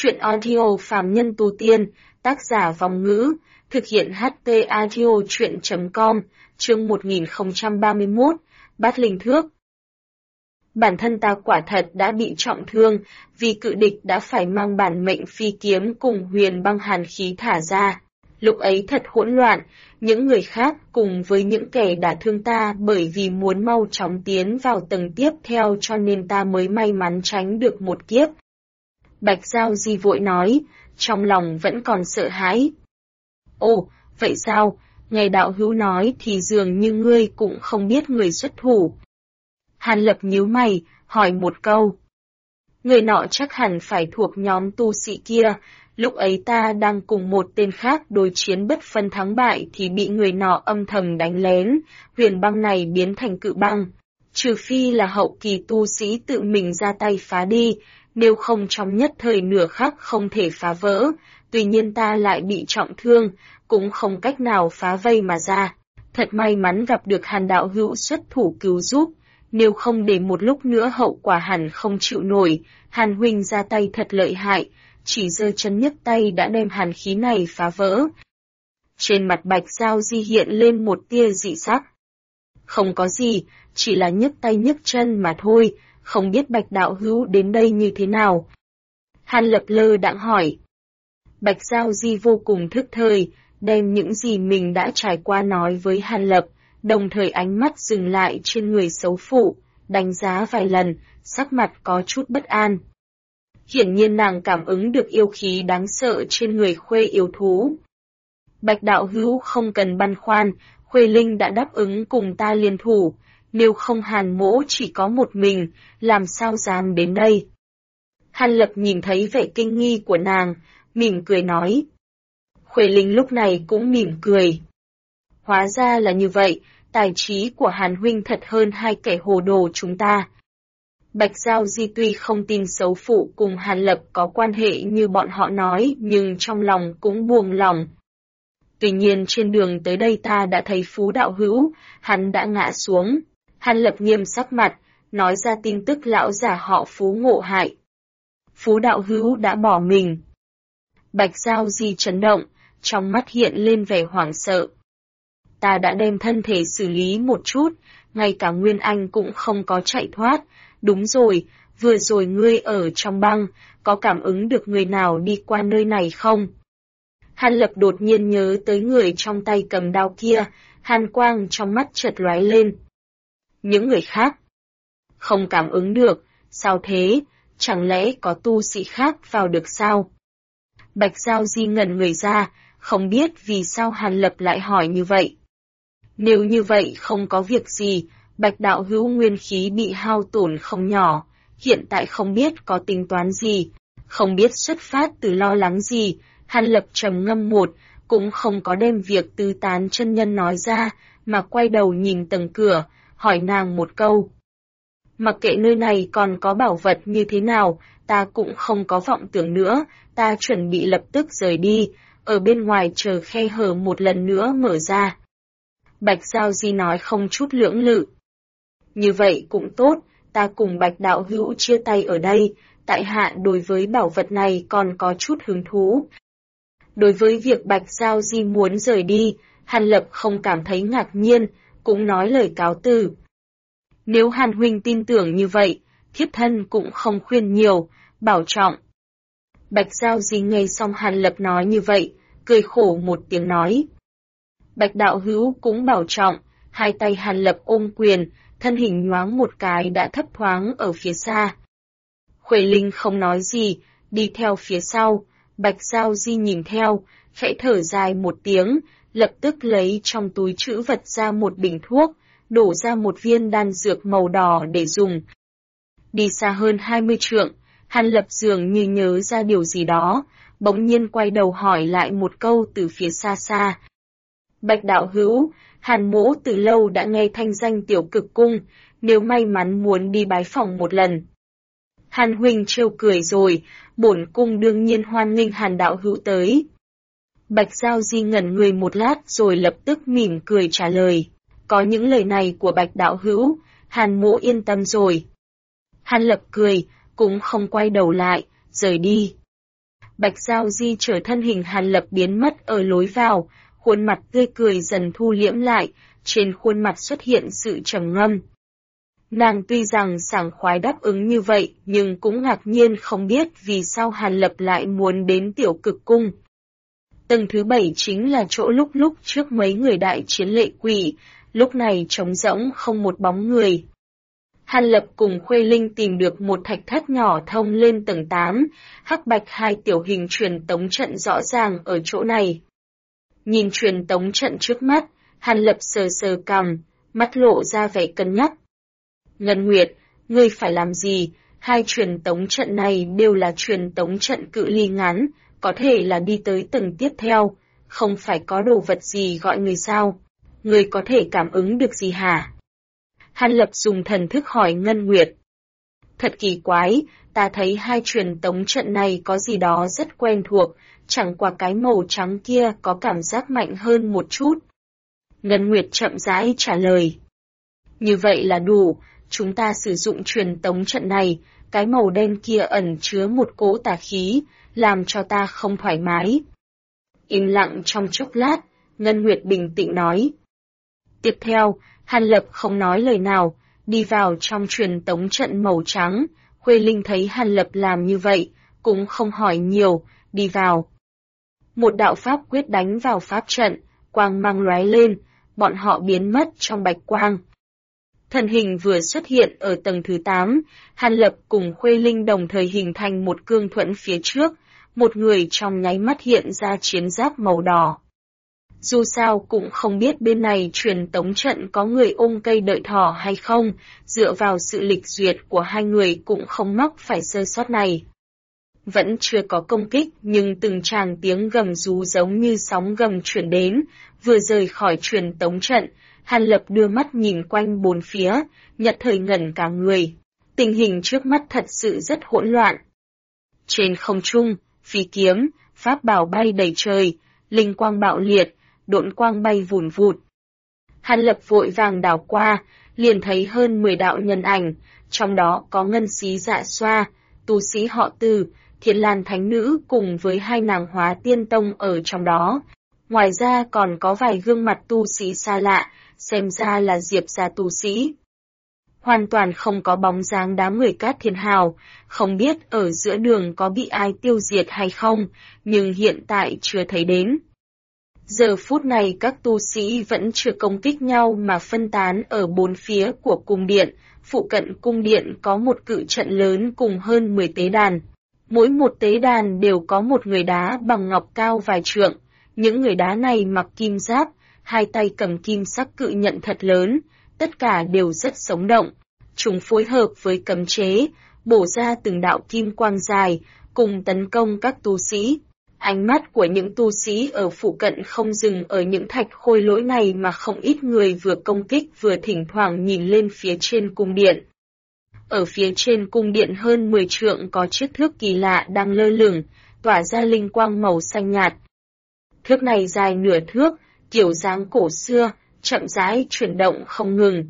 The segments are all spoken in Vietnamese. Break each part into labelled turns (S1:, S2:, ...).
S1: Chuyện audio phàm nhân tu tiên, tác giả Vong Ngữ, thực hiện HT audio chuyện.com, chương 1031, Bát Linh Thước. Bản thân ta quả thật đã bị trọng thương, vì cự địch đã phải mang bản mệnh phi kiếm cùng huyền băng hàn khí thả ra. Lúc ấy thật hỗn loạn, những người khác cùng với những kẻ đã thương ta bởi vì muốn mau chóng tiến vào tầng tiếp theo cho nên ta mới may mắn tránh được một kiếp. Bạch Giao Di vội nói, trong lòng vẫn còn sợ hãi. Ồ, vậy sao, nghe đạo hữu nói thì dường như ngươi cũng không biết người xuất thủ. Hàn Lập nhíu mày, hỏi một câu. Người nọ chắc hẳn phải thuộc nhóm tu sĩ kia, lúc ấy ta đang cùng một tên khác đối chiến bất phân thắng bại thì bị người nọ âm thầm đánh lén, huyền băng này biến thành cự băng. Trừ phi là hậu kỳ tu sĩ tự mình ra tay phá đi, nếu không trong nhất thời nửa khắc không thể phá vỡ, tuy nhiên ta lại bị trọng thương, cũng không cách nào phá vây mà ra. Thật may mắn gặp được Hàn đạo hữu xuất thủ cứu giúp, nếu không để một lúc nữa hậu quả hẳn không chịu nổi. Hàn huynh ra tay thật lợi hại, chỉ giơ chân nhấc tay đã đem hàn khí này phá vỡ. Trên mặt Bạch Giao Di hiện lên một tia dị sắc. Không có gì, chỉ là nhấc tay nhấc chân mà thôi, không biết Bạch đạo hữu đến đây như thế nào. Hàn Lập lơ đãng hỏi. Bạch Giao Di vô cùng thức thời, đem những gì mình đã trải qua nói với Hàn Lập, đồng thời ánh mắt dừng lại trên người xấu phụ, đánh giá vài lần, sắc mặt có chút bất an. Hiển nhiên nàng cảm ứng được yêu khí đáng sợ trên người Khuê yêu thú. Bạch đạo hữu không cần băn khoăn, Khuê Linh đã đáp ứng cùng ta liên thủ, nếu không Hàn mỗ chỉ có một mình, làm sao dám đến đây. Hàn Lập nhìn thấy vẻ kinh nghi của nàng, mỉm cười nói. Khuê Linh lúc này cũng mỉm cười. Hóa ra là như vậy, tài trí của Hàn huynh thật hơn hai kẻ hồ đồ chúng ta. Bạch Giao Di tuy không tin xấu phụ cùng Hàn Lập có quan hệ như bọn họ nói, nhưng trong lòng cũng buông lòng. Tuy nhiên trên đường tới đây ta đã thấy Phú đạo hữu, hắn đã ngã xuống. Hàn Lập nghiêm sắc mặt, nói ra tin tức lão giả họ Phú ngộ hại. Phú đạo hữu đã bỏ mình. Bạch Giao Di chấn động, trong mắt hiện lên vẻ hoảng sợ. Ta đã đem thân thể xử lý một chút, ngay cả Nguyên Anh cũng không có chạy thoát. Đúng rồi, vừa rồi ngươi ở trong băng, có cảm ứng được người nào đi qua nơi này không? Hàn Lập đột nhiên nhớ tới người trong tay cầm đao kia, hàn quang trong mắt chợt lóe lên. Những người khác? Không cảm ứng được, sao thế? Chẳng lẽ có tu sĩ khác vào được sao? Bạch Giao Di ngẩn người ra, không biết vì sao Hàn Lập lại hỏi như vậy. Nếu như vậy không có việc gì, Bạch đạo hữu nguyên khí bị hao tổn không nhỏ, hiện tại không biết có tính toán gì, không biết xuất phát từ lo lắng gì. Hàn Lập trầm ngâm cũng không có đem việc Tư Tán chân nhân nói ra, mà quay đầu nhìn tầng cửa, hỏi nàng một câu. Mặc kệ nơi này còn có bảo vật như thế nào, ta cũng không có vọng tưởng nữa, ta chuẩn bị lập tức rời đi, ở bên ngoài chờ khe hở một lần nữa mở ra. Bạch Giao Di nói không chút lưỡng lự. Như vậy cũng tốt, ta cùng Bạch đạo hữu chia tay ở đây, tại hạ đối với bảo vật này còn có chút hứng thú. Đối với việc Bạch Giao Di muốn rời đi, Hàn Lập không cảm thấy ngạc nhiên, cũng nói lời cáo từ. Nếu Hàn huynh tin tưởng như vậy, thiếp thân cũng không khuyên nhiều, bảo trọng. Bạch Giao Di nghe xong Hàn Lập nói như vậy, cười khổ một tiếng nói. Bạch đạo hữu cũng bảo trọng, hai tay Hàn Lập ôm quyền, thân hình nhoáng một cái đã thấp thoáng ở phía xa. Khuê Linh không nói gì, đi theo phía sau, Bạch Giao Di nhìn theo, khẽ thở dài một tiếng, lập tức lấy trong túi trữ vật ra một bình thuốc, đổ ra một viên đan dược màu đỏ để dùng. Đi xa hơn 20 trượng, Hàn Lập dường như nhớ ra điều gì đó, bỗng nhiên quay đầu hỏi lại một câu từ phía xa xa. Bạch đạo hữu, Hàn mỗ từ lâu đã nghe thanh danh Tiểu Cực Cung, nếu may mắn muốn đi bái phỏng một lần. Hàn huynh trêu cười rồi, bổn cung đương nhiên hoan nghênh Hàn đạo hữu tới. Bạch Giao Di ngẩn người một lát rồi lập tức mỉm cười trả lời. Có những lời này của Bạch đạo hữu, Hàn mỗ yên tâm rồi. Hàn Lập cười, cũng không quay đầu lại, rời đi. Bạch Giao di trở thân hình Hàn Lập biến mất ở lối vào, khuôn mặt tươi cười dần thu liễm lại, trên khuôn mặt xuất hiện sự trầm ngâm. Nàng tuy rằng sảng khoái đáp ứng như vậy, nhưng cũng ngạc nhiên không biết vì sao Hàn Lập lại muốn đến Tiểu Cực Cung. Tầng thứ 7 chính là chỗ lúc trước mấy người đại chiến lệ quỷ, lúc này trống rỗng không một bóng người. Hàn Lập cùng Khuê Linh tìm được một thạch thất nhỏ thông lên tầng 8, hắc bạch hai tiểu hình truyền tống trận rõ ràng ở chỗ này. Nhìn truyền tống trận trước mắt, Hàn Lập sờ sờ cằm, mắt lộ ra vẻ cân nhắc. Ngân Nguyệt, ngươi phải làm gì? Hai truyền tống trận này đều là truyền tống trận cự ly ngắn, có thể là đi tới tầng tiếp theo, không phải có đồ vật gì gọi người sao? Ngươi có thể cảm ứng được gì hả? Hàn Lập dùng thần thức hỏi Ngân Nguyệt. Thật kỳ quái, ta thấy hai truyền tống trận này có gì đó rất quen thuộc, chẳng qua cái màu trắng kia có cảm giác mạnh hơn một chút. Ngân Nguyệt chậm rãi trả lời. Như vậy là đủ, chúng ta sử dụng truyền tống trận này, cái màu đen kia ẩn chứa một cỗ tà khí, làm cho ta không thoải mái. Im lặng trong chốc lát, Ngân Nguyệt bình tĩnh nói. Tiếp theo, Hàn Lập không nói lời nào, đi vào trong truyền tống trận màu trắng, Khuê Linh thấy Hàn Lập làm như vậy, cũng không hỏi nhiều, đi vào. Một đạo pháp quyết đánh vào pháp trận, quang mang lóe lên, bọn họ biến mất trong bạch quang. Thân hình vừa xuất hiện ở tầng thứ 8, Hàn Lập cùng Khuê Linh đồng thời hình thành một cương thuẫn phía trước, một người trong nháy mắt hiện ra chiến giáp màu đỏ. Dù sao cũng không biết bên này truyền tống trận có người ôm cây đợi thỏ hay không, dựa vào sự lịch duyệt của hai người cũng không mắc phải sơ sót này. Vẫn chưa có công kích nhưng từng tràng tiếng gầm rú giống như sóng gầm chuyển đến, vừa rời khỏi truyền tống trận, Hàn Lập đưa mắt nhìn quanh bốn phía, nhất thời ngẩn cả người. Tình hình trước mắt thật sự rất hỗn loạn. Trên không trung, phi kiếm, pháp bảo bay đầy trời, linh quang bạo liệt, độn quang bay vùn vụt. Hàn Lập vội vàng đảo qua, liền thấy hơn 10 đạo nhân ảnh, trong đó có ngân xí dạ xoa, tu sĩ họ Từ, Thiên Lan Thánh Nữ cùng với hai nàng Hóa Tiên Tông ở trong đó. Ngoài ra còn có vài gương mặt tu sĩ xa lạ, xem ra là Diệp gia tu sĩ. Hoàn toàn không có bóng dáng đám người Cát Thiên Hào, không biết ở giữa đường có bị ai tiêu diệt hay không, nhưng hiện tại chưa thấy đến. Giờ phút này các tu sĩ vẫn chưa công kích nhau mà phân tán ở bốn phía của cung điện, phụ cận cung điện có một cự trận lớn cùng hơn 10 tế đàn. Mỗi một tế đàn đều có một người đá bằng ngọc cao vài trượng, những người đá này mặc kim giáp, hai tay cầm kim sắc cự nhận thật lớn, tất cả đều rất sống động. Chúng phối hợp với cấm chế, bổ ra từng đạo kim quang dài, cùng tấn công các tu sĩ. Ánh mắt của những tu sĩ ở phụ cận không dừng ở những thạch khôi lỗi này mà không ít người vừa công kích vừa thỉnh thoảng nhìn lên phía trên cung điện. Ở phía trên cung điện hơn 10 trượng có chiếc thước kỳ lạ đang lơ lửng, tỏa ra linh quang màu xanh nhạt. Thước này dài nửa thước, kiểu dáng cổ xưa, chậm rãi chuyển động không ngừng.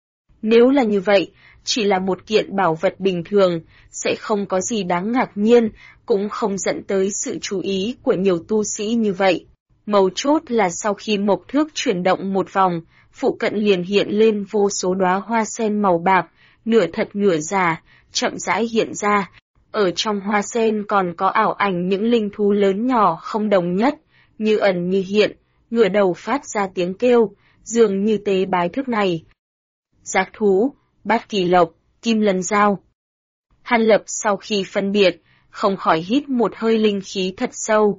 S1: Nếu là như vậy, chỉ là một kiện bảo vật bình thường, sẽ không có gì đáng ngạc nhiên, cũng không dẫn tới sự chú ý của nhiều tu sĩ như vậy. Mấu chốt là sau khi mộc thước chuyển động một vòng, phụ cận liền hiện lên vô số đóa hoa sen màu bạc, nửa thật nửa giả, chậm rãi hiện ra. Ở trong hoa sen còn có ảo ảnh những linh thú lớn nhỏ không đồng nhất, như ẩn như hiện, ngửa đầu phát ra tiếng kêu, dường như tế bái thước này. Giác thú, bát kỳ lộc, kim lân dao. Hàn Lập sau khi phân biệt, không khỏi hít một hơi linh khí thật sâu.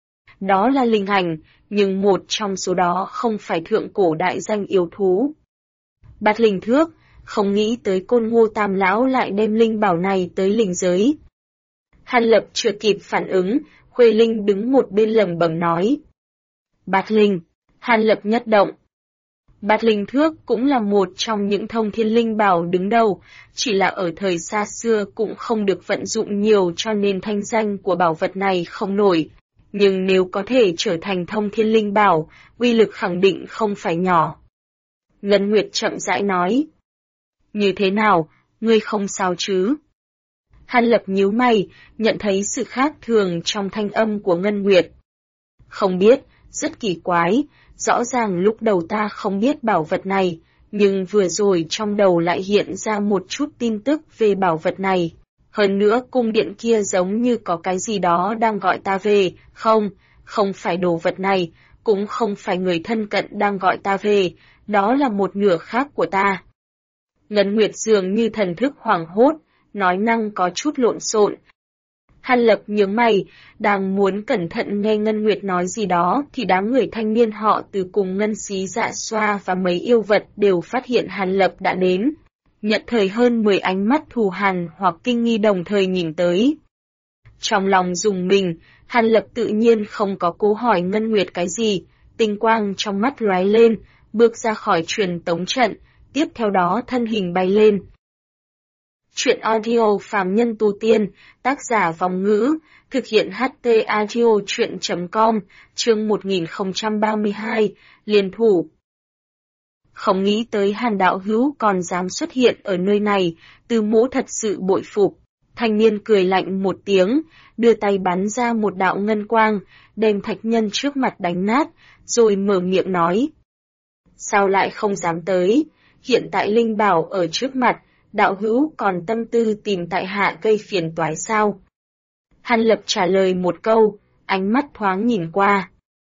S1: Đó là linh hành, nhưng một trong số đó không phải thượng cổ đại danh yêu thú. Bát linh thước, không nghĩ tới Côn Ngô Tam Lão lại đem linh bảo này tới linh giới. Hàn Lập chưa kịp phản ứng, Khuê Linh đứng một bên lẩm bẩm nói. Bát linh, Hàn Lập nhất động. Bát linh thước cũng là một trong những thông thiên linh bảo đứng đầu, chỉ là ở thời xa xưa cũng không được vận dụng nhiều cho nên thanh danh của bảo vật này không nổi. Nhưng nếu có thể trở thành thông thiên linh bảo, uy lực khẳng định không phải nhỏ. Ngân Nguyệt chậm rãi nói. Như thế nào, ngươi không sao chứ? Hàn Lập nhíu mày, nhận thấy sự khác thường trong thanh âm của Ngân Nguyệt. Không biết, rất kỳ quái, rõ ràng lúc đầu ta không biết bảo vật này, nhưng vừa rồi trong đầu lại hiện ra một chút tin tức về bảo vật này. Hơn nữa cung điện kia giống như có cái gì đó đang gọi ta về, không phải đồ vật này, cũng không phải người thân cận đang gọi ta về, đó là một nửa khác của ta. Ngân Nguyệt dường như thần thức hoảng hốt, nói năng có chút lộn xộn. Hàn Lập nhướng mày, đang muốn cẩn thận nghe Ngân Nguyệt nói gì đó thì đám người thanh niên họ Từ cùng Ngân Xí Dạ Xoa và mấy yêu vật đều phát hiện Hàn Lập đã đến. Nhận thời hơn 10 ánh mắt thù hằn hoặc kinh nghi đồng thời nhìn tới. Trong lòng rùng mình, Hàn Lập tự nhiên không có cố hỏi Ngân Nguyệt cái gì, tinh quang trong mắt lóe lên, bước ra khỏi truyền tống trận, tiếp theo đó thân hình bay lên. Truyện audio Phàm Nhân Tu Tiên, tác giả Vòng Ngữ, thực hiện HT Audio Truyện.com, chương 1032, liên thủ. Không nghĩ tới Hàn đạo hữu còn dám xuất hiện ở nơi này, Từ Mỗ thật sự bội phục. Thanh niên cười lạnh một tiếng, đưa tay bắn ra một đạo ngân quang, đem thạch nhân trước mặt đánh nát, rồi mở miệng nói. Sao lại không dám tới, hiện tại linh bảo ở trước mặt, đạo hữu còn tâm tư tìm tại hạ gây phiền toái sao? Hàn Lập trả lời một câu, ánh mắt thoáng nhìn qua.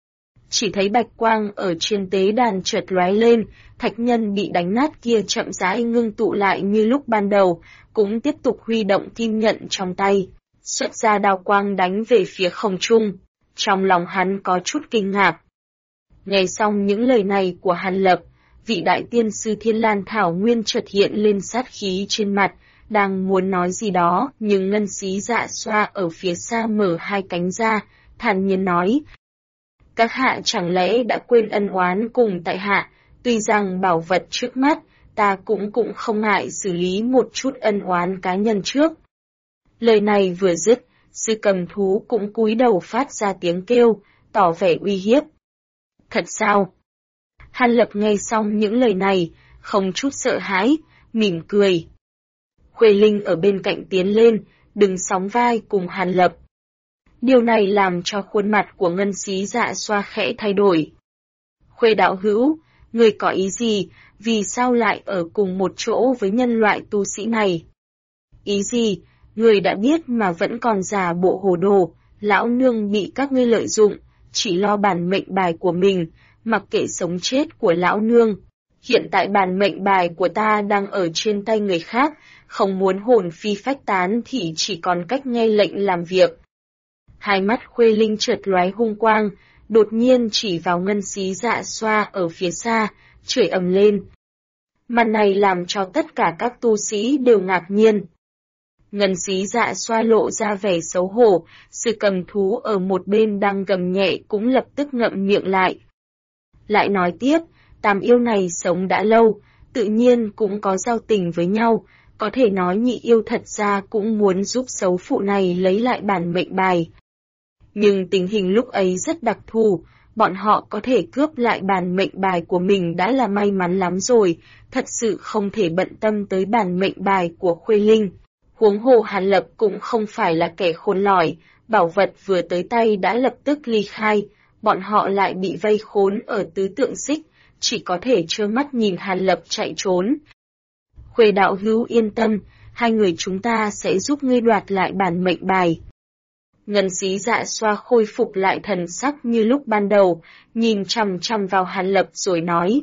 S1: Chỉ thấy bạch quang ở trên tế đàn chợt lóe lên, thạch nhân bị đánh nát kia chậm rãi ngưng tụ lại như lúc ban đầu, cũng tiếp tục huy động kim nhận trong tay, xuất ra đao quang đánh về phía không trung. Trong lòng hắn có chút kinh ngạc. Nghe xong những lời này của Hàn Lập, vị đại tiên sư Thiên Lan Thảo Nguyên chợt hiện lên sát khí trên mặt, đang muốn nói gì đó, nhưng Ngân Xí Dạ Xoa ở phía xa mở hai cánh ra, thản nhiên nói. Các hạ chẳng lẽ đã quên ân oán cùng tại hạ, tuy rằng bảo vật trước mắt, ta cũng không ngại xử lý một chút ân oán cá nhân trước. Lời này vừa dứt, sư cầm thú cũng cúi đầu phát ra tiếng kêu, tỏ vẻ uy hiếp. Thật sao? Hàn Lập nghe xong những lời này, không chút sợ hãi, mỉm cười. Khuê Linh ở bên cạnh tiến lên, đứng sóng vai cùng Hàn Lập. Điều này làm cho khuôn mặt của Ngân Xí Dạ Xoa khẽ thay đổi. Khuê đạo hữu, người có ý gì, vì sao lại ở cùng một chỗ với nhân loại tu sĩ này? Ý gì, người đã biết mà vẫn còn giả bộ hồ đồ, lão nương bị các ngươi lợi dụng, chỉ lo bản mệnh bài của mình, mặc kệ sống chết của lão nương. Hiện tại bản mệnh bài của ta đang ở trên tay người khác, không muốn hồn phi phách tán thì chỉ còn cách nghe lệnh làm việc. Hai mắt Khuê Linh chợt lóe hung quang, đột nhiên chỉ vào Ngân Xí Dạ Xoa ở phía xa, chửi ầm lên. Màn này làm cho tất cả các tu sĩ đều ngạc nhiên. Ngân Xí Dạ Xoa lộ ra vẻ xấu hổ, sư cầm thú ở một bên đang gầm nhẹ cũng lập tức ngậm miệng lại. Lại nói tiếp, tam yêu này sống đã lâu, tự nhiên cũng có giao tình với nhau, có thể nói nhị yêu thật ra cũng muốn giúp xấu phụ này lấy lại bản mệnh bài. Nhưng tình hình lúc ấy rất đặc thù, bọn họ có thể cướp lại bản mệnh bài của mình đã là may mắn lắm rồi, thật sự không thể bận tâm tới bản mệnh bài của Khuê Linh. Huống hồ Hàn Lập cũng không phải là kẻ khôn lỏi, bảo vật vừa tới tay đã lập tức ly khai, bọn họ lại bị vây khốn ở tứ tượng xích, chỉ có thể trơ mắt nhìn Hàn Lập chạy trốn. Khuê đạo hữu yên tâm, hai người chúng ta sẽ giúp ngươi đoạt lại bản mệnh bài. Ngân Xí Dạ Xoa khôi phục lại thần sắc như lúc ban đầu, nhìn chằm chằm vào Hàn Lập rồi nói.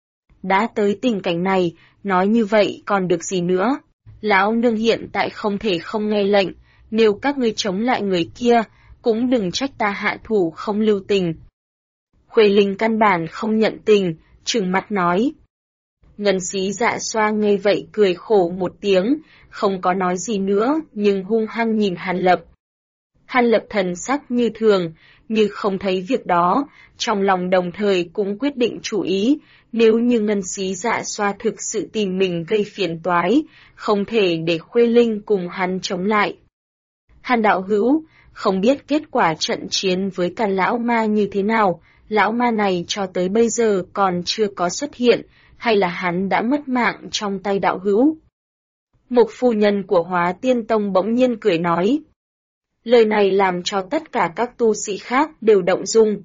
S1: Đã tới tình cảnh này, nói như vậy còn được gì nữa? Lão nương hiện tại không thể không nghe lệnh, nếu các ngươi chống lại người kia, cũng đừng trách ta hạ thủ không lưu tình. Khuê Linh căn bản không nhận tình, trừng mắt nói. Ngân Xí Dạ Xoa nghe vậy cười khổ một tiếng, không có nói gì nữa, nhưng hung hăng nhìn Hàn Lập. Hàn Lập thần sắc như thường, như không thấy việc đó, trong lòng đồng thời cũng quyết định chủ ý, nếu như Ngân Xí Dạ Xoa thực sự tìm mình gây phiền toái, không thể để Khuê Linh cùng hắn chống lại. Hàn đạo hữu, không biết kết quả trận chiến với Càn lão ma như thế nào, lão ma này cho tới bây giờ còn chưa có xuất hiện, hay là hắn đã mất mạng trong tay đạo hữu? Một phu nhân của Hóa Tiên Tông bỗng nhiên cười nói. Lời này làm cho tất cả các tu sĩ khác đều động dung.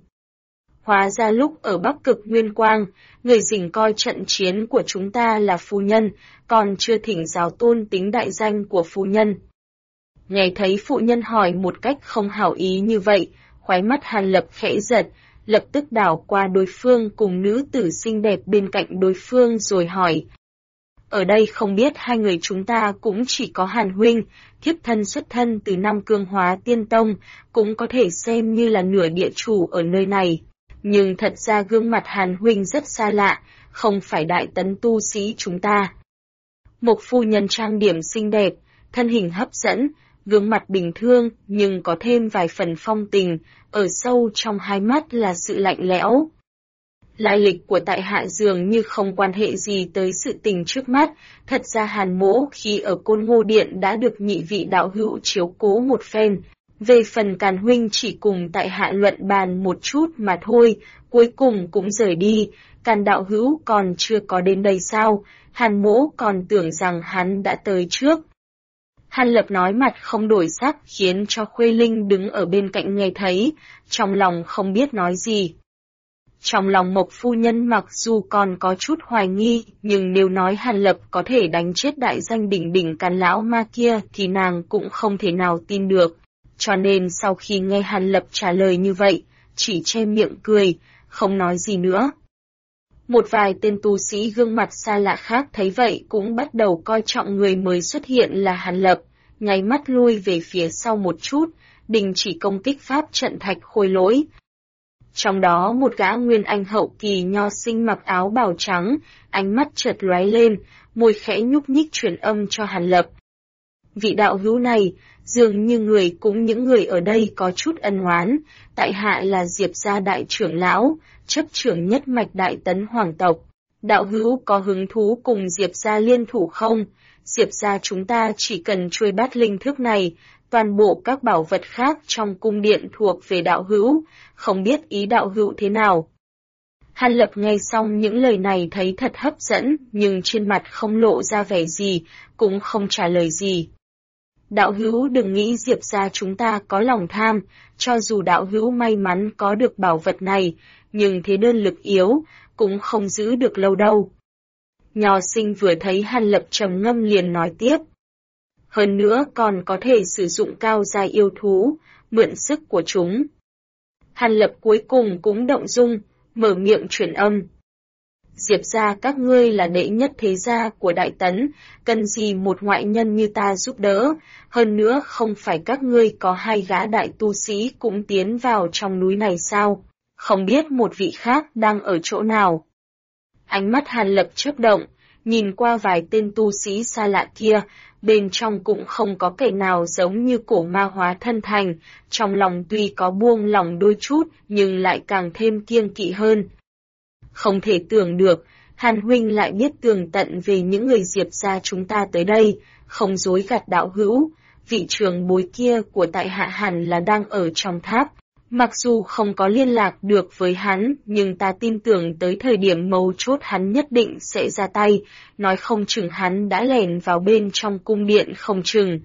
S1: Hóa ra lúc ở Bắc Cực Nguyên Quang, người dình coi trận chiến của chúng ta là phu nhân, còn chưa thỉnh giáo tôn tính đại danh của phu nhân. Nghe thấy phụ nhân hỏi một cách không hảo ý như vậy, khóe mắt Hàn Lập khẽ giật, lập tức đảo qua đối phương cùng nữ tử xinh đẹp bên cạnh đối phương rồi hỏi. Ở đây không biết hai người chúng ta cũng chỉ có Hàn huynh, thiếp thân xuất thân từ Nam Cương Hóa Tiên Tông, cũng có thể xem như là nửa địa chủ ở nơi này. Nhưng thật ra gương mặt Hàn huynh rất xa lạ, không phải đại tấn tu sĩ chúng ta. Một phu nhân trang điểm xinh đẹp, thân hình hấp dẫn, gương mặt bình thường nhưng có thêm vài phần phong tình, ở sâu trong hai mắt là sự lạnh lẽo. Lai lịch của tại hạ dường như không quan hệ gì tới sự tình trước mắt, thật ra Hàn mỗ khi ở Côn Ngô Điện đã được nhị vị đạo hữu chiếu cố một phen. Về phần Càn huynh chỉ cùng tại hạ luận bàn một chút mà thôi, cuối cùng cũng rời đi. Càn đạo hữu còn chưa có đến đây sao? Hàn mỗ còn tưởng rằng hắn đã tới trước. Hàn Lập nói mặt không đổi sắc khiến cho Khuê Linh đứng ở bên cạnh nghe thấy, trong lòng không biết nói gì. Trong lòng Mộc phu nhân mặc dù còn có chút hoài nghi, nhưng nếu nói Hàn Lập có thể đánh chết đại danh đỉnh đỉnh Càn lão ma kia thì nàng cũng không thể nào tin được. Cho nên sau khi nghe Hàn Lập trả lời như vậy, chỉ che miệng cười, không nói gì nữa. Một vài tên tu sĩ gương mặt xa lạ khác thấy vậy cũng bắt đầu coi trọng người mới xuất hiện là Hàn Lập, nháy mắt lui về phía sau một chút, đình chỉ công kích pháp trận thạch khôi lỗi. Trong đó một gã nguyên anh hậu kỳ nho sinh mặc áo bào trắng, ánh mắt chợt lóe lên, môi khẽ nhúc nhích truyền âm cho Hàn Lập. Vị đạo hữu này, dường như người cũng những người ở đây có chút ân oán, tại hạ là Diệp gia đại trưởng lão, chấp trưởng nhất mạch đại tấn hoàng tộc. Đạo hữu có hứng thú cùng Diệp gia liên thủ không? Diệp gia chúng ta chỉ cần chuôi bát linh thức này, toàn bộ các bảo vật khác trong cung điện thuộc về đạo hữu, không biết ý đạo hữu thế nào. Hàn Lập nghe xong những lời này thấy thật hấp dẫn, nhưng trên mặt không lộ ra vẻ gì, cũng không trả lời gì. Đạo hữu đừng nghĩ Diệp gia chúng ta có lòng tham, cho dù đạo hữu may mắn có được bảo vật này, nhưng thế đơn lực yếu, cũng không giữ được lâu đâu. Nho sinh vừa thấy Hàn Lập trầm ngâm liền nói tiếp. Hơn nữa còn có thể sử dụng cao giai yêu thú, mượn sức của chúng. Hàn Lập cuối cùng cũng động dung, mở miệng truyền âm. Diệp gia các ngươi là đệ nhất thế gia của Đại Tấn, cần gì một ngoại nhân như ta giúp đỡ, hơn nữa không phải các ngươi có hai gã đại tu sĩ cũng tiến vào trong núi này sao, không biết một vị khác đang ở chỗ nào. Ánh mắt Hàn Lập chớp động, nhìn qua vài tên tu sĩ xa lạ kia, bên trong cũng không có kẻ nào giống như cổ ma hóa thân thành, trong lòng tuy có buông lòng đôi chút nhưng lại càng thêm kiêng kỵ hơn. Không thể tưởng được, Hàn huynh lại biết tường tận về những người Diệp gia chúng ta tới đây, không dối gạt đạo hữu, vị trưởng bối kia của tại hạ hẳn là đang ở trong tháp. Mặc dù không có liên lạc được với hắn, nhưng ta tin tưởng tới thời điểm mấu chốt hắn nhất định sẽ ra tay, nói không chừng hắn đã lẻn vào bên trong cung điện không chừng.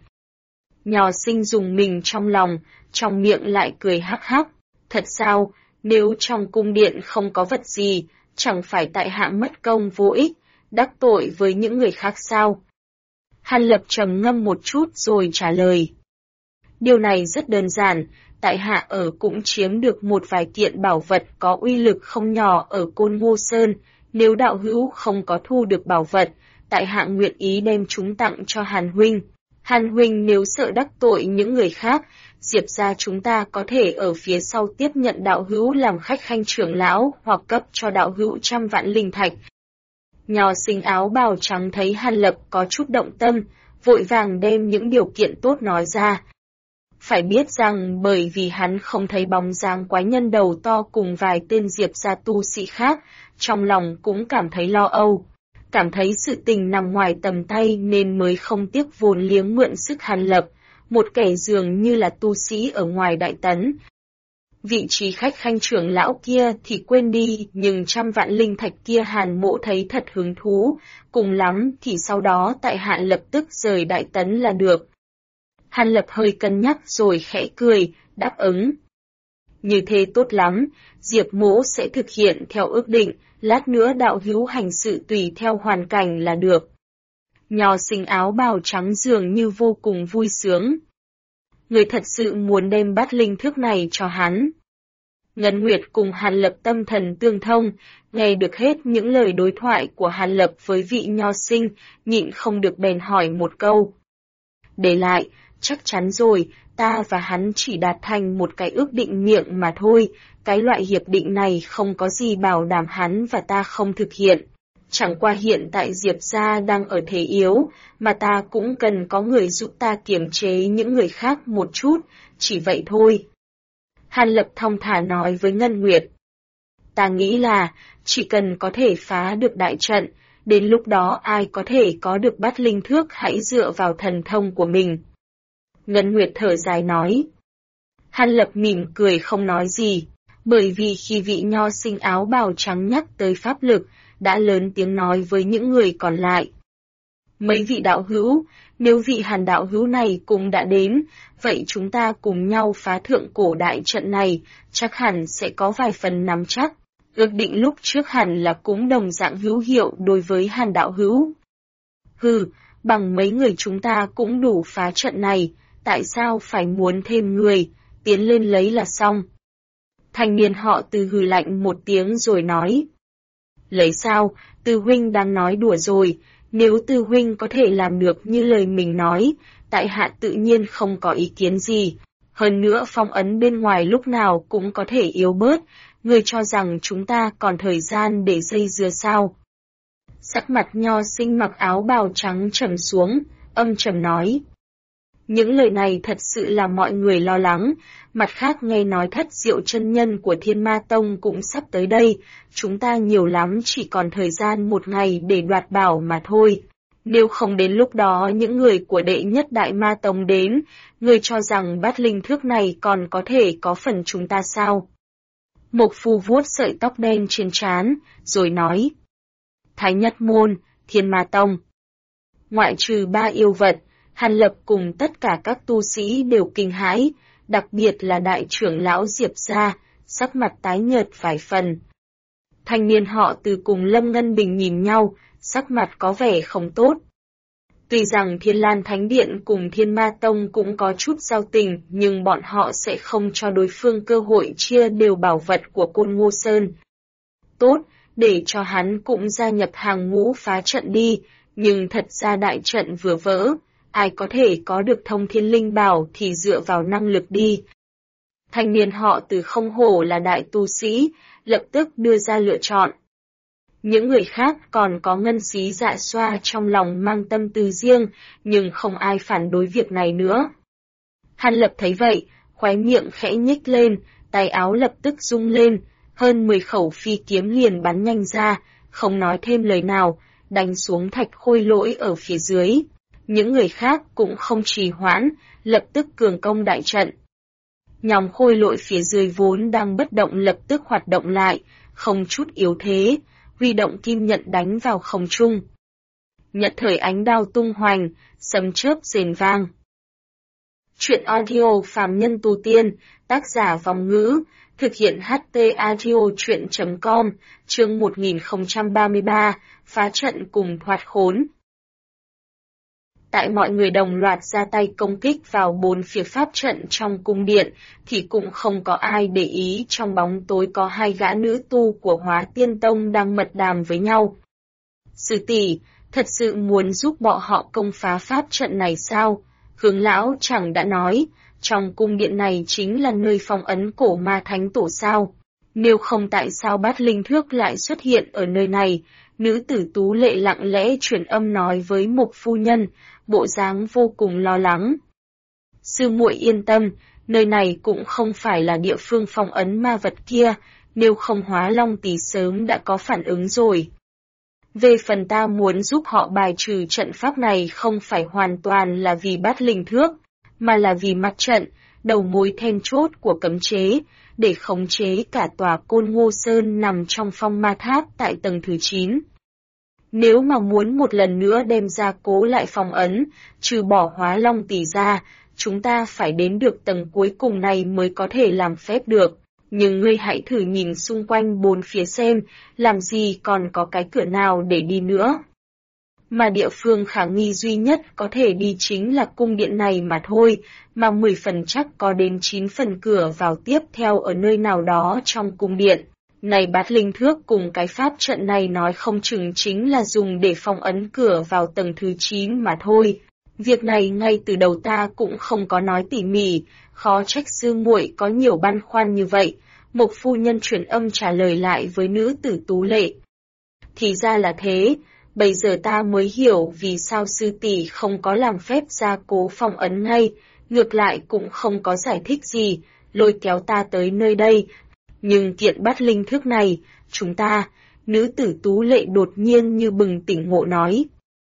S1: Nho sinh dùng mình trong lòng, trong miệng lại cười hắc hắc. Thật sao, nếu trong cung điện không có vật gì, chẳng phải tại hạ mất công vô ích, đắc tội với những người khác sao? Hàn Lập trầm ngâm một chút rồi trả lời. Điều này rất đơn giản. Tại hạ ở cũng chiếm được một vài kiện bảo vật có uy lực không nhỏ ở Côn Ngô Sơn, nếu đạo hữu không có thu được bảo vật, tại hạ nguyện ý đem chúng tặng cho Hàn huynh. Hàn huynh nếu sợ đắc tội những người khác, Diệp gia chúng ta có thể ở phía sau tiếp nhận đạo hữu làm khách khanh trưởng lão hoặc cấp cho đạo hữu 100 vạn linh thạch. Nho sinh áo bào trắng thấy Hàn Lập có chút động tâm, vội vàng đem những điều kiện tốt nói ra. Phải biết rằng bởi vì hắn không thấy bóng dáng quái nhân đầu to cùng vài tên Diệp gia tu sĩ khác, trong lòng cũng cảm thấy lo âu. Cảm thấy sự tình nằm ngoài tầm tay nên mới không tiếc vốn liếng mượn sức Hàn Lập, một kẻ dường như là tu sĩ ở ngoài Đại Tấn. Vị trí khách khanh trưởng lão kia thì quên đi, nhưng 100 vạn linh thạch kia Hàn Mỗ thấy thật hứng thú, cùng lắm thì sau đó tại hạ lập tức rời Đại Tấn là được. Hàn Lập hơi cân nhắc rồi khẽ cười, đáp ứng. Như thế tốt lắm, Diệp Mỗ sẽ thực hiện theo ước định, lát nữa đạo hữu hành sự tùy theo hoàn cảnh là được. Nho sinh áo bào trắng dường như vô cùng vui sướng. Người thật sự muốn đem bát linh thước này cho hắn. Ngân Nguyệt cùng Hàn Lập tâm thần tương thông, nghe được hết những lời đối thoại của Hàn Lập với vị nho sinh, nhịn không được bèn hỏi một câu. Để lại, chắc chắn rồi, ta và hắn chỉ đạt thành một cái ước định miệng mà thôi, cái loại hiệp định này không có gì bảo đảm hắn và ta không thực hiện. Chẳng qua hiện tại Diệp gia đang ở thế yếu, mà ta cũng cần có người giúp ta kiềm chế những người khác một chút, chỉ vậy thôi. Hàn Lập thong thả nói với Ngân Nguyệt. Ta nghĩ là, chỉ cần có thể phá được đại trận, đến lúc đó ai có thể có được bát linh thước hãy dựa vào thần thông của mình. Ngân Nguyệt thở dài nói. Hàn Lập mỉm cười không nói gì, bởi vì khi vị nho sinh áo bào trắng nhắc tới pháp lực, đã lớn tiếng nói với những người còn lại. Mấy vị đạo hữu, nếu vị Hàn đạo hữu này cũng đã đến, vậy chúng ta cùng nhau phá thượng cổ đại trận này, chắc hẳn sẽ có vài phần nắm chắc. Ước định lúc trước hẳn là cũng đồng dạng hữu hiệu đối với Hàn đạo hữu. Hừ, bằng mấy người chúng ta cũng đủ phá trận này, tại sao phải muốn thêm người, tiến lên lấy là xong. Thanh niên họ Từ hừ lạnh một tiếng rồi nói. Lấy sao, Từ huynh đang nói đùa rồi, nếu Từ huynh có thể làm được như lời mình nói, tại hạ tự nhiên không có ý kiến gì. Hơn nữa phong ấn bên ngoài lúc nào cũng có thể yếu bớt, người cho rằng chúng ta còn thời gian để dây dưa sao. Sắc mặt nho sinh mặc áo bào trắng trầm xuống, âm trầm nói. Những lời này thật sự là mọi người lo lắng, mặt khác nghe nói Thất Diệu chân nhân của Thiên Ma Tông cũng sắp tới đây, chúng ta nhiều lắm chỉ còn thời gian 1 ngày để đoạt bảo mà thôi. Nếu không đến lúc đó những người của đệ nhất Đại Ma Tông đến, người cho rằng bát linh thước này còn có thể có phần chúng ta sao? Mộc Phu vuốt sợi tóc đen trên trán, rồi nói. Thái Nhất Môn, Thiên Ma Tông. Ngoại trừ 3 yêu vật, Hàn Lập cùng tất cả các tu sĩ đều kinh hãi, đặc biệt là đại trưởng lão Diệp gia, sắc mặt tái nhợt vài phần. Thanh niên họ Từ cùng Lâm Ngân Bình nhìn nhau, sắc mặt có vẻ không tốt. Tuy rằng Thiên Lan Thánh Điện cùng Thiên Ma Tông cũng có chút giao tình, nhưng bọn họ sẽ không cho đối phương cơ hội chia đều bảo vật của Côn Ngô Sơn. Tốt, để cho hắn cũng gia nhập hàng ngũ phá trận đi, nhưng thật ra đại trận vừa vỡ, ai có thể có được thông thiên linh bảo thì dựa vào năng lực đi. Thanh niên họ Từ không hổ là đại tu sĩ, lập tức đưa ra lựa chọn. Những người khác còn có Ngân Xí Dạ Xoa trong lòng mang tâm tư riêng, nhưng không ai phản đối việc này nữa. Hàn Lập thấy vậy, khóe miệng khẽ nhếch lên, tay áo lập tức rung lên, hơn 10 khẩu phi kiếm liền bắn nhanh ra, không nói thêm lời nào, đánh xuống Thạch Khôi Lỗi ở phía dưới. Những người khác cũng không trì hoãn, lập tức cường công đại trận. Nhóm Khôi Lỗi phía dưới vốn đang bất động lập tức hoạt động lại, không chút yếu thế, huy động kim nhận đánh vào không trung. Nhất thời ánh đao tung hoành, sấm chớp rền vang. Chuyện audio phàm nhân tu tiên, tác giả Vòng Ngữ, thực hiện HT audio chuyện.com, chương 1033, phá trận cùng thoát khốn. Tại mọi người đồng loạt ra tay công kích vào 4 phía pháp trận trong cung điện, thì cũng không có ai để ý trong bóng tối có 2 gã nữ tu của Hóa Tiên Tông đang mật đàm với nhau. Sư tỷ, thật sự muốn giúp bọn họ công phá pháp trận này sao? Hướng lão chẳng đã nói, trong cung điện này chính là nơi phong ấn cổ ma thánh tổ sao? Nếu không tại sao bát linh thước lại xuất hiện ở nơi này? Nữ tử Tú Lệ lặng lẽ truyền âm nói với Mộc phu nhân, bộ dáng vô cùng lo lắng. Sư muội yên tâm, nơi này cũng không phải là địa phương phong ấn ma vật kia, nếu không Hóa Long Tỷ sớm đã có phản ứng rồi. Về phần ta muốn giúp họ bài trừ trận pháp này không phải hoàn toàn là vì bát linh thước, mà là vì mặt trận, đầu mối then chốt của cấm chế, để khống chế cả tòa Côn Ngô Sơn nằm trong phong ma tháp tại tầng thứ 9. Nếu mà muốn một lần nữa đem ra cố lại phong ấn, trừ bỏ Hóa Long Tỷ ra, chúng ta phải đến được tầng cuối cùng này mới có thể làm phép được. Nhưng ngươi hãy thử nhìn xung quanh bốn phía xem, làm gì còn có cái cửa nào để đi nữa. Mà địa phương khả nghi duy nhất có thể đi chính là cung điện này mà thôi, mà 10 phần chắc có đến 9 phần cửa vào tiếp theo ở nơi nào đó trong cung điện. Này Bát Linh Thước, cùng cái pháp trận này nói không chừng chính là dùng để phong ấn cửa vào tầng thứ 9 mà thôi. Việc này ngay từ đầu ta cũng không có nói tỉ mỉ, khó trách sư muội có nhiều băn khoăn như vậy. Mộc phu nhân truyền âm trả lời lại với nữ tử Tú Lệ. Thì ra là thế, bây giờ ta mới hiểu vì sao sư tỷ không có làm phép gia cố phong ấn ngay, ngược lại cũng không có giải thích gì, lôi kéo ta tới nơi đây. Nhưng kiện Bát Linh Thước này, chúng ta, nữ tử Tú Lệ đột nhiên như bừng tỉnh ngộ nói.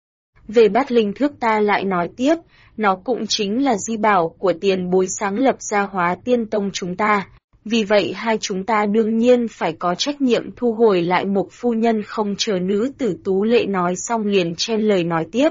S1: Về Bát Linh Thước ta lại nói tiếp, nó cũng chính là di bảo của tiền bối sáng lập ra Hóa Tiên Tông chúng ta. Vì vậy hai chúng ta đương nhiên phải có trách nhiệm thu hồi lại. Mộc phu nhân không chờ nữ tử Tú Lệ nói xong liền chen lời nói tiếp.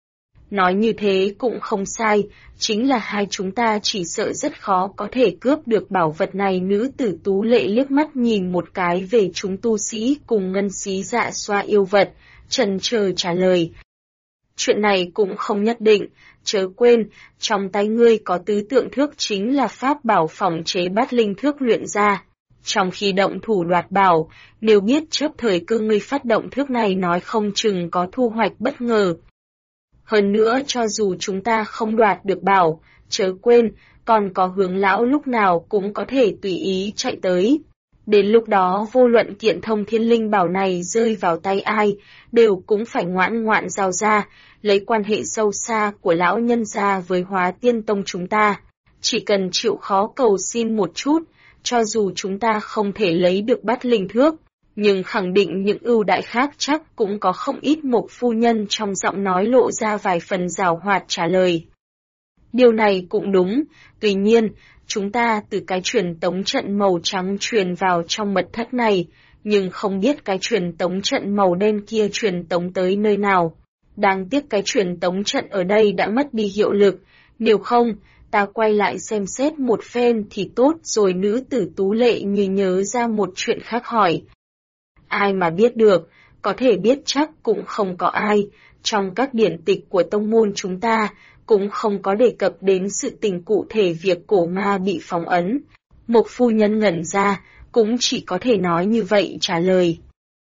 S1: Nói như thế cũng không sai, chính là hai chúng ta chỉ sợ rất khó có thể cướp được bảo vật này. Nữ tử Tú Lệ liếc mắt nhìn một cái về chúng tu sĩ cùng ngân xí dạ xoa yêu vật, chần chờ trả lời. Chuyện này cũng không nhất định, chớ quên, trong tay ngươi có tứ tượng thước chính là pháp bảo phòng chế Bát Linh Thước luyện ra. Trong khi động thủ đoạt bảo, nếu biết chớp thời cơ ngươi phát động thước này nói không chừng có thu hoạch bất ngờ. Hơn nữa cho dù chúng ta không đoạt được bảo, chớ quên, còn có Hướng lão lúc nào cũng có thể tùy ý chạy tới. Đến lúc đó vô luận kiện thông thiên linh bảo này rơi vào tay ai, đều cũng phải ngoãn ngoãn giao ra, lấy quan hệ sâu xa của lão nhân gia với Hóa Tiên Tông chúng ta. Chỉ cần chịu khó cầu xin một chút, cho dù chúng ta không thể lấy được Bát Linh Thước, nhưng khẳng định những ưu đại khác chắc cũng có không ít. Mộc phu nhân trong giọng nói lộ ra vài phần giảo hoạt trả lời. Điều này cũng đúng, tuy nhiên, chúng ta từ cái truyền tống trận màu trắng truyền vào trong mật thất này, nhưng không biết cái truyền tống trận màu đen kia truyền tống tới nơi nào. Đáng tiếc cái truyền tống trận ở đây đã mất đi hiệu lực, nếu không, ta quay lại xem xét một phen thì tốt rồi. Nữ tử Tú Lệ như nhớ ra một chuyện khác hỏi. Ai mà biết được, có thể biết chắc cũng không có ai, trong các điển tịch của tông môn chúng ta, cũng không có đề cập đến sự tình cụ thể việc cổ ma bị phong ấn. Mộc phu nhân ngẩn ra, cũng chỉ có thể nói như vậy trả lời.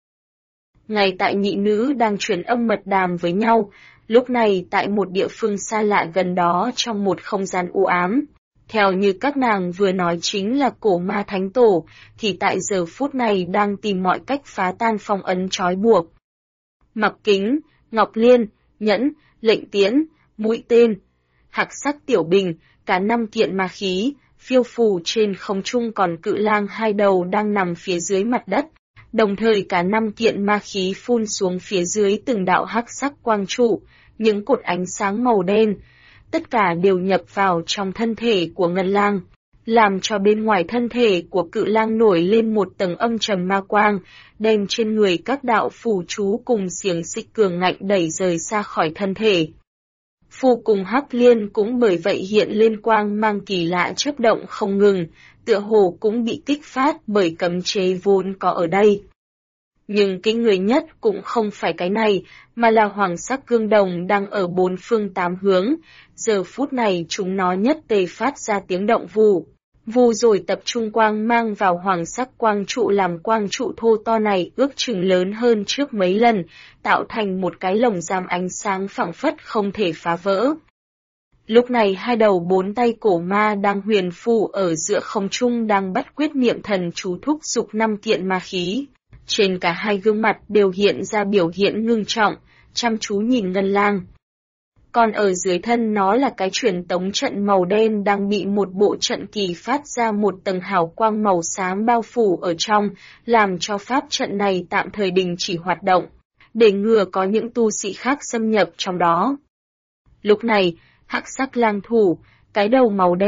S1: Ngay tại nhị nữ đang truyền âm mật đàm với nhau, lúc này tại một địa phương xa lạ gần đó trong một không gian u ám. Theo như các nàng vừa nói chính là cổ ma thánh tổ, thì tại giờ phút này đang tìm mọi cách phá tan phong ấn trói buộc. Mặc kính, ngọc liên, nhẫn, lệnh tiễn, mũi tên, hạc sắc tiểu bình, cả 5 kiện ma khí, phiêu phù trên không trung, còn cự lang 2 đầu đang nằm phía dưới mặt đất. Đồng thời cả 5 kiện ma khí phun xuống phía dưới từng đạo hắc sắc quang trụ, những cột ánh sáng màu đen, tất cả đều nhập vào trong thân thể của ngân lang, làm cho bên ngoài thân thể của cự lang nổi lên một tầng âm trầm ma quang, đem trên người các đạo phù chú cùng xiềng xích cường ngạnh đẩy rời xa khỏi thân thể. Phù cùng hắc liên cũng bởi vậy hiện lên quang mang kỳ lạ chớp động không ngừng, tựa hồ cũng bị kích phát bởi cấm chế vốn có ở đây. Nhưng kinh người nhất cũng không phải cái này, mà là hoàng sắc gương đồng đang ở 4 phương 8 hướng. Giờ phút này chúng nó nhất tề phát ra tiếng động vù, vù rồi tập trung quang mang vào hoàng sắc quang trụ, làm quang trụ thô to này ước chừng lớn hơn trước mấy lần, tạo thành một cái lồng giam ánh sáng phẳng phất không thể phá vỡ. Lúc này 2 đầu 4 tay cổ ma đang huyền phù ở giữa không trung đang bắt quyết niệm thần chú thúc giục 5 kiện ma khí. Trên cả 2 gương mặt đều hiện ra biểu hiện ngưng trọng, chăm chú nhìn ngân lang. Còn ở dưới thân nó là cái truyền tống trận màu đen đang bị một bộ trận kỳ phát ra một tầng hào quang màu xám bao phủ ở trong, làm cho pháp trận này tạm thời đình chỉ hoạt động, để ngừa có những tu sĩ khác xâm nhập trong đó. Lúc này, hắc sắc lang thủ, cái đầu màu đen,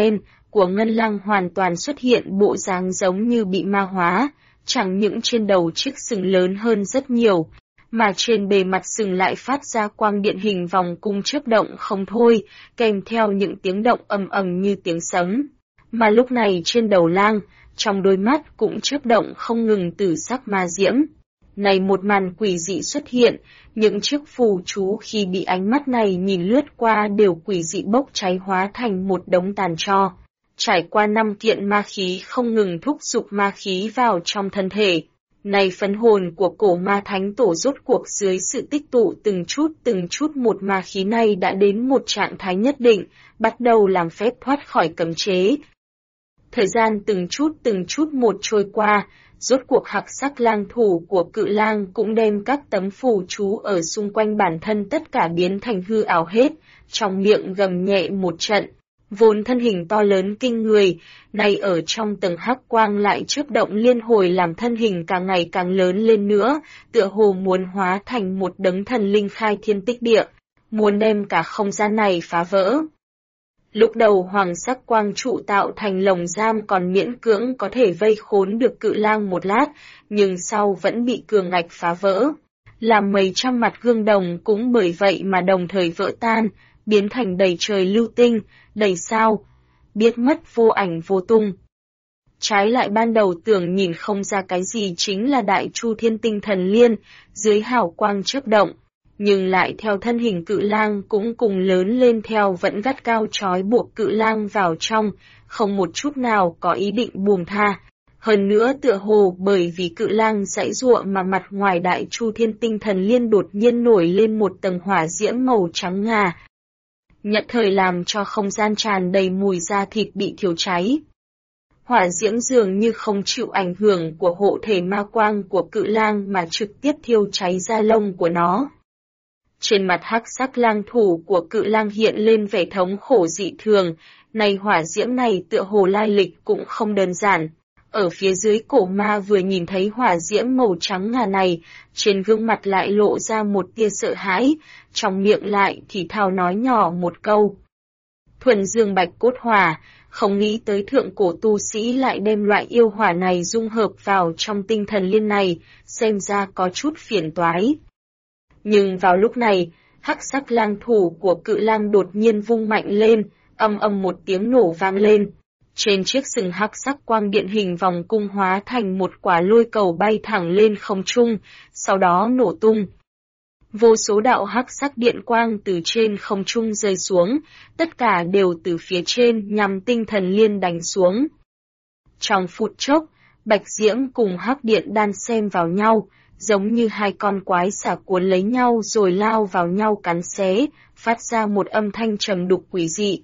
S1: của Ngân Lăng hoàn toàn xuất hiện bộ dáng giống như bị ma hóa, chẳng những trên đầu chiếc sừng lớn hơn rất nhiều, mà trên bề mặt sừng lại phát ra quang điện hình vòng cung chớp động không thôi, kèm theo những tiếng động ầm ầm như tiếng sấm. Mà lúc này trên đầu lang, trong đôi mắt cũng chớp động không ngừng từ sắc ma diễm. Này một màn quỷ dị xuất hiện, những chiếc phù chú khi bị ánh mắt này nhìn lướt qua đều quỷ dị bốc cháy hóa thành một đống tàn tro. Trải qua 5 kiện ma khí không ngừng thúc giục ma khí vào trong thân thể. Này phấn hồn của cổ ma thánh tổ rốt cuộc dưới sự tích tụ từng chút một ma khí này đã đến một trạng thái nhất định, bắt đầu làm phép thoát khỏi cấm chế. Thời gian từng chút một trôi qua, rốt cuộc hắc sắc lang thủ của cự lang cũng đem các tấm phù chú ở xung quanh bản thân tất cả biến thành hư ảo hết, trong miệng gầm nhẹ một trận. Vốn thân hình to lớn kinh người, nay ở trong tầng hắc quang lại chớp động liên hồi làm thân hình càng ngày càng lớn lên nữa, tựa hồ muốn hóa thành một đấng thần linh khai thiên tích địa, muốn đem cả không gian này phá vỡ. Lúc đầu hoàng sắc quang trụ tạo thành lồng giam còn miễn cưỡng có thể vây khốn được cự lang một lát, nhưng sau vẫn bị cường ngạch phá vỡ. Làm mấy trăm mặt gương đồng cũng bởi vậy mà đồng thời vỡ tan, biến thành đầy trời lưu tinh, đầy sao, biết mất vô ảnh vô tung. Trái lại ban đầu tưởng nhìn không ra cái gì chính là Đại Chu Thiên Tinh Thần Liên, dưới hào quang chớp động, nhưng lại theo thân hình cự lang cũng cùng lớn lên theo vẫn gắt cao trói buộc cự lang vào trong, không một chút nào có ý định buông tha. Hơn nữa tựa hồ bởi vì cự lang giãy giụa mà mặt ngoài Đại Chu Thiên Tinh Thần Liên đột nhiên nổi lên một tầng hỏa diễm màu trắng ngà. Nhận thời làm cho không gian tràn đầy mùi da thịt bị thiêu cháy. Hỏa diễm dường như không chịu ảnh hưởng của hộ thể ma quang của cự lang mà trực tiếp thiêu cháy da lông của nó. Trên mặt hắc sắc lang thủ của cự lang hiện lên vẻ thống khổ dị thường, này hỏa diễm này tựa hồ lai lịch cũng không đơn giản. Ở phía dưới cổ ma vừa nhìn thấy hỏa diễm màu trắng ngà này, trên gương mặt lại lộ ra một tia sợ hãi, trong miệng lại thì thào nói nhỏ một câu. Thuần dương bạch cốt hỏa, không nghĩ tới thượng cổ tu sĩ lại đem loại yêu hỏa này dung hợp vào trong tinh thần liên này, xem ra có chút phiền toái. Nhưng vào lúc này, hắc sắc lang thủ của cự lang đột nhiên vung mạnh lên, âm âm một tiếng nổ vang lên. Trên chiếc sừng hắc sắc quang điện hình vòng cung hóa thành một quả lôi cầu bay thẳng lên không trung, sau đó nổ tung. Vô số đạo hắc sắc điện quang từ trên không trung rơi xuống, tất cả đều từ phía trên nhằm tinh thần liên đánh xuống. Trong phút chốc, bạch diễm cùng hắc điện đan xen vào nhau, giống như hai con quái xà cuốn lấy nhau rồi lao vào nhau cắn xé, phát ra một âm thanh trầm đục quỷ dị.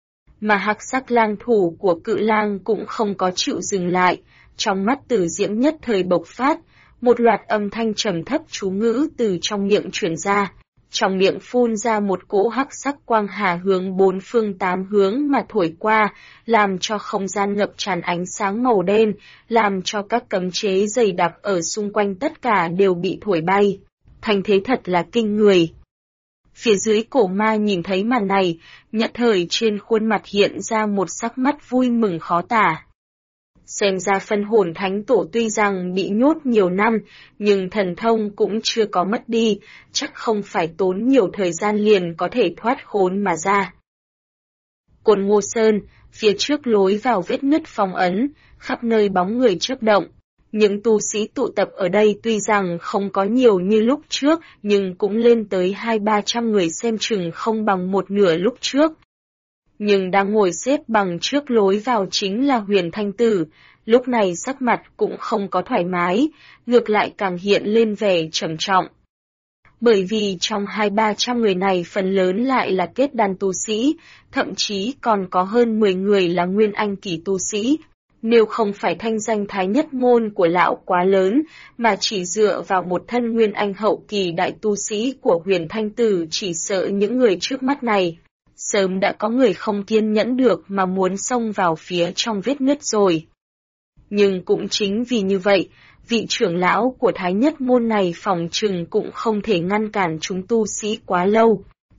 S1: Mà hắc sắc lang thủ của cự lang cũng không có chịu dừng lại, trong mắt tử diễm nhất thời bộc phát, một loạt âm thanh trầm thấp chú ngữ từ trong miệng truyền ra, trong miệng phun ra một cỗ hắc sắc quang hà hướng bốn phương tám hướng mà thổi qua, làm cho không gian ngập tràn ánh sáng màu đen, làm cho các cấm chế dày đặc ở xung quanh tất cả đều bị thổi bay. Thành thế thật là kinh người. Phía dưới cổ ma nhìn thấy màn này, nhất thời trên khuôn mặt hiện ra một sắc mắt vui mừng khó tả. Xem ra phân hồn thánh tổ tuy rằng bị nhốt nhiều năm, nhưng thần thông cũng chưa có mất đi, chắc không phải tốn nhiều thời gian liền có thể thoát khốn mà ra. Cồn Ngô Sơn, phía trước lối vào vết nứt phong ấn, khắp nơi bóng người chớp động. Những tu sĩ tụ tập ở đây tuy rằng không có nhiều như lúc trước, nhưng cũng lên tới 200-300 người xem chừng không bằng một nửa lúc trước. Nhưng đang ngồi xếp bằng trước lối vào chính là Huyền Thanh Tử, lúc này sắc mặt cũng không có thoải mái, ngược lại càng hiện lên vẻ trầm trọng. Bởi vì trong 200-300 người này phần lớn lại là kết đan tu sĩ, thậm chí còn có hơn 10 người là nguyên anh kỳ tu sĩ. Nếu không phải thanh danh thái nhất môn của lão quá lớn, mà chỉ dựa vào một thân nguyên anh hậu kỳ đại tu sĩ của Huyền Thanh Tử chỉ sợ những người trước mắt này. Sớm đã có người không kiên nhẫn được mà muốn xông vào phía trong vết nứt rồi. Nhưng cũng chính vì như vậy, vị trưởng lão của thái nhất môn này phòng chừng cũng không thể ngăn cản chúng tu sĩ quá lâu.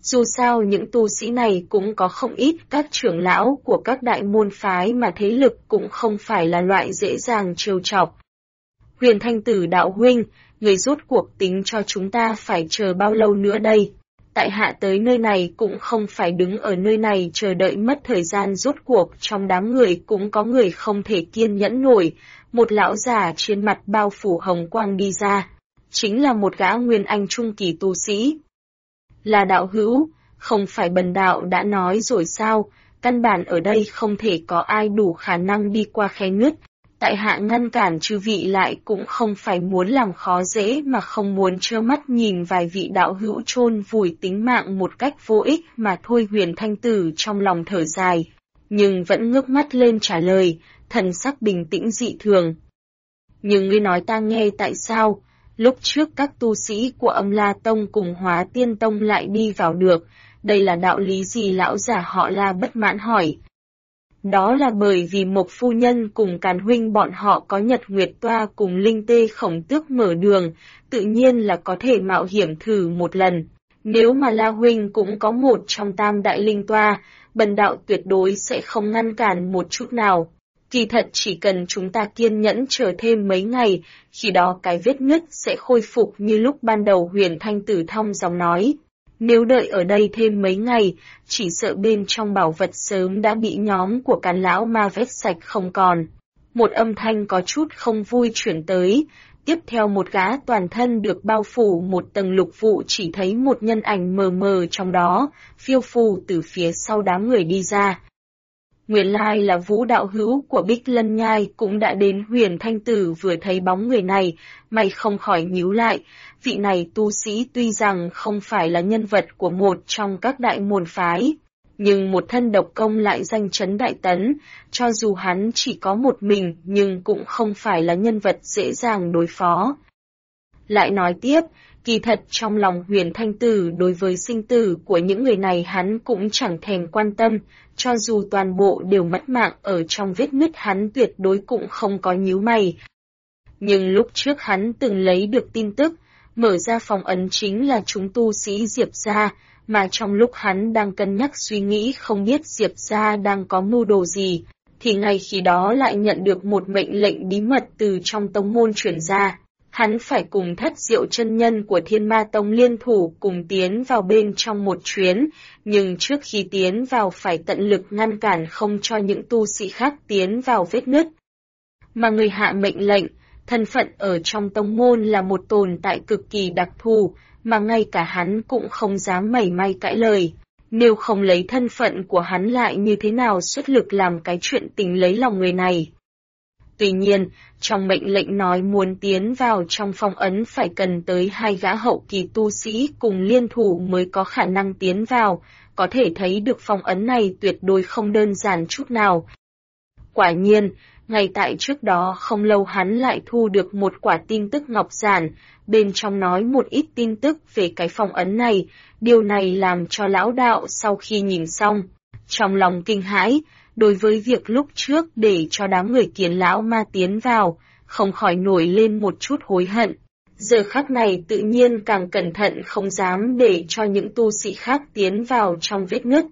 S1: Dù sao những tu sĩ này cũng có không ít các trưởng lão của các đại môn phái mà thế lực cũng không phải là loại dễ dàng trêu chọc. Huyền Thanh Tử đạo huynh, người rốt cuộc tính cho chúng ta phải chờ bao lâu nữa đây? Tại hạ tới nơi này cũng không phải đứng ở nơi này chờ đợi mất thời gian, rốt cuộc trong đám người cũng có người không thể kiên nhẫn nổi, một lão già trên mặt bao phủ hồng quang đi ra, chính là một gã nguyên anh trung kỳ tu sĩ. Là đạo hữu, không phải bần đạo đã nói rồi sao, căn bản ở đây không thể có ai đủ khả năng đi qua khe nứt. Tại hạ ngăn cản chư vị lại cũng không phải muốn làm khó dễ mà không muốn trơ mắt nhìn vài vị đạo hữu chôn vùi tính mạng một cách vô ích mà thôi. Huyền Thanh Tử trong lòng thở dài, nhưng vẫn ngước mắt lên trả lời, thần sắc bình tĩnh dị thường. Nhưng ngươi nói ta nghe tại sao, lúc trước các tu sĩ của Âm La Tông cùng Hóa Tiên Tông lại đi vào được, đây là đạo lý gì? Lão giả họ La bất mãn hỏi. Đó là bởi vì Mộc phu nhân cùng Càn huynh bọn họ có Nhật Nguyệt Toa cùng Linh Tê Khổng Tước mở đường, tự nhiên là có thể mạo hiểm thử một lần. Nếu mà La huynh cũng có một trong tam đại linh toa, bần đạo tuyệt đối sẽ không ngăn cản một chút nào. Kỳ thật chỉ cần chúng ta kiên nhẫn chờ thêm mấy ngày, khi đó cái vết nứt sẽ khôi phục như lúc ban đầu. Huyền Thanh Tử thong dong nói. Nếu đợi ở đây thêm mấy ngày, chỉ sợ bên trong bảo vật sớm đã bị nhóm của Càn lão ma vét sạch không còn. Một âm thanh có chút không vui chuyển tới, tiếp theo một gã toàn thân được bao phủ một tầng lục vụ, chỉ thấy một nhân ảnh mờ mờ trong đó, phiêu phù từ phía sau đám người đi ra. Nguyên lai là Vũ đạo hữu của Bích Lân Nhai cũng đã đến. Huyền Thanh Tử vừa thấy bóng người này, mày không khỏi nhíu lại. Vị này tu sĩ tuy rằng không phải là nhân vật của một trong các đại môn phái, nhưng một thân độc công lại danh chấn đại tấn, cho dù hắn chỉ có một mình nhưng cũng không phải là nhân vật dễ dàng đối phó. Lại nói tiếp, kỳ thật trong lòng Huyền Thanh Tử đối với sinh tử của những người này hắn cũng chẳng thèm quan tâm, cho dù toàn bộ đều mất mạng ở trong vết nứt hắn tuyệt đối cũng không có nhíu mày. Nhưng lúc trước hắn từng lấy được tin tức, mở ra phong ấn chính là chúng tu sĩ Diệp gia, mà trong lúc hắn đang cân nhắc suy nghĩ không biết Diệp gia đang có mưu đồ gì, thì ngay khi đó lại nhận được một mệnh lệnh bí mật từ trong tông môn truyền ra. Hắn phải cùng Thất Diệu chân nhân của Thiên Ma Tông liên thủ cùng tiến vào bên trong một chuyến, nhưng trước khi tiến vào phải tận lực ngăn cản không cho những tu sĩ khác tiến vào vết nứt. Mà người hạ mệnh lệnh, thân phận ở trong tông môn là một tồn tại cực kỳ đặc thù, mà ngay cả hắn cũng không dám mảy may cãi lời. Nếu không lấy thân phận của hắn lại như thế nào xuất lực làm cái chuyện tình lấy lòng người này. Tuy nhiên, trong mệnh lệnh nói muốn tiến vào trong phong ấn phải cần tới 2 gã hậu kỳ tu sĩ cùng liên thủ mới có khả năng tiến vào, có thể thấy được phong ấn này tuyệt đối không đơn giản chút nào. Quả nhiên, ngay tại trước đó không lâu hắn lại thu được một quả tin tức ngọc giản, bên trong nói một ít tin tức về cái phong ấn này, điều này làm cho lão đạo sau khi nhìn xong, trong lòng kinh hãi. Đối với việc lúc trước để cho đám người Kiến lão ma tiến vào, không khỏi nổi lên một chút hối hận. Giờ khắc này tự nhiên càng cẩn thận không dám để cho những tu sĩ khác tiến vào trong vết nứt.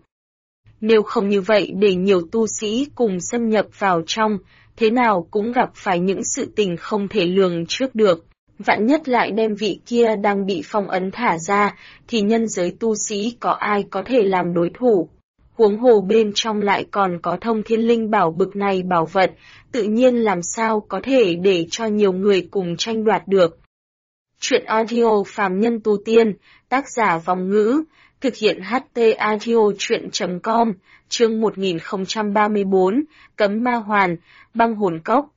S1: Nếu không như vậy để nhiều tu sĩ cùng xâm nhập vào trong, thế nào cũng gặp phải những sự tình không thể lường trước được. Vạn nhất lại đem vị kia đang bị phong ấn thả ra, thì nhân giới tu sĩ có ai có thể làm đối thủ. Huống hồ bên trong lại còn có Thông Thiên Linh Bảo bực này bảo vật, tự nhiên làm sao có thể để cho nhiều người cùng tranh đoạt được. Chuyện audio phàm nhân tu tiên, tác giả Vong Ngữ, thực hiện HT audio chuyện.com, chương 1034, Cấm Ma Hoàn, Băng Hồn Cốc.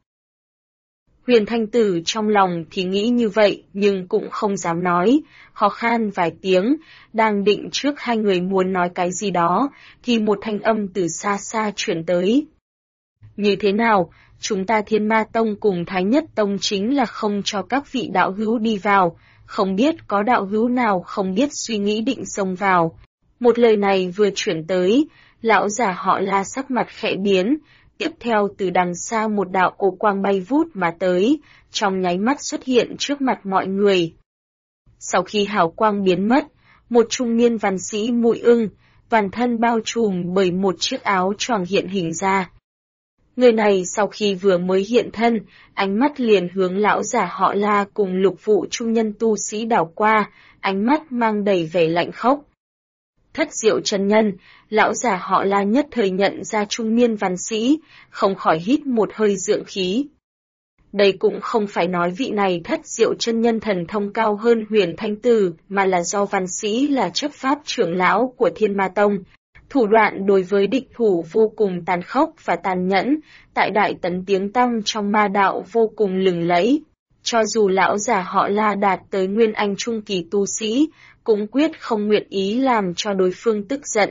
S1: Huyền Thanh Tử trong lòng thì nghĩ như vậy nhưng cũng không dám nói, ho khan vài tiếng, đang định trước hai người muốn nói cái gì đó, thì một thanh âm từ xa xa chuyển tới. Như thế nào, chúng ta Thiên Ma Tông cùng Thái Nhất Tông chính là không cho các vị đạo hữu đi vào, không biết có đạo hữu nào không biết suy nghĩ định xông vào. Một lời này vừa chuyển tới, lão già họ La sắc mặt khẽ biến. Tiếp theo từ đằng xa một đạo ô quang bay vút mà tới, trong nháy mắt xuất hiện trước mặt mọi người. Sau khi hào quang biến mất, một trung niên văn sĩ mụi ưng, toàn thân bao trùm bởi một chiếc áo choàng hiện hình ra. Người này sau khi vừa mới hiện thân, ánh mắt liền hướng lão giả họ La cùng Lục Vụ trung nhân tu sĩ đảo qua, ánh mắt mang đầy vẻ lạnh khốc. Thất Diệu chân nhân, lão giả họ La nhất thời nhận ra trung niên văn sĩ, không khỏi hít một hơi dưỡng khí. Đây cũng không phải nói vị này Thất Diệu chân nhân thần thông cao hơn Huyền Thanh Tử, mà là do văn sĩ là chấp pháp trưởng lão của Thiên Ma Tông. Thủ đoạn đối với địch thủ vô cùng tàn khốc và tàn nhẫn, tại Đại Tấn tiếng tăm trong ma đạo vô cùng lừng lẫy. Cho dù lão già họ La đạt tới Nguyên Anh trung kỳ tu sĩ, cũng quyết không nguyện ý làm cho đối phương tức giận.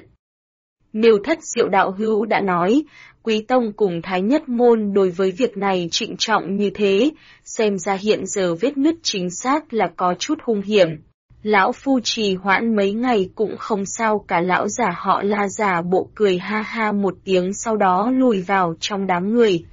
S1: Nếu Thất Diệu đạo hữu đã nói, Quý Tông cùng Thái Nhất Môn đối với việc này trịnh trọng như thế, xem ra hiện giờ vết nứt chính xác là có chút hung hiểm. Lão phu trì hoãn mấy ngày cũng không sao cả. Lão giả họ La giả bộ cười ha ha một tiếng, sau đó lùi vào trong đám người.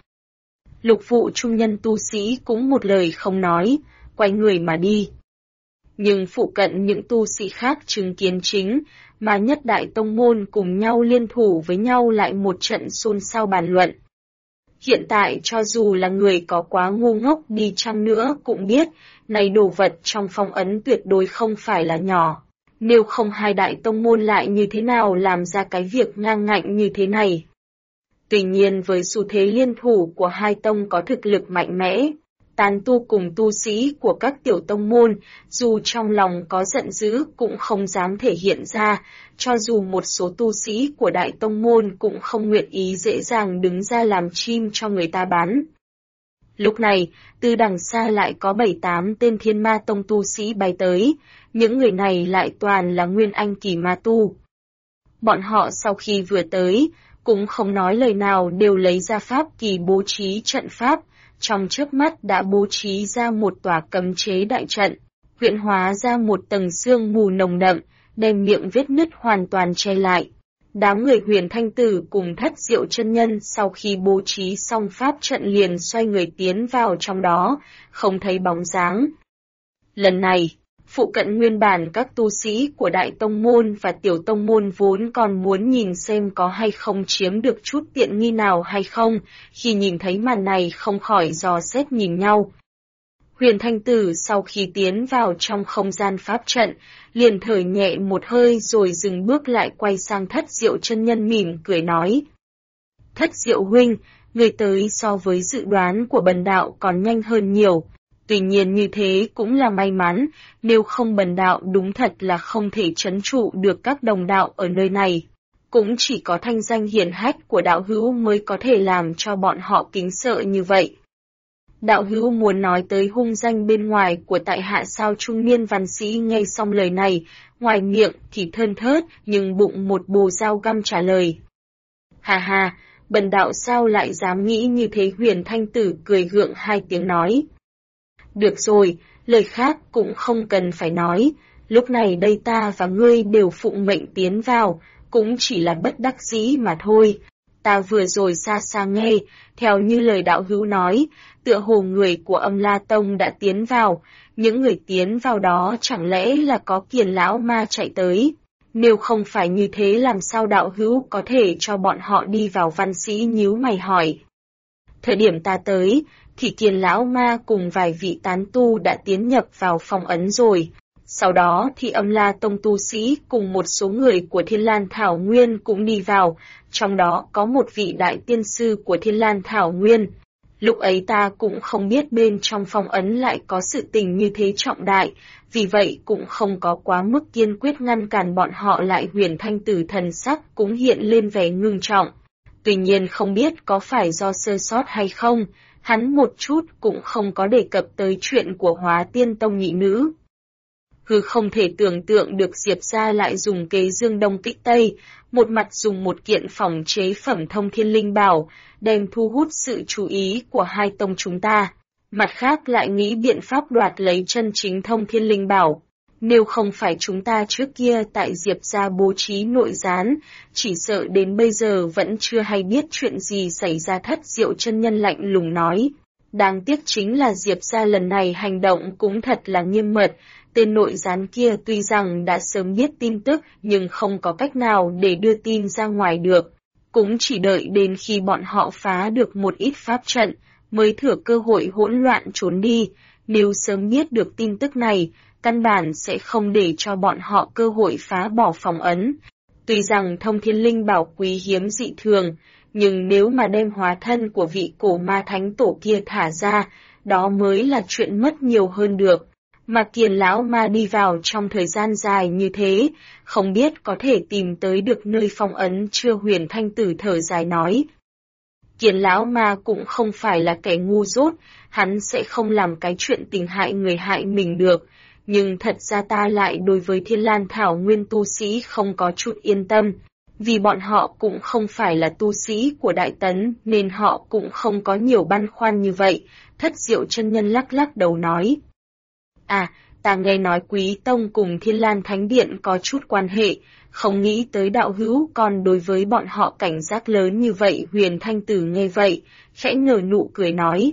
S1: Lục Vụ trung nhân tu sĩ cũng một lời không nói, quay người mà đi. Nhưng phụ cận những tu sĩ khác chứng kiến chính, mà Nhất Đại Tông Môn cùng nhau liên thủ với nhau lại một trận xôn xao bàn luận. Hiện tại cho dù là người có quá ngu ngốc đi chăng nữa cũng biết, này đồ vật trong phong ấn tuyệt đối không phải là nhỏ. Nếu không hai đại tông môn lại như thế nào làm ra cái việc ngang ngạnh như thế này. Tuy nhiên với xu thế liên thủ của hai tông có thực lực mạnh mẽ, tán tu cùng tu sĩ của các tiểu tông môn, dù trong lòng có giận dữ cũng không dám thể hiện ra, cho dù một số tu sĩ của đại tông môn cũng không nguyện ý dễ dàng đứng ra làm chim cho người ta bán. Lúc này, từ đằng xa lại có 7-8 tên Thiên Ma Tông tu sĩ bay tới, những người này lại toàn là Nguyên Anh kỳ ma tu. Bọn họ sau khi vừa tới, cũng không nói lời nào, đều lấy ra pháp kỳ bố trí trận pháp, trong chớp mắt đã bố trí ra một tòa cấm chế đại trận, huyễn hóa ra một tầng sương mù nồng đậm, đem miệng vết nứt hoàn toàn che lại. Đám người Huyền Thanh Tử cùng Thất Diệu chân nhân sau khi bố trí xong pháp trận liền xoay người tiến vào trong đó, không thấy bóng dáng. Lần này, phụ cận nguyên bản các tu sĩ của Đại Tông Môn và Tiểu Tông Môn vốn còn muốn nhìn xem có hay không chiếm được chút tiện nghi nào hay không, khi nhìn thấy màn này không khỏi dò xét nhìn nhau. Huyền Thanh Tử sau khi tiến vào trong không gian pháp trận, liền thở nhẹ một hơi rồi dừng bước lại quay sang Thất Diệu chân nhân mỉm cười nói. Thất Diệu huynh, người tới so với dự đoán của bần đạo còn nhanh hơn nhiều. Tuy nhiên như thế cũng là may mắn, nếu không bần đạo đúng thật là không thể trấn trụ được các đồng đạo ở nơi này. Cũng chỉ có thanh danh hiển hách của đạo hữu mới có thể làm cho bọn họ kính sợ như vậy. Đạo hữu muốn nói tới hung danh bên ngoài của tại hạ sao? Trung niên văn sĩ nghe xong lời này, ngoài miệng thì thơn thớt, nhưng bụng một bồ dao găm trả lời. Hà hà, bần đạo sao lại dám nghĩ như thế? Huyền Thanh Tử cười gượng hai tiếng nói. Được rồi, lời khác cũng không cần phải nói, lúc này đây ta và ngươi đều phụng mệnh tiến vào, cũng chỉ là bất đắc dĩ mà thôi. Ta vừa rồi xa xa nghe, theo như lời đạo hữu nói, tựa hồ người của Âm La Tông đã tiến vào, những người tiến vào đó chẳng lẽ là có Kiền lão ma chạy tới. Nếu không phải như thế làm sao đạo hữu có thể cho bọn họ đi vào? Văn sĩ nhíu mày hỏi. Thời điểm ta tới, thì Kiền lão ma cùng vài vị tán tu đã tiến nhập vào phong ấn rồi. Sau đó thì Âm La Tông tu sĩ cùng một số người của Thiên Lan Thảo Nguyên cũng đi vào, trong đó có một vị đại tiên sư của Thiên Lan Thảo Nguyên. Lúc ấy ta cũng không biết bên trong phong ấn lại có sự tình như thế trọng đại, vì vậy cũng không có quá mức kiên quyết ngăn cản bọn họ lại. Huyền Thanh Tử thần sắc cũng hiện lên vẻ ngưng trọng. Tuy nhiên không biết có phải do sơ sót hay không, hắn một chút cũng không có đề cập tới chuyện của Hóa Tiên Tông nhị nữ. Không thể tưởng tượng được Diệp gia lại dùng kế dương đông kích tây, một mặt dùng một kiện phỏng chế phẩm thông thiên linh bảo, đem thu hút sự chú ý của hai tông chúng ta, mặt khác lại nghĩ biện pháp đoạt lấy chân chính thông thiên linh bảo. Nếu không phải chúng ta trước kia tại Diệp gia bố trí nội gián, chỉ sợ đến bây giờ vẫn chưa hay biết chuyện gì xảy ra. Thất Diệu chân nhân lạnh lùng nói. Đáng tiếc chính là Diệp gia lần này hành động cũng thật là nghiêm mật, tên nội gián kia tuy rằng đã sớm biết tin tức nhưng không có cách nào để đưa tin ra ngoài được, cũng chỉ đợi đến khi bọn họ phá được một ít pháp trận, mới thừa cơ hội hỗn loạn trốn đi, nếu sớm biết được tin tức này, căn bản sẽ không để cho bọn họ cơ hội phá bỏ phong ấn. Tuy rằng thông thiên linh bảo quý hiếm dị thường, nhưng nếu mà đem hóa thân của vị cổ ma thánh tổ kia thả ra, đó mới là chuyện mất nhiều hơn được. Mà Kiền lão ma đi vào trong thời gian dài như thế, không biết có thể tìm tới được nơi phong ấn chưa. Huyền Thanh Tử thở dài nói. Kiền lão ma cũng không phải là kẻ ngu dốt, hắn sẽ không làm cái chuyện tình hại người hại mình được. Nhưng thật ra ta lại đối với Thiên Lan Thảo Nguyên tu sĩ không có chút yên tâm, vì bọn họ cũng không phải là tu sĩ của Đại Tấn nên họ cũng không có nhiều băn khoăn như vậy. Thất Diệu chân nhân lắc lắc đầu nói. À, ta nghe nói Quý Tông cùng Thiên Lan Thánh Điện có chút quan hệ, không nghĩ tới đạo hữu còn đối với bọn họ cảnh giác lớn như vậy. Huyền Thanh Tử nghe vậy, khẽ nở nụ cười nói.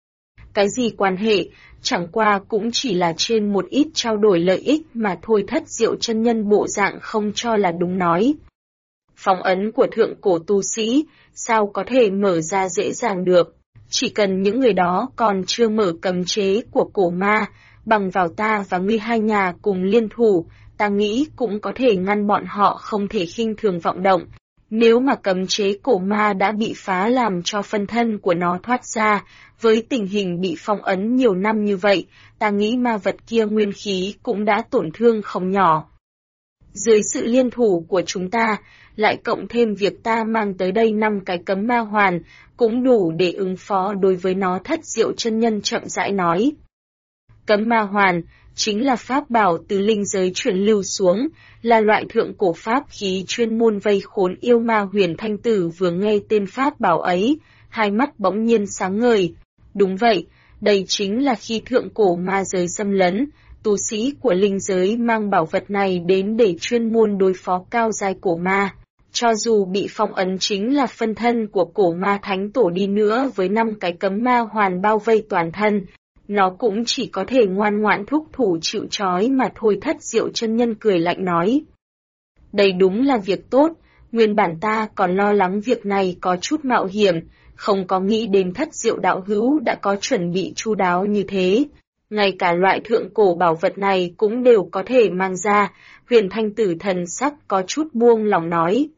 S1: Cái gì quan hệ, chẳng qua cũng chỉ là trên một ít trao đổi lợi ích mà thôi. Thất Diệu chân nhân bộ dạng không cho là đúng nói. Phong ấn của thượng cổ tu sĩ, sao có thể mở ra dễ dàng được, chỉ cần những người đó còn chưa mở cấm chế của cổ ma, bằng vào ta và ngươi hai nhà cùng liên thủ, ta nghĩ cũng có thể ngăn bọn họ không thể khinh thường vọng động. Nếu mà cấm chế cổ ma đã bị phá làm cho phân thân của nó thoát ra, với tình hình bị phong ấn nhiều năm như vậy, ta nghĩ ma vật kia nguyên khí cũng đã tổn thương không nhỏ. Dưới sự liên thủ của chúng ta, lại cộng thêm việc ta mang tới đây 5 cái cấm ma hoàn, cũng đủ để ứng phó đối với nó. Thất Diệu chân nhân chậm rãi nói. Cấm ma hoàn chính là pháp bảo từ linh giới truyền lưu xuống, là loại thượng cổ pháp khí chuyên môn vây khốn yêu ma. Huyền Thanh Tử vừa nghe tên pháp bảo ấy, hai mắt bỗng nhiên sáng ngời. Đúng vậy, đây chính là khi thượng cổ ma giới xâm lấn, tu sĩ của linh giới mang bảo vật này đến để chuyên môn đối phó cao giai cổ ma. Cho dù bị phong ấn chính là phân thân của cổ ma thánh tổ đi nữa, với 5 cái cấm ma hoàn bao vây toàn thân, nó cũng chỉ có thể ngoan ngoãn thúc thủ chịu trói mà thôi. Thất Diệu chân nhân cười lạnh nói. Đây đúng là việc tốt, nguyên bản ta còn lo lắng việc này có chút mạo hiểm, không có nghĩ đến Thất Diệu đạo hữu đã có chuẩn bị chu đáo như thế. Ngay cả loại thượng cổ bảo vật này cũng đều có thể mang ra. Huyền Thanh Tử thần sắc có chút buông lòng nói.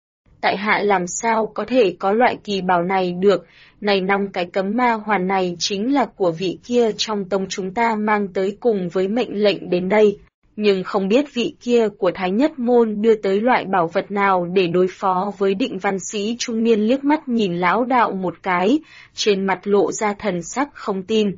S1: Tại hạ làm sao có thể có loại kỳ bảo này được, này 5 cái cấm ma hoàn này chính là của vị kia trong tông chúng ta mang tới cùng với mệnh lệnh đến đây, nhưng không biết vị kia của Thái Nhất Môn đưa tới loại bảo vật nào để đối phó với Định văn sĩ trung niên liếc mắt nhìn lão đạo một cái, trên mặt lộ ra thần sắc không tin.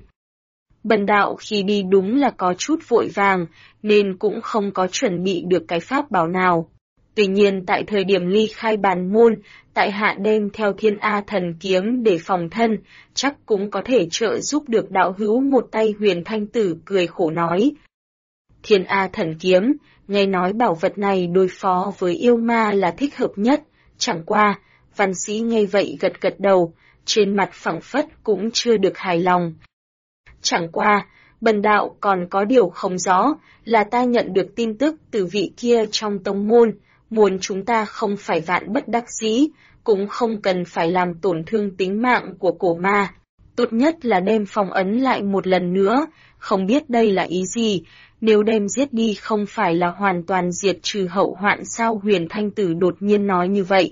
S1: Bần đạo khi đi đúng là có chút vội vàng, nên cũng không có chuẩn bị được cái pháp bảo nào. Tuy nhiên tại thời điểm ly khai bản môn, tại hạ đem theo Thiên A thần kiếm để phòng thân, chắc cũng có thể trợ giúp được đạo hữu một tay. Huyền Thanh Tử cười khổ nói. Thiên A thần kiếm, nghe nói bảo vật này đối phó với yêu ma là thích hợp nhất, chẳng qua, văn sĩ nghe vậy gật gật đầu, trên mặt phẳng phất cũng chưa được hài lòng. Chẳng qua, bần đạo còn có điều không rõ, là ta nhận được tin tức từ vị kia trong tông môn, muốn chúng ta không phải vạn bất đắc dĩ, cũng không cần phải làm tổn thương tính mạng của cổ ma. Tốt nhất là đem phong ấn lại một lần nữa, không biết đây là ý gì, nếu đem giết đi không phải là hoàn toàn diệt trừ hậu hoạn sao? Huyền Thanh Tử đột nhiên nói như vậy.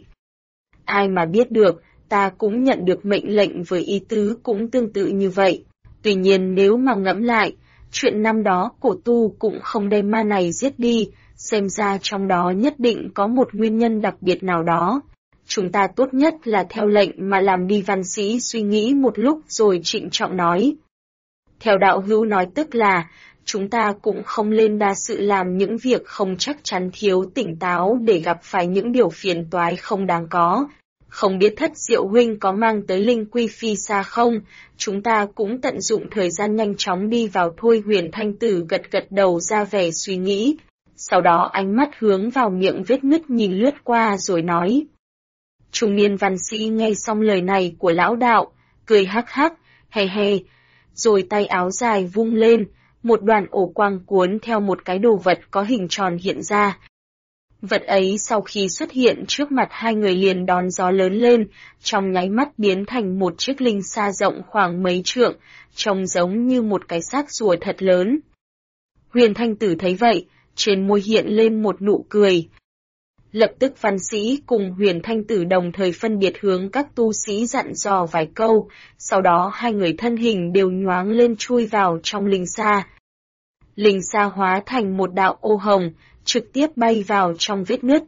S1: Ai mà biết được, ta cũng nhận được mệnh lệnh với ý tứ cũng tương tự như vậy. Tuy nhiên nếu mà ngẫm lại, chuyện năm đó cổ tu cũng không đem ma này giết đi, xem ra trong đó nhất định có một nguyên nhân đặc biệt nào đó. Chúng ta tốt nhất là theo lệnh mà làm đi. Văn sĩ suy nghĩ một lúc rồi trịnh trọng nói. Theo đạo hữu nói tức là, chúng ta cũng không lên đa sự làm những việc không chắc chắn, thiếu tỉnh táo để gặp phải những điều phiền toái không đáng có. Không biết Thất Diệu huynh có mang tới linh quy phi xa không, chúng ta cũng tận dụng thời gian nhanh chóng đi vào thôi. Huyền Thanh Tử gật gật đầu ra vẻ suy nghĩ, sau đó ánh mắt hướng vào miệng vết nứt nhìn lướt qua rồi nói. Trung niên văn sĩ nghe xong lời này của lão đạo, cười hắc hắc, Hè hè, rồi tay áo dài vung lên, một đoàn ổ quang cuốn theo một cái đồ vật có hình tròn hiện ra. Vật ấy sau khi xuất hiện trước mặt hai người liền đón gió lớn lên, trong nháy mắt biến thành một chiếc linh sa rộng khoảng mấy trượng, trông giống như một cái xác rùa thật lớn. Huyền Thanh Tử thấy vậy, trên môi hiện lên một nụ cười. Lập tức văn sĩ cùng Huyền Thanh Tử đồng thời phân biệt hướng các tu sĩ dặn dò vài câu, sau đó hai người thân hình đều nhoáng lên chui vào trong linh sa. Linh sa hóa thành một đạo ô hồng, trực tiếp bay vào trong vết nứt.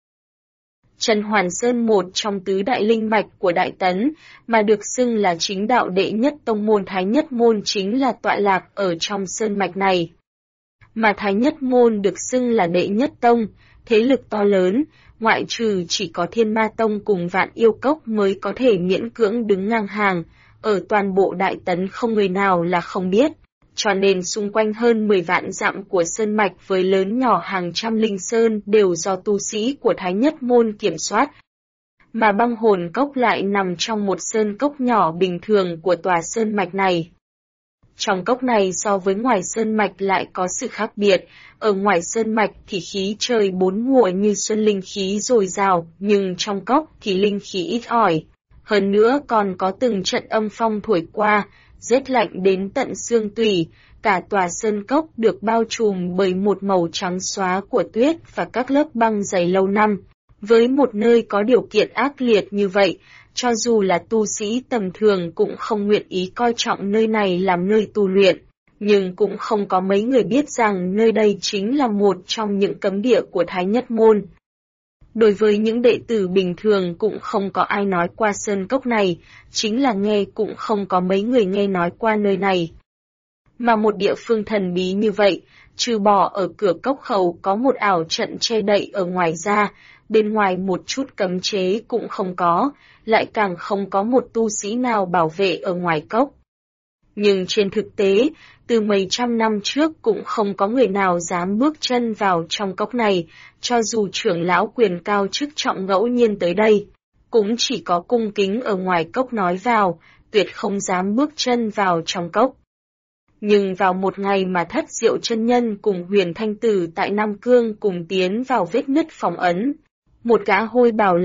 S1: Trần Hoàn Sơn, một trong tứ đại linh mạch của Đại Tấn, mà được xưng là chính đạo đệ nhất tông môn Thái Nhất Môn, chính là tọa lạc ở trong sơn mạch này. Mà Thái Nhất Môn được xưng là đệ nhất tông, thế lực to lớn, ngoại trừ chỉ có Thiên Ma Tông cùng Vạn Yêu Cốc mới có thể miễn cưỡng đứng ngang hàng, ở toàn bộ Đại Tấn không người nào là không biết. Cho nên xung quanh hơn 10 vạn dặm của sơn mạch với lớn nhỏ hàng trăm linh sơn đều do tu sĩ của Thái Nhất Môn kiểm soát. Mà Băng Hồn Cốc lại nằm trong một sơn cốc nhỏ bình thường của tòa sơn mạch này. Trong cốc này so với ngoài sơn mạch lại có sự khác biệt, ở ngoài sơn mạch thì khí trời bốn mùa như xuân linh khí dồi dào, nhưng trong cốc thì linh khí ít ỏi. Hơn nữa còn có từng trận âm phong thổi qua, rét lạnh đến tận xương tủy, cả tòa sơn cốc được bao trùm bởi một màu trắng xóa của tuyết và các lớp băng dày lâu năm. Với một nơi có điều kiện ác liệt như vậy, cho dù là tu sĩ tầm thường cũng không nguyện ý coi trọng nơi này làm nơi tu luyện, nhưng cũng không có mấy người biết rằng nơi đây chính là một trong những cấm địa của Thái Nhất Môn. Đối với những đệ tử bình thường cũng không có ai nói qua sơn cốc này, chính là nghe cũng không có mấy người nghe nói qua nơi này. Mà một địa phương thần bí như vậy, trừ bỏ ở cửa cốc khẩu có một ảo trận che đậy ở ngoài ra, bên ngoài một chút cấm chế cũng không có, lại càng không có một tu sĩ nào bảo vệ ở ngoài cốc. Nhưng trên thực tế, từ mấy trăm năm trước cũng không có người nào dám bước chân vào trong cốc này, cho dù trưởng lão quyền cao chức trọng ngẫu nhiên tới đây, cũng chỉ có cung kính ở ngoài cốc nói vào, tuyệt không dám bước chân vào trong cốc. Nhưng vào một ngày mà Thất Diệu chân nhân cùng Huyền Thanh Tử tại Nam Cương cùng tiến vào vết nứt phong ấn, một gã hôi bào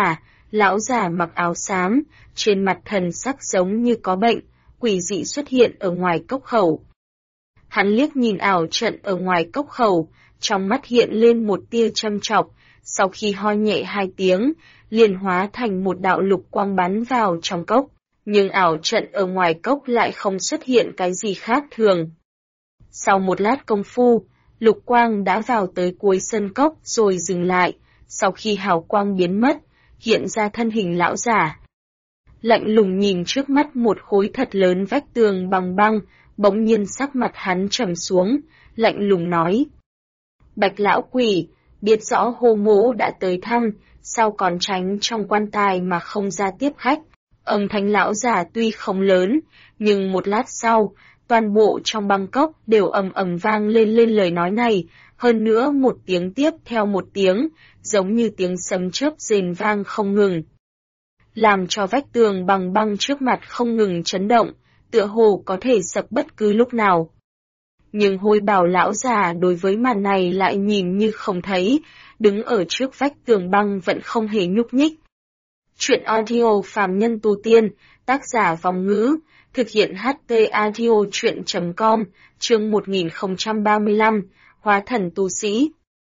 S1: lão giả mặc áo xám, trên mặt thần sắc giống như có bệnh, quỷ dị xuất hiện ở ngoài cốc khẩu. Hắn liếc nhìn ảo trận ở ngoài cốc khẩu, trong mắt hiện lên một tia châm chọc, sau khi ho nhẹ hai tiếng, liền hóa thành một đạo lục quang bắn vào trong cốc, nhưng ảo trận ở ngoài cốc lại không xuất hiện cái gì khác thường. Sau một lát công phu, lục quang đã vào tới cuối sân cốc rồi dừng lại, sau khi hào quang biến mất, hiện ra thân hình lão giả. Lạnh lùng nhìn trước mắt một khối thật lớn vách tường bằng băng, bỗng nhiên sắc mặt hắn trầm xuống, lạnh lùng nói. Bạch lão quỷ, biết rõ Hô Mỗ đã tới thăm, sao còn tránh trong quan tài mà không ra tiếp khách. Âm thanh lão giả tuy không lớn, nhưng một lát sau, toàn bộ trong băng cốc đều ầm ầm vang lên lời nói này, hơn nữa một tiếng tiếp theo một tiếng, giống như tiếng sấm chớp rền vang không ngừng. Làm cho vách tường bằng băng trước mặt không ngừng chấn động, tựa hồ có thể sập bất cứ lúc nào. Nhưng hôi bào lão già đối với màn này lại nhìn như không thấy, đứng ở trước vách tường băng vẫn không hề nhúc nhích. Chuyện audio phàm nhân tu tiên, tác giả Vòng Ngữ, thực hiện HT audio chuyện.com, chương 1035, Hóa thần tu sĩ.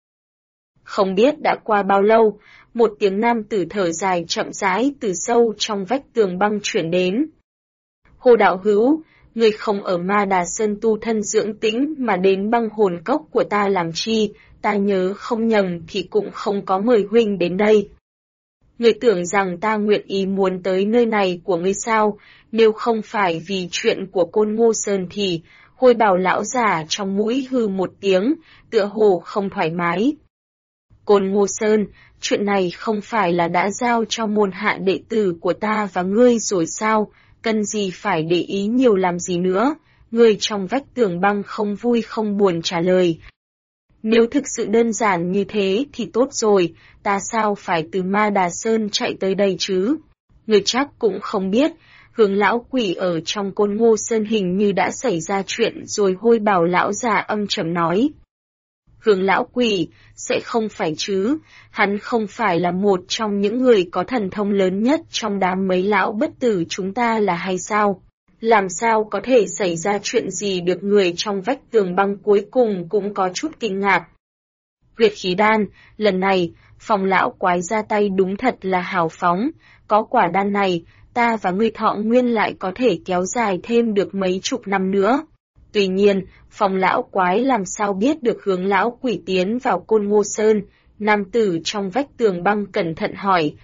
S1: Không biết đã qua bao lâu, một tiếng nam tử thở dài chậm rãi từ sâu trong vách tường băng chuyển đến. Hồ đạo hữu, người không ở Ma Đà Sơn tu thân dưỡng tĩnh mà đến Băng Hồn Cốc của ta làm chi, ta nhớ không nhầm thì cũng không có mời huynh đến đây. Người tưởng rằng ta nguyện ý muốn tới nơi này của ngươi sao, nếu không phải vì chuyện của Côn Ngô Sơn thì, hôi bào lão già trong mũi hư một tiếng, tựa hồ không thoải mái. Côn Ngô Sơn, chuyện này không phải là đã giao cho môn hạ đệ tử của ta và ngươi rồi sao, cần gì phải để ý nhiều làm gì nữa, người trong vách tường băng không vui không buồn trả lời. Nếu thực sự đơn giản như thế thì tốt rồi, ta sao phải từ Ma Đà Sơn chạy tới đây chứ? Người chắc cũng không biết, Hướng lão quỷ ở trong Côn Ngô Sơn hình như đã xảy ra chuyện rồi, Hôi Bảo lão già âm trầm nói. Hướng lão quỷ, sẽ không phải chứ, hắn không phải là một trong những người có thần thông lớn nhất trong đám mấy lão bất tử chúng ta là hay sao? Làm sao có thể xảy ra chuyện gì được? Người trong vách tường băng cuối cùng cũng có chút kinh ngạc. Huyết khí đan, lần này, Phong lão quái ra tay đúng thật là hào phóng, có quả đan này, ta và ngươi thọ nguyên lại có thể kéo dài thêm được mấy chục năm nữa. Tuy nhiên, Phong lão quái làm sao biết được hướng lão quỷ tiến vào Côn Ngô Sơn? Nam tử trong vách tường băng cẩn thận hỏi.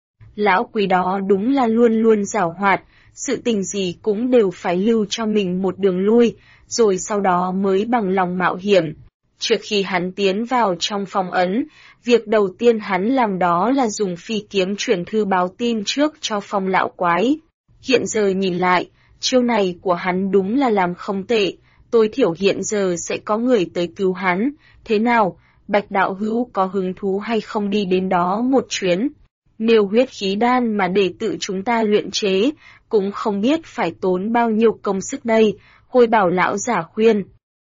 S1: Lão quỷ đó đúng là luôn luôn giảo hoạt, sự tình gì cũng đều phải lưu cho mình một đường lui, rồi sau đó mới bằng lòng mạo hiểm. Trước khi hắn tiến vào trong phong ấn, việc đầu tiên hắn làm đó là dùng phi kiếm chuyển thư báo tin trước cho Phong lão quái. Hiện giờ nhìn lại, chiêu này của hắn đúng là làm không tệ, tối thiểu hiện giờ sẽ có người tới cứu hắn. Thế nào, Bạch đạo hữu có hứng thú hay không đi đến đó một chuyến? Nếu huyết khí đan mà để tự chúng ta luyện chế, cũng không biết phải tốn bao nhiêu công sức đây, Hôi Bảo lão giả khuyên.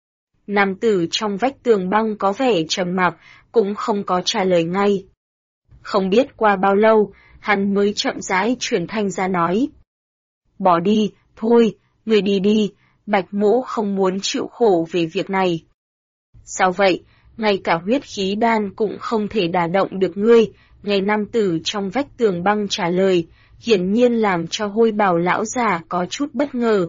S1: Nam tử trong vách tường băng có vẻ trầm mặc, cũng không có trả lời ngay. Không biết qua bao lâu, hắn mới chậm rãi chuyển thanh ra nói. Bỏ đi, thôi, người đi đi, Bạch mỗ không muốn chịu khổ về việc này. Sao vậy, ngay cả huyết khí đan cũng không thể đả động được ngươi, nghe nam tử trong vách tường băng trả lời, hiển nhiên làm cho Hôi Bảo lão già có chút bất ngờ.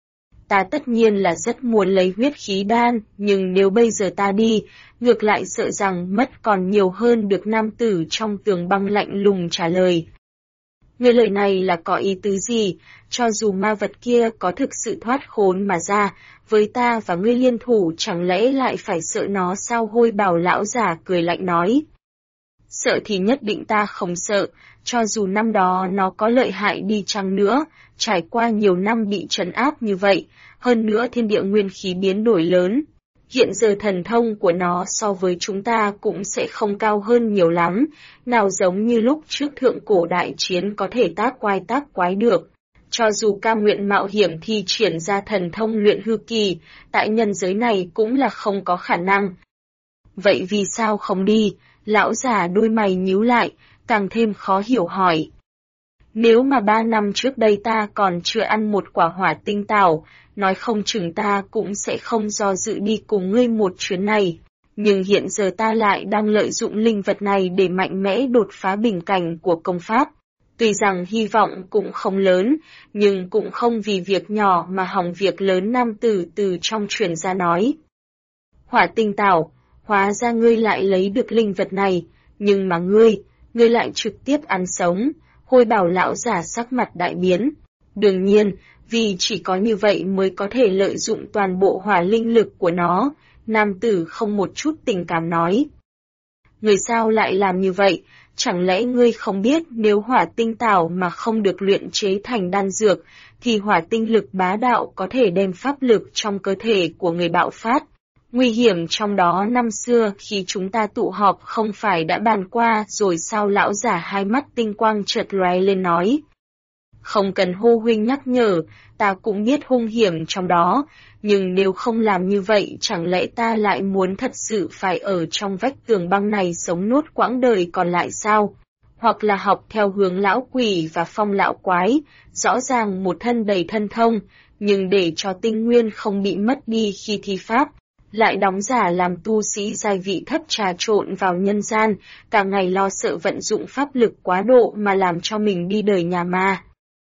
S1: Ta tất nhiên là rất muốn lấy huyết khí đan, nhưng nếu bây giờ ta đi, ngược lại sợ rằng mất còn nhiều hơn, được nam tử trong tường băng lạnh lùng trả lời. Người lời này là có ý tứ gì? Cho dù ma vật kia có thực sự thoát khốn mà ra, với ta và ngươi liên thủ chẳng lẽ lại phải sợ nó sao? Hôi Bảo lão giả cười lạnh nói. Sợ thì nhất định ta không sợ, cho dù năm đó nó có lợi hại đi chăng nữa, trải qua nhiều năm bị trấn áp như vậy, hơn nữa thiên địa nguyên khí biến đổi lớn. Hiện giờ thần thông của nó so với chúng ta cũng sẽ không cao hơn nhiều lắm, nào giống như lúc trước thượng cổ đại chiến có thể tác quái được. Cho dù cam nguyện mạo hiểm thi triển ra thần thông luyện hư kỳ, tại nhân giới này cũng là không có khả năng. Vậy vì sao không đi? Lão già đôi mày nhíu lại, càng thêm khó hiểu hỏi. Nếu mà 3 năm trước đây ta còn chưa ăn một quả hỏa tinh tảo, nói không chừng ta cũng sẽ không do dự đi cùng ngươi một chuyến này. Nhưng hiện giờ ta lại đang lợi dụng linh vật này để mạnh mẽ đột phá bình cảnh của công pháp. Tuy rằng hy vọng cũng không lớn, nhưng cũng không vì việc nhỏ mà hỏng việc lớn. Nam tử từ trong truyền ra nói. Hỏa tinh tảo, hóa ra ngươi lại lấy được linh vật này, nhưng mà ngươi lại trực tiếp ăn sống. Hôi Bảo lão giả sắc mặt đại biến. Đương nhiên, vì chỉ có như vậy mới có thể lợi dụng toàn bộ hỏa linh lực của nó, nam tử không một chút tình cảm nói. Người sao lại làm như vậy? Chẳng lẽ ngươi không biết nếu hỏa tinh tảo mà không được luyện chế thành đan dược, thì hỏa tinh lực bá đạo có thể đem pháp lực trong cơ thể của người bạo phát. Nguy hiểm trong đó năm xưa khi chúng ta tụ họp không phải đã bàn qua rồi sao? Lão giả hai mắt tinh quang chợt lóe lên nói. Không cần hô huynh nhắc nhở, ta cũng biết hung hiểm trong đó, nhưng nếu không làm như vậy chẳng lẽ ta lại muốn thật sự phải ở trong vách tường băng này sống nốt quãng đời còn lại sao? Hoặc là học theo hướng lão quỷ và Phong lão quái, rõ ràng một thân đầy thân thông, nhưng để cho tinh nguyên không bị mất đi khi thi pháp, lại đóng giả làm tu sĩ giai vị thấp trà trộn vào nhân gian, cả ngày lo sợ vận dụng pháp lực quá độ mà làm cho mình đi đời nhà ma.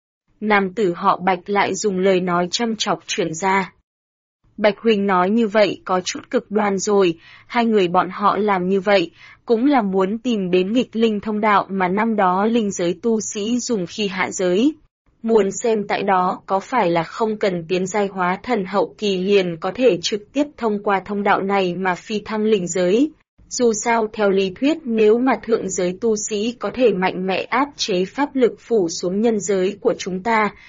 S1: Nam tử họ Bạch lại dùng lời nói châm chọc chuyển ra. Bạch huynh nói như vậy có chút cực đoan rồi, hai người bọn họ làm như vậy, cũng là muốn tìm đến nghịch linh thông đạo mà năm đó linh giới tu sĩ dùng khi hạ giới. Muốn xem tại đó có phải là không cần tiến giai hóa thần hậu kỳ liền có thể trực tiếp thông qua thông đạo này mà phi thăng linh giới. Dù sao theo lý thuyết nếu mà thượng giới tu sĩ có thể mạnh mẽ áp chế pháp lực phủ xuống nhân giới của chúng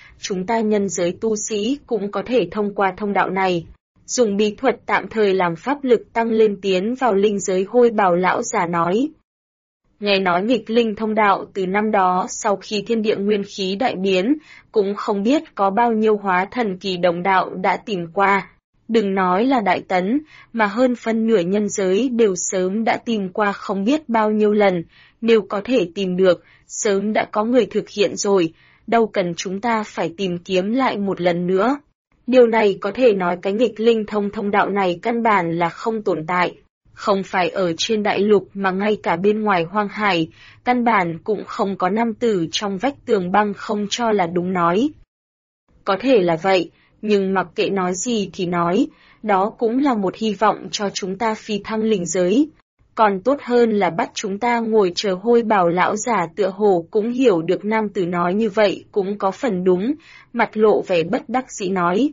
S1: ta nhân giới tu sĩ cũng có thể thông qua thông đạo này. Dùng bí thuật tạm thời làm pháp lực tăng lên tiến vào linh giới. Hôi Bảo lão già nói. Nghe nói nghịch linh thông đạo từ năm đó sau khi thiên địa nguyên khí đại biến, cũng không biết có bao nhiêu hóa thần kỳ đồng đạo đã tìm qua. Đừng nói là Đại Tấn, mà hơn phân nửa nhân giới đều sớm đã tìm qua không biết bao nhiêu lần, nếu có thể tìm được, sớm đã có người thực hiện rồi, đâu cần chúng ta phải tìm kiếm lại một lần nữa. Điều này có thể nói cái nghịch linh thông đạo này căn bản là không tồn tại. Không phải ở trên đại lục mà ngay cả bên ngoài hoang hải, căn bản cũng không có nam tử trong vách tường băng không cho là đúng nói. Có thể là vậy, nhưng mặc kệ nói gì thì nói, đó cũng là một hy vọng cho chúng ta phi thăng linh giới. Còn tốt hơn là bắt chúng ta ngồi chờ Hôi Bảo lão giả tựa hồ cũng hiểu được nam tử nói như vậy cũng có phần đúng, mặt lộ vẻ bất đắc dĩ nói.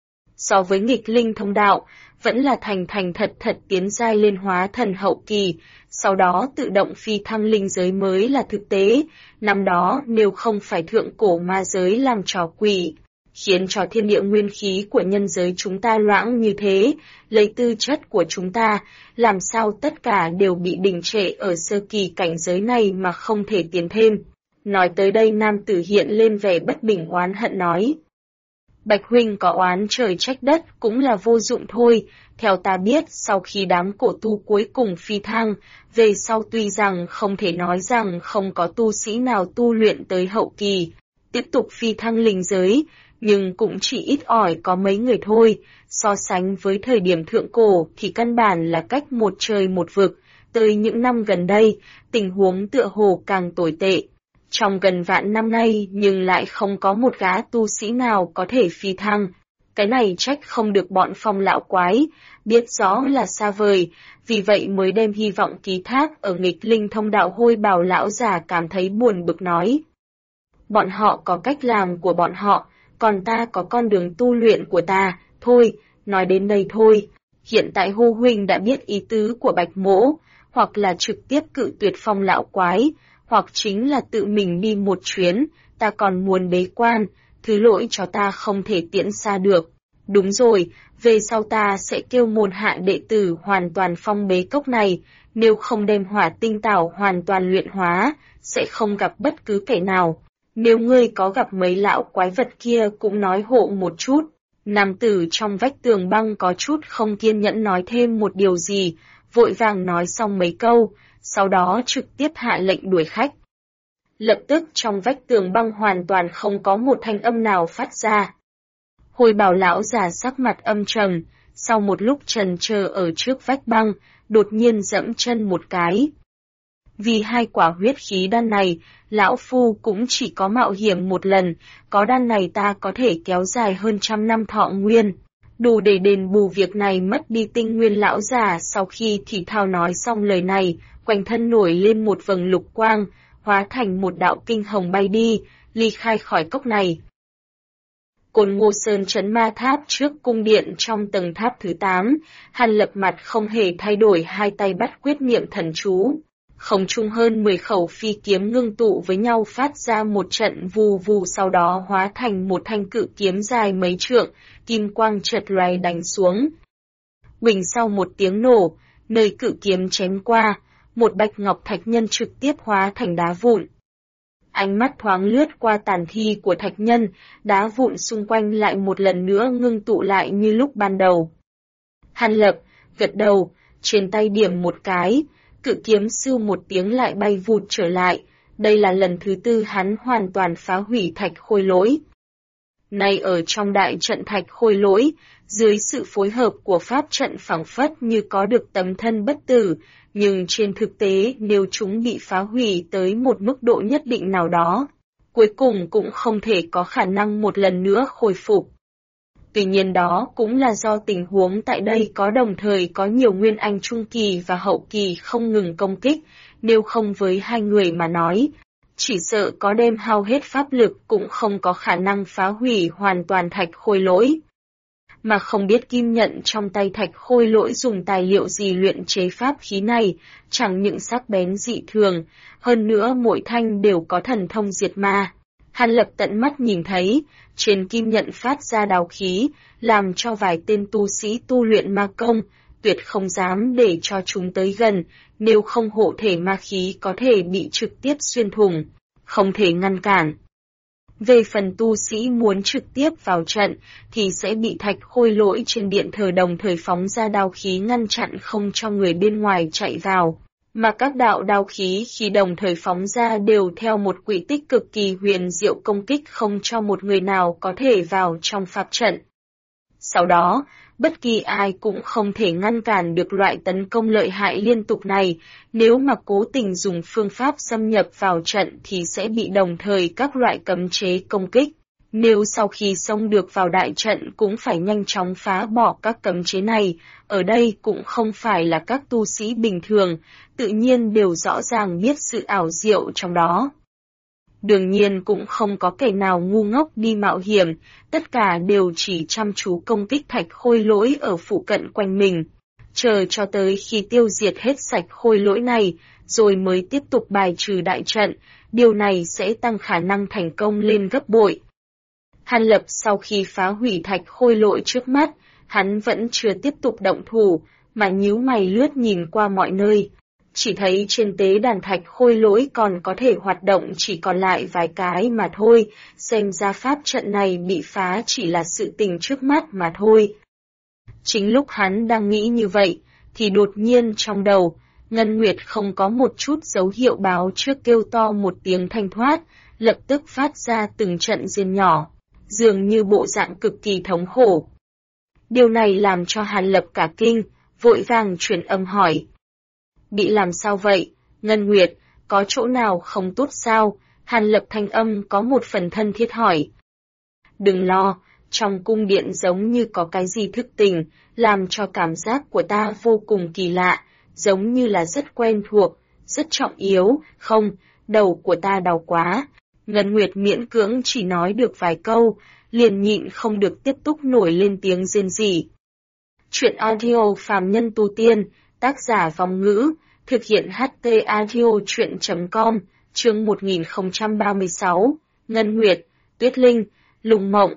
S1: So với nghịch linh thông đạo, vẫn là thành thật tiến giai lên hóa thần hậu kỳ, sau đó tự động phi thăng linh giới mới là thực tế, năm đó nếu không phải thượng cổ ma giới làm trò quỷ, khiến cho thiên địa nguyên khí của nhân giới chúng ta loãng như thế, lấy tư chất của chúng ta, làm sao tất cả đều bị đình trệ ở sơ kỳ cảnh giới này mà không thể tiến thêm. Nói tới đây nam tử hiện lên vẻ bất bình oán hận nói. Bạch huynh có oán trời trách đất cũng là vô dụng thôi, theo ta biết sau khi đám cổ tu cuối cùng phi thăng, về sau tuy rằng không thể nói rằng không có tu sĩ nào tu luyện tới hậu kỳ, tiếp tục phi thăng linh giới, nhưng cũng chỉ ít ỏi có mấy người thôi, so sánh với thời điểm thượng cổ thì căn bản là cách một trời một vực, tới những năm gần đây, tình huống tựa hồ càng tồi tệ. Trong gần vạn năm nay nhưng lại không có một gã tu sĩ nào có thể phi thăng. Cái này trách không được bọn Phong lão quái, biết rõ là xa vời, vì vậy mới đem hy vọng ký thác ở nghịch linh thông đạo. Hôi Bảo lão già cảm thấy buồn bực nói. Bọn họ có cách làm của bọn họ, còn ta có con đường tu luyện của ta, thôi, nói đến đây thôi. Hiện tại Hô huynh đã biết ý tứ của Bạch mỗ, hoặc là trực tiếp cự tuyệt Phong lão quái, hoặc chính là tự mình đi một chuyến, ta còn muốn bế quan, thứ lỗi cho ta không thể tiễn xa được. Đúng rồi, về sau ta sẽ kêu môn hạ đệ tử hoàn toàn phong bế cốc này, nếu không đem hỏa tinh tảo hoàn toàn luyện hóa, sẽ không gặp bất cứ kẻ nào. Nếu ngươi có gặp mấy lão quái vật kia cũng nói hộ một chút. Nam tử trong vách tường băng có chút không kiên nhẫn nói thêm một điều gì, vội vàng nói xong mấy câu, sau đó trực tiếp hạ lệnh đuổi khách. Lập tức trong vách tường băng hoàn toàn không có một thanh âm nào phát ra. Hôi Bảo lão già sắc mặt âm trầm, sau một lúc trần chờ ở trước vách băng, đột nhiên dẫm chân một cái. Vì 2 quả huyết khí đan này, lão phu cũng chỉ có mạo hiểm một lần, có đan này ta có thể kéo dài hơn 100 năm thọ nguyên. Đủ để đền bù việc này mất đi tinh nguyên. Lão già sau khi thì thào nói xong lời này, quanh thân nổi lên một vầng lục quang, hóa thành một đạo kinh hồng bay đi, ly khai khỏi cốc này. Côn Ngô Sơn trấn ma tháp trước cung điện trong tầng tháp thứ 8, Hàn Lập mặt không hề thay đổi, hai tay bắt quyết niệm thần chú. Không trung hơn 10 khẩu phi kiếm ngưng tụ với nhau phát ra một trận vù vù, sau đó hóa thành một thanh cự kiếm dài mấy trượng, kim quang chợt lóe đánh xuống. Bình sau một tiếng nổ, nơi cự kiếm chém qua, một bạch ngọc thạch nhân trực tiếp hóa thành đá vụn. Ánh mắt thoáng lướt qua tàn thi của thạch nhân, đá vụn xung quanh lại một lần nữa ngưng tụ lại như lúc ban đầu. Hàn Lập gật đầu, trên tay điểm một cái, cự kiếm sưu một tiếng lại bay vụt trở lại, đây là lần thứ 4 hắn hoàn toàn phá hủy thạch khôi lỗi. Nay ở trong đại trận thạch khôi lỗi, dưới sự phối hợp của pháp trận phảng phất như có được tấm thân bất tử, nhưng trên thực tế nếu chúng bị phá hủy tới một mức độ nhất định nào đó, cuối cùng cũng không thể có khả năng một lần nữa khôi phục. Tuy nhiên đó cũng là do tình huống tại đây có đồng thời có nhiều nguyên anh trung kỳ và hậu kỳ không ngừng công kích, nếu không với 2 người mà nói, chỉ sợ có đem hao hết pháp lực cũng không có khả năng phá hủy hoàn toàn thạch khôi lỗi. Mà không biết kim nhận trong tay thạch khôi lỗi dùng tài liệu gì luyện chế pháp khí này, chẳng những sắc bén dị thường, hơn nữa mỗi thanh đều có thần thông diệt ma. Hàn Lập tận mắt nhìn thấy, trên kim nhận phát ra đào khí, làm cho vài tên tu sĩ tu luyện ma công, tuyệt không dám để cho chúng tới gần, nếu không hộ thể ma khí có thể bị trực tiếp xuyên thủng, không thể ngăn cản. Về phần tu sĩ muốn trực tiếp vào trận, thì sẽ bị thạch khôi lỗi trên điện thờ đồng thời phóng ra đao khí ngăn chặn không cho người bên ngoài chạy vào. Mà các đạo đao khí khi đồng thời phóng ra đều theo một quỹ tích cực kỳ huyền diệu công kích không cho một người nào có thể vào trong pháp trận. Sau đó, bất kỳ ai cũng không thể ngăn cản được loại tấn công lợi hại liên tục này, nếu mà cố tình dùng phương pháp xâm nhập vào trận thì sẽ bị đồng thời các loại cấm chế công kích. Nếu sau khi xông được vào đại trận cũng phải nhanh chóng phá bỏ các cấm chế này, ở đây cũng không phải là các tu sĩ bình thường, tự nhiên đều rõ ràng biết sự ảo diệu trong đó. Đương nhiên cũng không có kẻ nào ngu ngốc đi mạo hiểm, tất cả đều chỉ chăm chú công kích thạch khôi lỗi ở phụ cận quanh mình, chờ cho tới khi tiêu diệt hết sạch khôi lỗi này, rồi mới tiếp tục bài trừ đại trận, điều này sẽ tăng khả năng thành công lên gấp bội. Hàn Lập sau khi phá hủy thạch khôi lỗi trước mắt, hắn vẫn chưa tiếp tục động thủ, mà nhíu mày lướt nhìn qua mọi nơi. Chỉ thấy trên tế đàn thạch khôi lỗi còn có thể hoạt động chỉ còn lại vài cái mà thôi, xem ra pháp trận này bị phá chỉ là sự tình trước mắt mà thôi. Chính lúc hắn đang nghĩ như vậy, thì đột nhiên trong đầu, Ngân Nguyệt không có một chút dấu hiệu báo trước kêu to một tiếng thanh thoát, lập tức phát ra từng trận rên nhỏ, dường như bộ dạng cực kỳ thống khổ. Điều này làm cho Hàn Lập cả kinh, vội vàng truyền âm hỏi. Bị làm sao vậy, Ngân Nguyệt, có chỗ nào không tốt sao? Hàn Lập thanh âm có một phần thân thiết hỏi. Đừng lo, trong cung điện giống như có cái gì thức tỉnh, làm cho cảm giác của ta vô cùng kỳ lạ, giống như là rất quen thuộc, rất trọng yếu, không, đầu của ta đau quá. Ngân Nguyệt miễn cưỡng chỉ nói được vài câu, liền nhịn không được tiếp tục nổi lên tiếng rên rỉ. Chuyện audio phàm nhân tu tiên, tác giả Vong Ngữ, thực hiện HT audio chuyện.com, chương 1036, Ngân Nguyệt, Tuyết Linh, Lùng Mộng.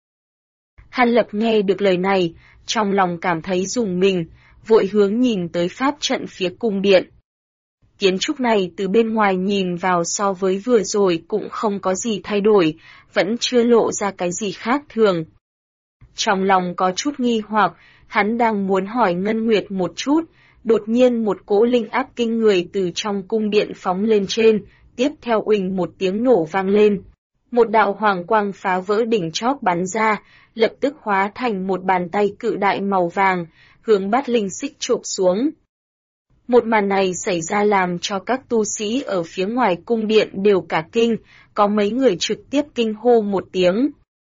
S1: Hàn Lập nghe được lời này, trong lòng cảm thấy rùng mình, vội hướng nhìn tới pháp trận phía cung điện. Kiến trúc này từ bên ngoài nhìn vào so với vừa rồi cũng không có gì thay đổi, vẫn chưa lộ ra cái gì khác thường. Trong lòng có chút nghi hoặc, hắn đang muốn hỏi Ngân Nguyệt một chút, đột nhiên một cỗ linh áp kinh người từ trong cung điện phóng lên trên, tiếp theo uỳnh một tiếng nổ vang lên. Một đạo hoàng quang phá vỡ đỉnh chóp bắn ra, lập tức hóa thành một bàn tay cự đại màu vàng, hướng Bát Linh Xích chộp xuống. Một màn này xảy ra làm cho các tu sĩ ở phía ngoài cung điện đều cả kinh, có mấy người trực tiếp kinh hô một tiếng.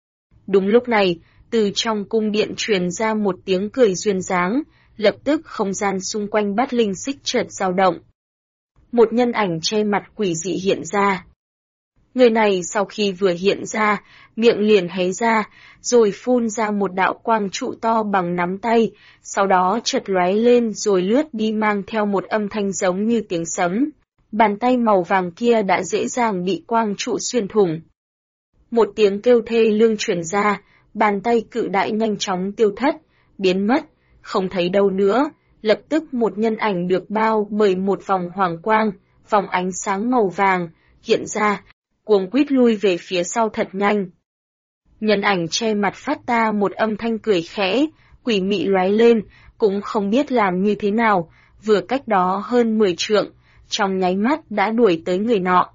S1: Đúng lúc này, từ trong cung điện truyền ra một tiếng cười duyên dáng, lập tức không gian xung quanh Bát Linh Xích chợt dao động. Một nhân ảnh che mặt quỷ dị hiện ra. Người này sau khi vừa hiện ra, miệng liền hé ra, rồi phun ra một đạo quang trụ to bằng nắm tay, sau đó chợt lóe lên rồi lướt đi mang theo một âm thanh giống như tiếng sấm. Bàn tay màu vàng kia đã dễ dàng bị quang trụ xuyên thủng. Một tiếng kêu thê lương truyền ra, bàn tay cự đại nhanh chóng tiêu thất, biến mất, không thấy đâu nữa, lập tức một nhân ảnh được bao bởi một vòng hoàng quang, vòng ánh sáng màu vàng, hiện ra, cuồng quýt lui về phía sau thật nhanh. Nhân ảnh che mặt phát ta một âm thanh cười khẽ, quỷ mị lóe lên, cũng không biết làm như thế nào, vừa cách đó hơn 10 trượng, trong nháy mắt đã đuổi tới người nọ.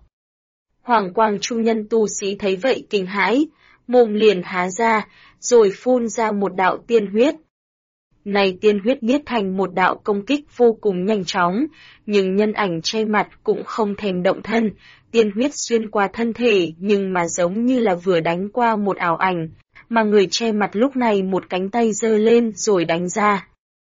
S1: Hoàng quang trung nhân tu sĩ thấy vậy kinh hãi, mồm liền há ra, rồi phun ra một đạo tiên huyết. Này tiên huyết biến thành một đạo công kích vô cùng nhanh chóng, nhưng nhân ảnh che mặt cũng không thèm động thân, tiên huyết xuyên qua thân thể nhưng mà giống như là vừa đánh qua một ảo ảnh, mà người che mặt lúc này một cánh tay giơ lên rồi đánh ra.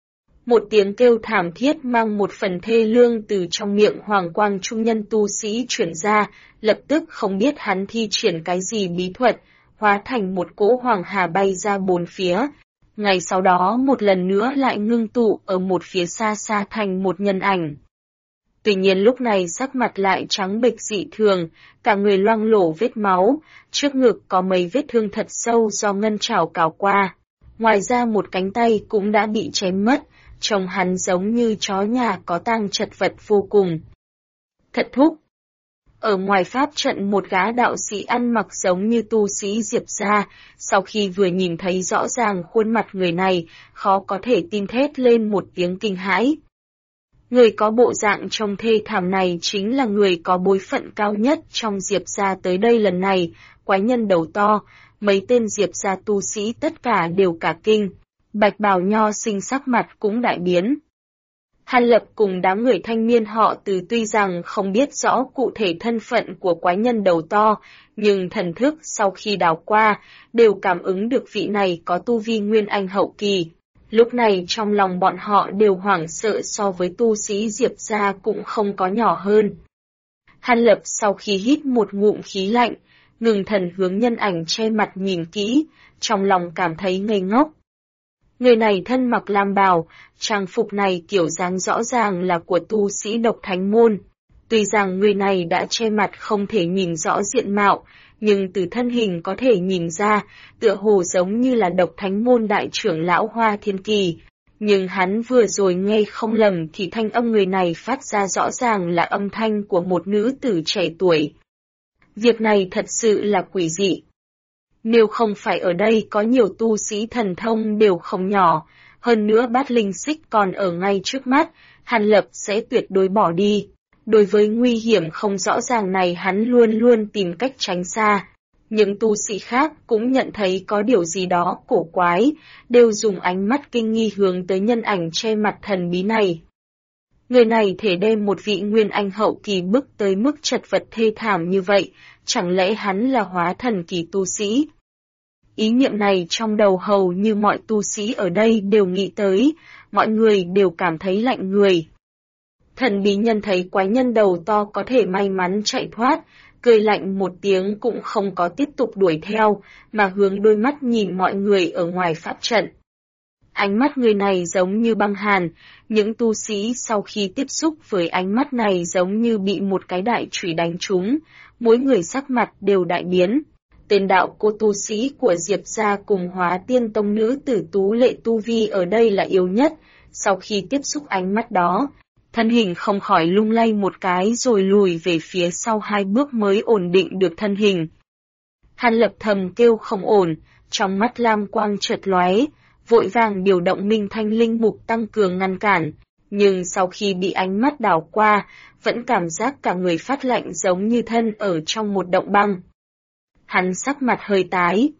S1: Một tiếng kêu thảm thiết mang một phần thê lương từ trong miệng hoàng quang trung nhân tu sĩ chuyển ra, lập tức không biết hắn thi triển cái gì bí thuật, hóa thành một cỗ hoàng hà bay ra bốn phía. Ngày sau đó một lần nữa lại ngưng tụ ở một phía xa xa thành một nhân ảnh. Tuy nhiên lúc này sắc mặt lại trắng bệch dị thường, cả người loang lổ vết máu, trước ngực có mấy vết thương thật sâu do ngân trảo cào qua. Ngoài ra một cánh tay cũng đã bị chém mất, trông hắn giống như chó nhà có tang chật vật vô cùng. Thật thúc. Ở ngoài pháp trận một gã đạo sĩ ăn mặc giống như tu sĩ Diệp gia, sau khi vừa nhìn thấy rõ ràng khuôn mặt người này, khó có thể tin thét lên một tiếng kinh hãi. Người có bộ dạng trông thê thảm này chính là người có bối phận cao nhất trong Diệp gia tới đây lần này, quái nhân đầu to, mấy tên Diệp gia tu sĩ tất cả đều cả kinh, Bạch Bào Nho sinh sắc mặt cũng đại biến. Hàn Lập cùng đám người thanh niên họ Từ tuy rằng không biết rõ cụ thể thân phận của quái nhân đầu to, nhưng thần thức sau khi đảo qua, đều cảm ứng được vị này có tu vi Nguyên Anh hậu kỳ. Lúc này trong lòng bọn họ đều hoảng sợ so với tu sĩ Diệp gia cũng không có nhỏ hơn. Hàn Lập sau khi hít một ngụm khí lạnh, ngừng thần hướng nhân ảnh che mặt nhìn kỹ, trong lòng cảm thấy ngây ngốc. Người này thân mặc lam bào, trang phục này kiểu dáng rõ ràng là của tu sĩ độc thánh môn. Tuy rằng người này đã che mặt không thể nhìn rõ diện mạo, nhưng từ thân hình có thể nhìn ra, tựa hồ giống như là độc thánh môn đại trưởng lão Hoa Thiên Kỳ. Nhưng hắn vừa rồi nghe không lầm thì thanh âm người này phát ra rõ ràng là âm thanh của một nữ tử trẻ tuổi. Việc này thật sự là quỷ dị. Nếu không phải ở đây có nhiều tu sĩ thần thông đều không nhỏ, hơn nữa bát linh xích còn ở ngay trước mắt, Hàn Lập sẽ tuyệt đối bỏ đi. Đối với nguy hiểm không rõ ràng này hắn luôn luôn tìm cách tránh xa. Những tu sĩ khác cũng nhận thấy có điều gì đó cổ quái, đều dùng ánh mắt kinh nghi hướng tới nhân ảnh che mặt thần bí này. Người này thể đem một vị Nguyên Anh hậu kỳ bước tới mức chật vật thê thảm như vậy, chẳng lẽ hắn là hóa thần kỳ tu sĩ? Ý niệm này trong đầu hầu như mọi tu sĩ ở đây đều nghĩ tới, mọi người đều cảm thấy lạnh người. Thần bí nhân thấy quái nhân đầu to có thể may mắn chạy thoát, cười lạnh một tiếng cũng không có tiếp tục đuổi theo, mà hướng đôi mắt nhìn mọi người ở ngoài pháp trận. Ánh mắt người này giống như băng hàn, những tu sĩ sau khi tiếp xúc với ánh mắt này giống như bị một cái đại chùy đánh trúng, mỗi người sắc mặt đều đại biến. Tên đạo cô tu sĩ của Diệp gia cùng Hóa Tiên Tông nữ tử Tú Lệ tu vi ở đây là yếu nhất, sau khi tiếp xúc ánh mắt đó, thân hình không khỏi lung lay một cái rồi lùi về phía sau 2 bước mới ổn định được thân hình. Hàn Lập thầm kêu không ổn, trong mắt lam quang chợt lóe, vội vàng điều động Minh Thanh linh mục tăng cường ngăn cản, nhưng sau khi bị ánh mắt đảo qua, vẫn cảm giác cả người phát lạnh giống như thân ở trong một động băng. Hắn sắc mặt hơi tái.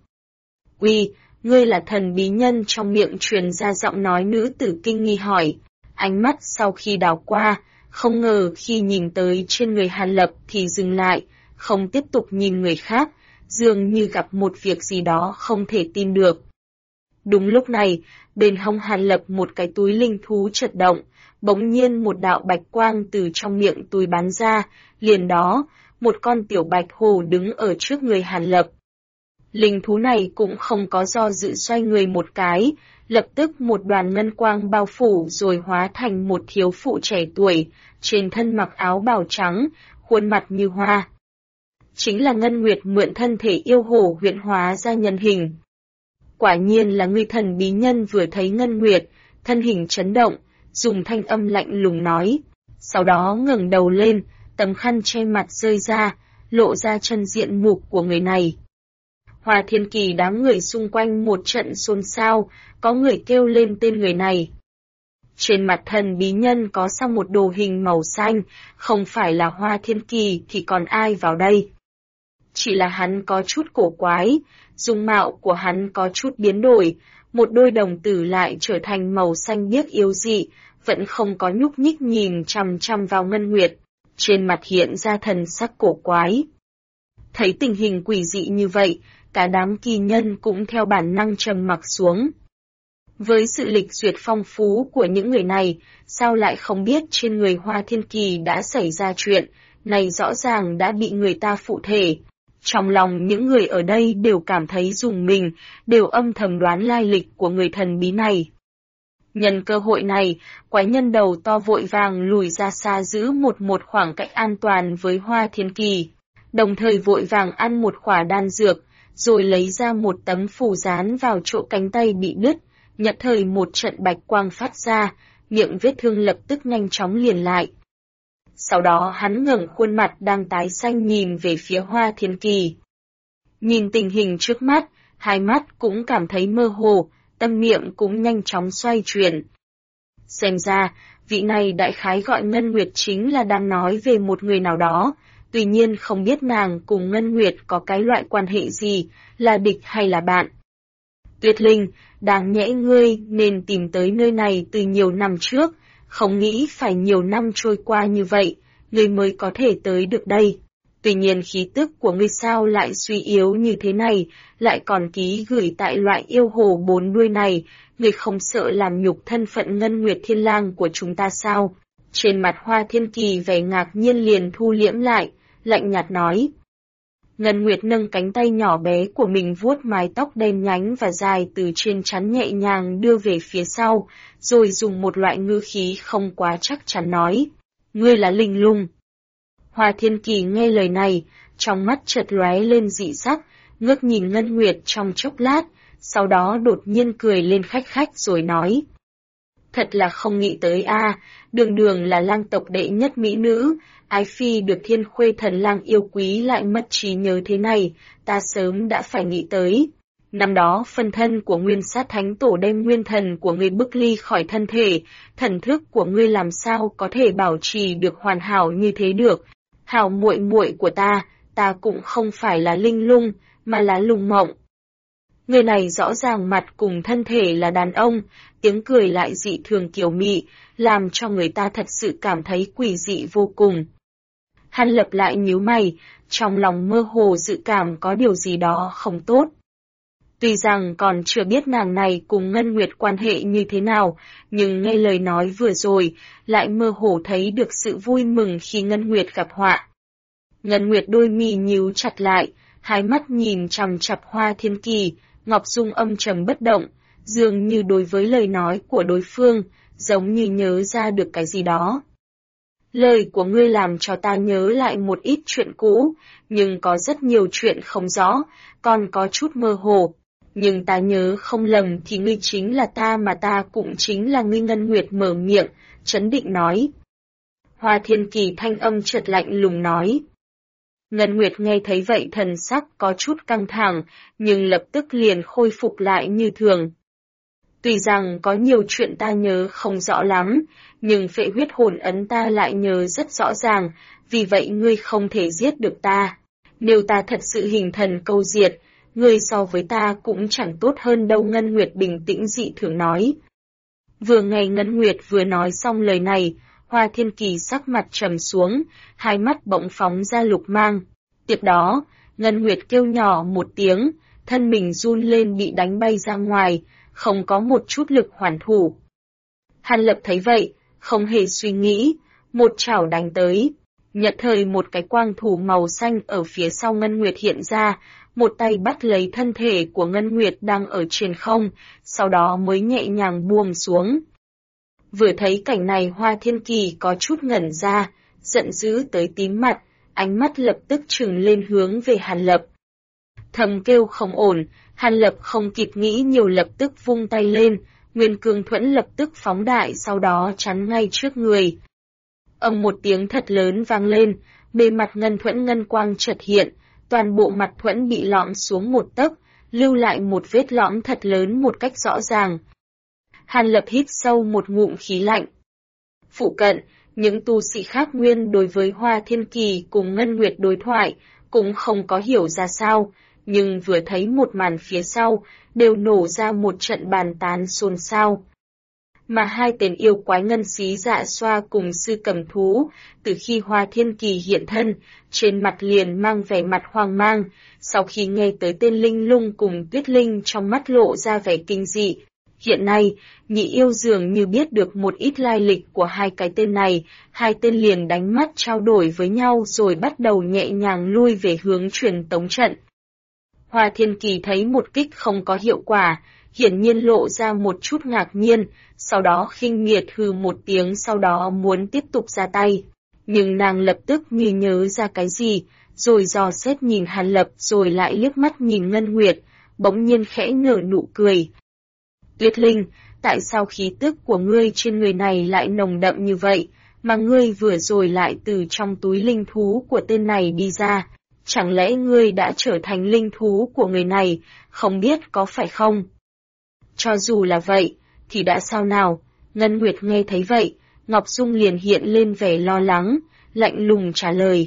S1: Uy, ngươi là thần bí nhân, trong miệng truyền ra giọng nói nữ tử kinh nghi hỏi. Ánh mắt sau khi đảo qua, không ngờ khi nhìn tới trên người Hàn Lập thì dừng lại, không tiếp tục nhìn người khác, dường như gặp một việc gì đó không thể tin được. Đúng lúc này, bên hông Hàn Lập một cái túi linh thú chợt động, bỗng nhiên một đạo bạch quang từ trong miệng túi bắn ra, liền đó, một con tiểu bạch hổ đứng ở trước người Hàn Lập. Linh thú này cũng không có do dự xoay người một cái, lập tức một đoàn ngân quang bao phủ rồi hóa thành một thiếu phụ trẻ tuổi, trên thân mặc áo bào trắng, khuôn mặt như hoa. Chính là Ngân Nguyệt mượn thân thể yêu hổ huyện hóa ra nhân hình. Quả nhiên là người thần bí nhân. Vừa thấy Ngân Nguyệt, thân hình chấn động, dùng thanh âm lạnh lùng nói, sau đó ngẩng đầu lên, tấm khăn che mặt rơi ra, lộ ra chân diện mục của người này. Hoa Thiên Kỳ đám người xung quanh một trận xôn xao, có người kêu lên tên người này. Trên mặt thần bí nhân có sao một đồ hình màu xanh, không phải là Hoa Thiên Kỳ thì còn ai vào đây? Chỉ là hắn có chút cổ quái, dung mạo của hắn có chút biến đổi, một đôi đồng tử lại trở thành màu xanh biếc yếu dị, vẫn không có nhúc nhích nhìn chằm chằm vào Ngân Nguyệt, trên mặt hiện ra thần sắc cổ quái. Thấy tình hình quỷ dị như vậy, cả đám kỳ nhân cũng theo bản năng trầm mặc xuống. Với sự lịch duyệt phong phú của những người này, sao lại không biết trên người Hoa Thiên Kỳ đã xảy ra chuyện, này rõ ràng đã bị người ta phụ thể. Trong lòng những người ở đây đều cảm thấy rùng mình, đều âm thầm đoán lai lịch của người thần bí này. Nhân cơ hội này, quái nhân đầu to vội vàng lùi ra xa giữ một khoảng cách an toàn với Hoa Thiên Kỳ, đồng thời vội vàng ăn một khỏa đan dược, rồi lấy ra một tấm phù dán vào chỗ cánh tay bị đứt, nhất thời một trận bạch quang phát ra, miệng vết thương lập tức nhanh chóng liền lại. Sau đó hắn ngẩng khuôn mặt đang tái xanh nhìn về phía Hoa Thiên Kỳ. Nhìn tình hình trước mắt, hai mắt cũng cảm thấy mơ hồ, tâm miệng cũng nhanh chóng xoay chuyển. Xem ra, vị này đại khái gọi Ngân Nguyệt chính là đang nói về một người nào đó, tuy nhiên không biết nàng cùng Ngân Nguyệt có cái loại quan hệ gì, là địch hay là bạn. Tuyết Linh, đáng nhẽ ngươi nên tìm tới nơi này từ nhiều năm trước, không nghĩ phải nhiều năm trôi qua như vậy, ngươi mới có thể tới được đây. Tuy nhiên khí tức của ngươi sao lại suy yếu như thế này, lại còn ký gửi tại loại yêu hồ 4 đuôi này, ngươi không sợ làm nhục thân phận Ngân Nguyệt Thiên Lang của chúng ta sao? Trên mặt Hoa Thiên Kỳ vẻ ngạc nhiên liền thu liễm lại, lạnh nhạt nói. Ngân Nguyệt nâng cánh tay nhỏ bé của mình vuốt mái tóc đen nhánh và dài từ trên trán nhẹ nhàng đưa về phía sau, rồi dùng một loại ngữ khí không quá chắc chắn nói. Ngươi là Linh Lung. Hoa Thiên Kỳ nghe lời này, trong mắt chợt lóe lên dị sắc, ngước nhìn Ngân Nguyệt trong chốc lát, sau đó đột nhiên cười lên khách khách rồi nói. Thật là không nghĩ tới a, đường đường là lang tộc đệ nhất mỹ nữ, ái phi được Thiên Khuê Thần Lang yêu quý lại mất trí nhớ thế này, ta sớm đã phải nghĩ tới. Năm đó phân thân của Nguyên Sát Thánh Tổ đem nguyên thần của ngươi bức ly khỏi thân thể, thần thức của ngươi làm sao có thể bảo trì được hoàn hảo như thế được. Hảo muội muội của ta cũng không phải là Linh Lung, mà là Lung Mộng. Người này rõ ràng mặt cùng thân thể là đàn ông, tiếng cười lại dị thường kiều mị, làm cho người ta thật sự cảm thấy quỷ dị vô cùng. Hắn Lập lại nhíu mày, trong lòng mơ hồ dự cảm có điều gì đó không tốt. Tuy rằng còn chưa biết nàng này cùng Ngân Nguyệt quan hệ như thế nào, nhưng nghe lời nói vừa rồi, lại mơ hồ thấy được sự vui mừng khi Ngân Nguyệt gặp họa. Ngân Nguyệt đôi mi nhíu chặt lại, hai mắt nhìn chằm chằm Hoa Thiên Kỳ, Ngọc Dung âm trầm bất động, dường như đối với lời nói của đối phương, giống như nhớ ra được cái gì đó. Lời của ngươi làm cho ta nhớ lại một ít chuyện cũ, nhưng có rất nhiều chuyện không rõ, còn có chút mơ hồ. Nhưng ta nhớ không lầm thì ngươi chính là ta mà ta cũng chính là ngươi. Ngân Nguyệt mở miệng, trấn định nói. Hoa Thiên Kỳ thanh âm chợt lạnh lùng nói. Ngân Nguyệt nghe thấy vậy thần sắc có chút căng thẳng, nhưng lập tức liền khôi phục lại như thường. Tuy rằng có nhiều chuyện ta nhớ không rõ lắm, nhưng phệ huyết hồn ấn ta lại nhớ rất rõ ràng, vì vậy ngươi không thể giết được ta. Nếu ta thật sự hình thần câu diệt, ngươi so với ta cũng chẳng tốt hơn đâu. Ngân Nguyệt bình tĩnh dị thường nói. Vừa nghe Ngân Nguyệt vừa nói xong lời này, Hoa Thiên Kỳ sắc mặt trầm xuống, hai mắt bỗng phóng ra lục mang. Tiếp đó, Ngân Nguyệt kêu nhỏ một tiếng, thân mình run lên bị đánh bay ra ngoài, không có một chút lực hoàn thủ. Hàn Lập thấy vậy, không hề suy nghĩ, một chảo đánh tới. Nhật thời một cái quang thủ màu xanh ở phía sau Ngân Nguyệt hiện ra, một tay bắt lấy thân thể của Ngân Nguyệt đang ở trên không, sau đó mới nhẹ nhàng buông xuống. Vừa thấy cảnh này Hoa Thiên Kỳ có chút ngẩn ra, giận dữ tới tím mặt, ánh mắt lập tức trừng lên hướng về Hàn Lập. Thầm kêu không ổn, Hàn Lập không kịp nghĩ nhiều lập tức vung tay lên, Nguyên Cương Thuẫn lập tức phóng đại sau đó chắn ngay trước người. Âm một tiếng thật lớn vang lên, bề mặt ngân thuẫn ngân quang chợt hiện, toàn bộ mặt thuẫn bị lõm xuống một tấc, lưu lại một vết lõm thật lớn một cách rõ ràng. Hàn Lập hít sâu một ngụm khí lạnh. Phụ cận, những tu sĩ khác nguyên đối với Hoa Thiên Kỳ cùng Ngân Nguyệt đối thoại, cũng không có hiểu ra sao, nhưng vừa thấy một màn phía sau, đều nổ ra một trận bàn tán xôn xao. Mà hai tên yêu quái Ngân Xí Dạ Xoa cùng Sư Cầm Thú, từ khi Hoa Thiên Kỳ hiện thân, trên mặt liền mang vẻ mặt hoang mang, sau khi nghe tới tên Linh Lung cùng Tuyết Linh trong mắt lộ ra vẻ kinh dị. Hiện nay, nhị yêu dường như biết được một ít lai lịch của hai cái tên này, hai tên liền đánh mắt trao đổi với nhau rồi bắt đầu nhẹ nhàng lui về hướng truyền tống trận. Hoa Thiên Kỳ thấy một kích không có hiệu quả, hiển nhiên lộ ra một chút ngạc nhiên, sau đó khinh miệt hừ một tiếng sau đó muốn tiếp tục ra tay. Nhưng nàng lập tức như nhớ ra cái gì, rồi dò xét nhìn Hàn Lập rồi lại liếc mắt nhìn Ngân Nguyệt, bỗng nhiên khẽ nở nụ cười. Tuyết Linh, tại sao khí tức của ngươi trên người này lại nồng đậm như vậy, mà ngươi vừa rồi lại từ trong túi linh thú của tên này đi ra, chẳng lẽ ngươi đã trở thành linh thú của người này, không biết có phải không? Cho dù là vậy, thì đã sao nào? Ngân Nguyệt nghe thấy vậy, Ngọc Dung liền hiện lên vẻ lo lắng, lạnh lùng trả lời.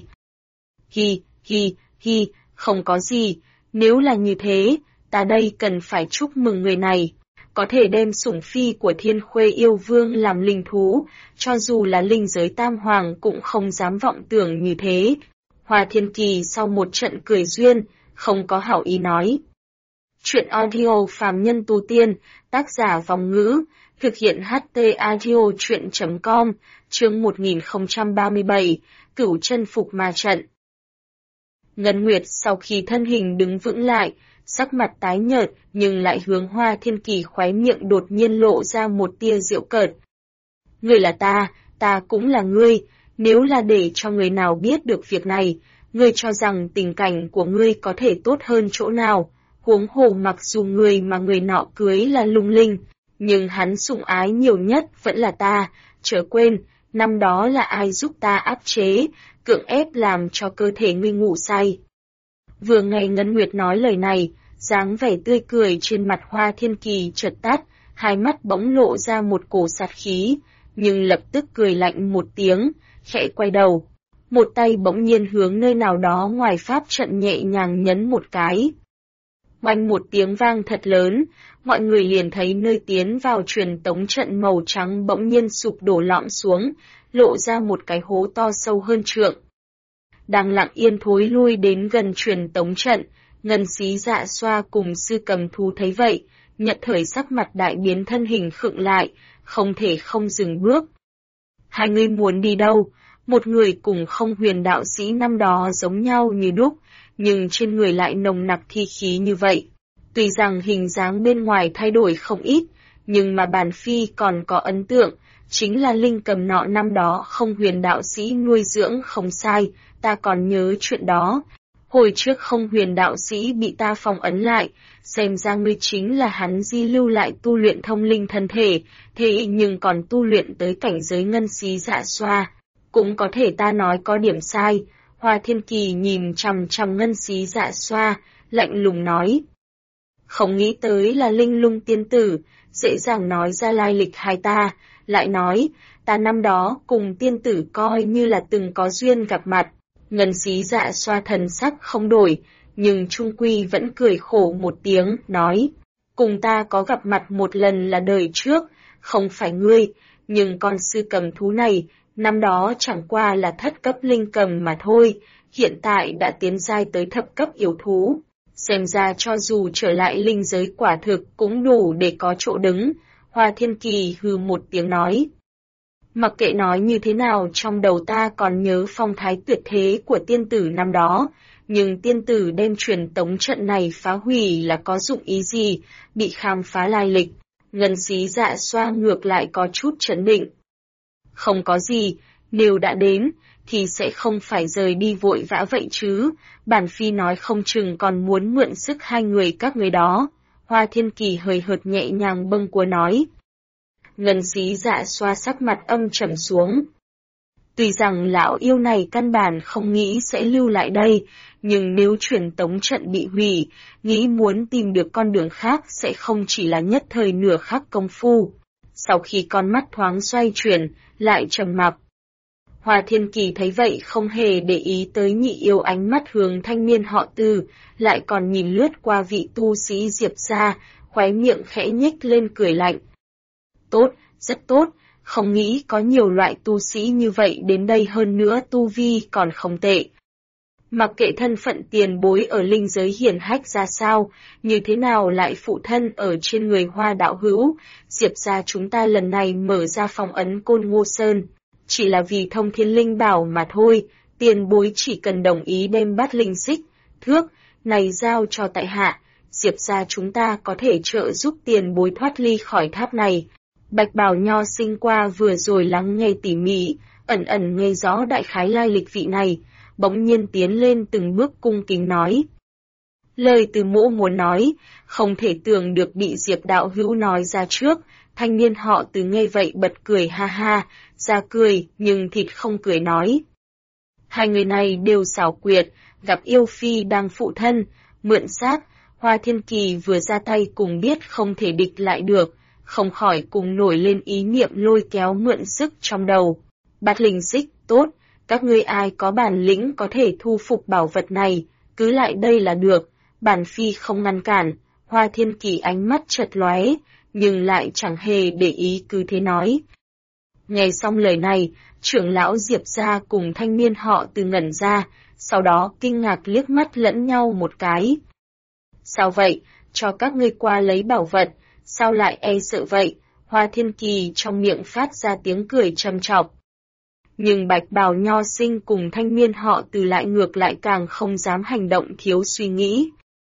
S1: Hi, không có gì, nếu là như thế, ta đây cần phải chúc mừng người này, có thể đem sủng phi của Thiên Khuê Yêu Vương làm linh thú, cho dù là linh giới tam hoàng cũng không dám vọng tưởng như thế. Hoa Thiên Kỳ sau một trận cười duyên, không có hảo ý nói. Chuyện audio phàm nhân tu tiên, tác giả Vòng Ngữ, thực hiện HT audio chuyện.com, chương 1037, Cửu chân phục ma trận. Ngân Nguyệt sau khi thân hình đứng vững lại, sắc mặt tái nhợt nhưng lại hướng Hoa Thiên Kỳ khóe miệng đột nhiên lộ ra một tia giễu cợt. Ngươi là ta cũng là ngươi, nếu là để cho người nào biết được việc này, ngươi cho rằng tình cảnh của ngươi có thể tốt hơn chỗ nào, huống hồ mặc dù người mà người nọ cưới là Lung Linh, nhưng hắn sủng ái nhiều nhất vẫn là ta, chớ quên, năm đó là ai giúp ta áp chế, cưỡng ép làm cho cơ thể ngươi ngủ say. Vừa nghe Ngân Nguyệt nói lời này, dáng vẻ tươi cười trên mặt Hoa Thiên Kỳ chợt tắt, hai mắt bỗng lộ ra một cổ sát khí, nhưng lập tức cười lạnh một tiếng, khẽ quay đầu. Một tay bỗng nhiên hướng nơi nào đó ngoài pháp trận nhẹ nhàng nhấn một cái. Oanh một tiếng vang thật lớn, mọi người liền thấy nơi tiến vào truyền tống trận màu trắng bỗng nhiên sụp đổ lõm xuống, lộ ra một cái hố to sâu hơn trượng. Đang lặng yên thối lui đến gần truyền tống trận, Ngân Xí Dạ Xoa cùng Sư Cầm Thú thấy vậy, nhận thời sắc mặt đại biến, thân hình khựng lại, không thể không dừng bước. Hai người muốn đi đâu? Một người cùng Không Huyền đạo sĩ năm đó giống nhau như đúc, nhưng trên người lại nồng nặc thi khí như vậy. Tuy rằng hình dáng bên ngoài thay đổi không ít, nhưng mà bản phi còn có ấn tượng, chính là linh cầm nọ năm đó Không Huyền đạo sĩ nuôi dưỡng không sai, ta còn nhớ chuyện đó. Hồi trước Không Huyền đạo sĩ bị ta phong ấn lại, xem ra ngươi chính là hắn di lưu lại tu luyện thông linh thân thể, thế nhưng còn tu luyện tới cảnh giới Ngân Xí Dạ Xoa. Cũng có thể ta nói có điểm sai. Hoa Thiên Kỳ nhìn chằm chằm Ngân Xí Dạ Xoa, lạnh lùng nói. Không nghĩ tới là Linh Lung tiên tử, dễ dàng nói ra lai lịch hai ta, lại nói, ta năm đó cùng tiên tử coi như là từng có duyên gặp mặt. Ngân Xí Dạ Xoa thần sắc không đổi, nhưng trung quy vẫn cười khổ một tiếng, nói, cùng ta có gặp mặt một lần là đời trước, không phải ngươi, nhưng con Sư Cầm Thú này, năm đó chẳng qua là thất cấp linh cầm mà thôi, hiện tại đã tiến giai tới thập cấp yêu thú. Xem ra cho dù trở lại linh giới quả thực cũng đủ để có chỗ đứng. Hoa Thiên Kỳ hừ một tiếng nói. Mặc kệ nói như thế nào, trong đầu ta còn nhớ phong thái tuyệt thế của tiên tử năm đó, nhưng tiên tử đem truyền tống trận này phá hủy là có dụng ý gì, bị khám phá lai lịch. Ngân Xí Dạ Xoa ngược lại có chút chấn định. Không có gì, nếu đã đến, thì sẽ không phải rời đi vội vã vậy chứ, bản phi nói không chừng còn muốn mượn sức hai người các người đó. Hoa Thiên Kỳ hời hợt nhẹ nhàng bâng cua nói. Ngân Xí Dạ Xoa sắc mặt âm trầm xuống. Tuy rằng lão yêu này căn bản không nghĩ sẽ lưu lại đây, nhưng nếu truyền tống trận bị hủy, nghĩ muốn tìm được con đường khác sẽ không chỉ là nhất thời nửa khắc công phu. Sau khi con mắt thoáng xoay chuyển, lại trầm mặc. Hoa Thiên Kỳ thấy vậy không hề để ý tới nhị yêu, ánh mắt hướng thanh niên họ Từ, lại còn nhìn lướt qua vị tu sĩ Diệp gia, khóe miệng khẽ nhếch lên cười lạnh. Tốt, rất tốt, không nghĩ có nhiều loại tu sĩ như vậy đến đây, hơn nữa tu vi còn không tệ. Mặc kệ thân phận tiền bối ở linh giới hiển hách ra sao, như thế nào lại phụ thân ở trên người Hoa đạo hữu, Diệp gia chúng ta lần này mở ra phong ấn Côn Ngô Sơn, chỉ là vì thông thiên linh bảo mà thôi, tiền bối chỉ cần đồng ý đem bát linh xích, thước, này giao cho tại hạ, Diệp gia chúng ta có thể trợ giúp tiền bối thoát ly khỏi tháp này. Bạch Bào Nho Sinh qua vừa rồi lắng nghe tỉ mỉ, ẩn ẩn nghe rõ đại khái lai lịch vị này, bỗng nhiên tiến lên từng bước cung kính nói. Lời từ Mỗ muốn nói, không thể tưởng được bị Diệp đạo hữu nói ra trước, thanh niên họ Từ nghe vậy bật cười ha ha, ra cười nhưng thịt không cười nói. Hai người này đều xảo quyệt, gặp yêu phi đang phụ thân, mượn xác, Hoa Thiên Kỳ vừa ra tay cùng biết không thể địch lại được, không khỏi cùng nổi lên ý niệm lôi kéo mượn sức trong đầu. Bát linh xích, tốt, các ngươi ai có bản lĩnh có thể thu phục bảo vật này, cứ lại đây là được, bản phi không ngăn cản. Hoa Thiên Kỳ ánh mắt chợt lóe, nhưng lại chẳng hề để ý, cứ thế nói. Nghe xong lời này, trưởng lão Diệp gia cùng thanh niên họ Từ ngẩn ra, sau đó kinh ngạc liếc mắt lẫn nhau một cái. Sao vậy, cho các ngươi qua lấy bảo vật, sao lại e sợ vậy? Hoa Thiên Kỳ trong miệng phát ra tiếng cười trầm trọc. Nhưng bạch bào nho sinh cùng thanh niên họ Từ lại ngược lại càng không dám hành động thiếu suy nghĩ.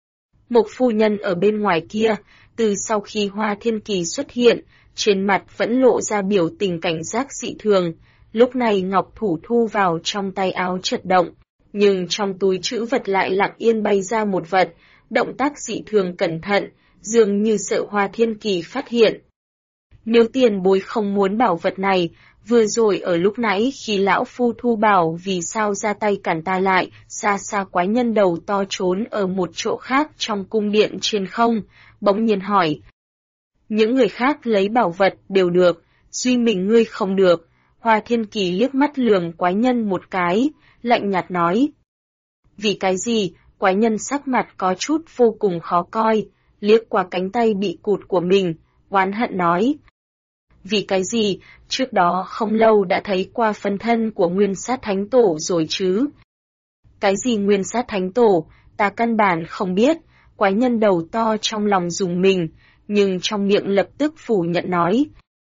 S1: Một phu nhân ở bên ngoài kia, từ sau khi Hoa Thiên Kỳ xuất hiện, trên mặt vẫn lộ ra biểu tình cảnh giác dị thường, lúc này ngọc thủ thu vào trong tay áo chợt động, nhưng trong túi trữ vật lại lặng yên bay ra một vật, động tác dị thường cẩn thận, dường như sợ Hoa Thiên Kỳ phát hiện. Nếu tiền bối không muốn bảo vật này, vừa rồi ở lúc nãy khi lão phu thu bảo vì sao ra tay cản ta lại, xa xa quái nhân đầu to trốn ở một chỗ khác trong cung điện trên không, bỗng nhiên hỏi. Những người khác lấy bảo vật đều được, duy mình ngươi không được. Hoa Thiên Kỳ liếc mắt lườm quái nhân một cái, lạnh nhạt nói. Vì cái gì? Quái nhân sắc mặt có chút vô cùng khó coi, liếc qua cánh tay bị cụt của mình, oán hận nói. Vì cái gì? Trước đó không lâu đã thấy qua phân thân của Nguyên Sát Thánh Tổ rồi chứ. Cái gì Nguyên Sát Thánh Tổ? Ta căn bản không biết. Quái nhân đầu to trong lòng dùng mình, nhưng trong miệng lập tức phủ nhận nói.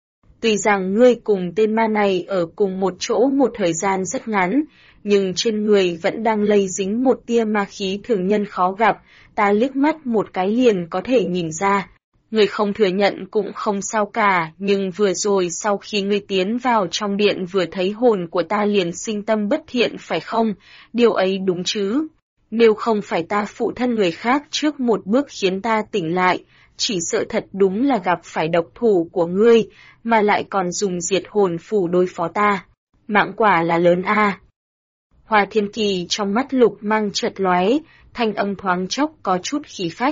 S1: Tuy rằng ngươi cùng tên ma này ở cùng một chỗ một thời gian rất ngắn, nhưng trên người vẫn đang lây dính một tia ma khí thường nhân khó gặp, ta liếc mắt một cái liền có thể nhìn ra. Ngươi không thừa nhận cũng không sao cả, nhưng vừa rồi sau khi ngươi tiến vào trong điện vừa thấy hồn của ta liền sinh tâm bất thiện phải không? Điều ấy đúng chứ? Nếu không phải ta phụ thân người khác trước một bước khiến ta tỉnh lại, chỉ sợ thật đúng là gặp phải độc thủ của ngươi, mà lại còn dùng diệt hồn phù đối phó ta. Mạng quả là lớn a. Hoa Thiên Kỳ trong mắt lục mang chợt lóe, thanh âm thoáng chốc có chút khí phách.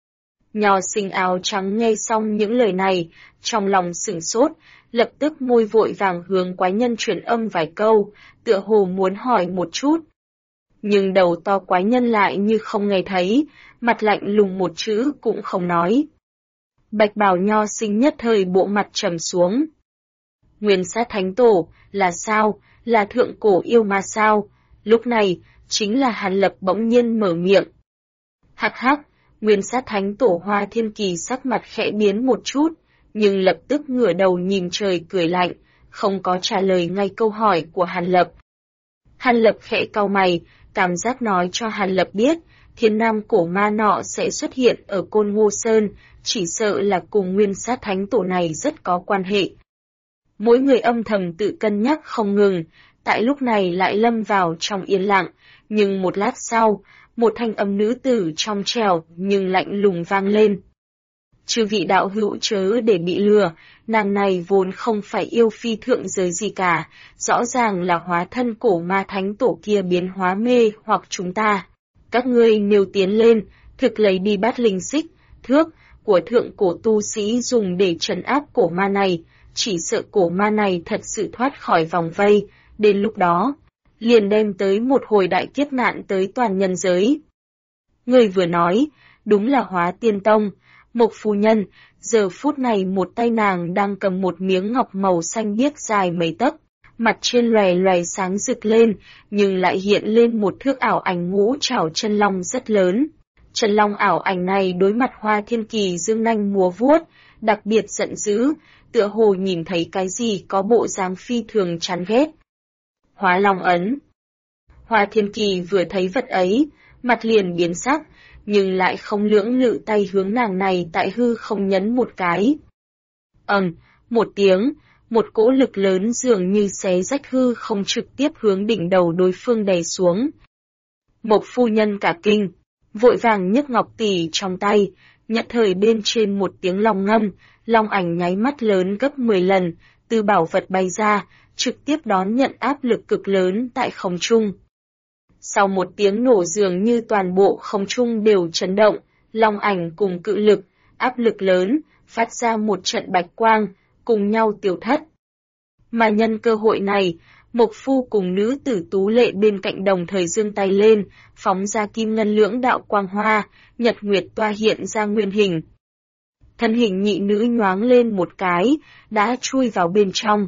S1: Nho sinh áo trắng nghe xong những lời này, trong lòng sửng sốt, lập tức môi vội vàng hướng quái nhân truyền âm vài câu, tựa hồ muốn hỏi một chút. Nhưng đầu to quái nhân lại như không nghe thấy, mặt lạnh lùng một chữ cũng không nói. Bạch bào nho sinh nhất thời bộ mặt trầm xuống. Nguyên Sát Thánh Tổ, là sao, là thượng cổ yêu ma sao? Lúc này, chính là Hàn Lập bỗng nhiên mở miệng. Hắc hắc, Nguyên Sát Thánh Tổ. Hoa Thiên Kỳ sắc mặt khẽ biến một chút, nhưng lập tức ngửa đầu nhìn trời cười lạnh, không có trả lời ngay câu hỏi của Hàn Lập. Hàn Lập khẽ cau mày, cảm giác nói cho Hàn Lập biết, thiên nam cổ ma nọ sẽ xuất hiện ở Côn Ngô Sơn, chỉ sợ là cùng Nguyên Sát Thánh Tổ này rất có quan hệ. Mỗi người âm thầm tự cân nhắc không ngừng, tại lúc này lại lâm vào trong yên lặng, nhưng một lát sau, một thanh âm nữ tử trong trẻo nhưng lạnh lùng vang lên. Chư vị đạo hữu chớ để bị lừa, nàng này vốn không phải yêu phi thượng giới gì cả, rõ ràng là hóa thân cổ ma thánh tổ kia biến hóa mê hoặc chúng ta. Các ngươi nếu tiến lên, thực lấy đi bát linh xích, thước của thượng cổ tu sĩ dùng để trấn áp cổ ma này, chỉ sợ cổ ma này thật sự thoát khỏi vòng vây, đến lúc đó, liền đem tới một hồi đại kiếp nạn tới toàn nhân giới. Người vừa nói, đúng là Hóa Tiên Tông, Mộc phu nhân, giờ phút này một tay nàng đang cầm một miếng ngọc màu xanh biếc dài mấy tấc, mặt trên lòe lòe sáng rực lên, nhưng lại hiện lên một thước ảo ảnh ngũ trảo chân long rất lớn. Chân long ảo ảnh này đối mặt Hoa Thiên Kỳ dương nanh múa vuốt, đặc biệt giận dữ, tựa hồ nhìn thấy cái gì có bộ dáng phi thường chán ghét. Hóa Long ấn. Hoa Thiên Kỳ vừa thấy vật ấy, mặt liền biến sắc, nhưng lại không lưỡng lự tay hướng nàng này tại hư không nhấn một cái. Một tiếng, một cỗ lực lớn dường như xé rách hư không trực tiếp hướng đỉnh đầu đối phương đè xuống. Mộc phu nhân cả kinh, vội vàng nhấc ngọc tỷ trong tay, nhận thời bên trên một tiếng long ngâm, long ảnh nháy mắt lớn gấp 10 lần, từ bảo vật bay ra, trực tiếp đón nhận áp lực cực lớn tại không trung. Sau một tiếng nổ dường như toàn bộ không trung đều chấn động, long ảnh cùng cự lực, áp lực lớn, phát ra một trận bạch quang, cùng nhau tiêu thất. Mà nhân cơ hội này, Mộc Phu cùng nữ tử tú lệ bên cạnh đồng thời giương tay lên, phóng ra kim ngân lưỡng đạo quang hoa, nhật nguyệt toa hiện ra nguyên hình. Thân hình nhị nữ nhoáng lên một cái, đã chui vào bên trong.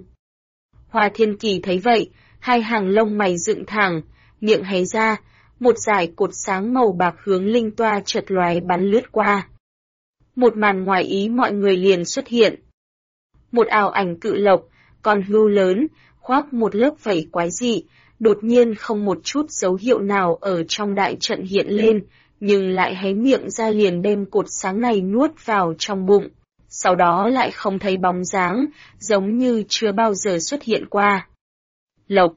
S1: Hoa Thiên Kỳ thấy vậy, hai hàng lông mày dựng thẳng, miệng hé ra, một dải cột sáng màu bạc hướng linh toa chợt lóe bắn lướt qua. Một màn ngoài ý mọi người liền xuất hiện. Một ảo ảnh cự lộc, con hươu lớn, khoác một lớp vảy quái dị, đột nhiên không một chút dấu hiệu nào ở trong đại trận hiện lên, nhưng lại hé miệng ra liền đem cột sáng này nuốt vào trong bụng. Sau đó lại không thấy bóng dáng, giống như chưa bao giờ xuất hiện qua. Lộc.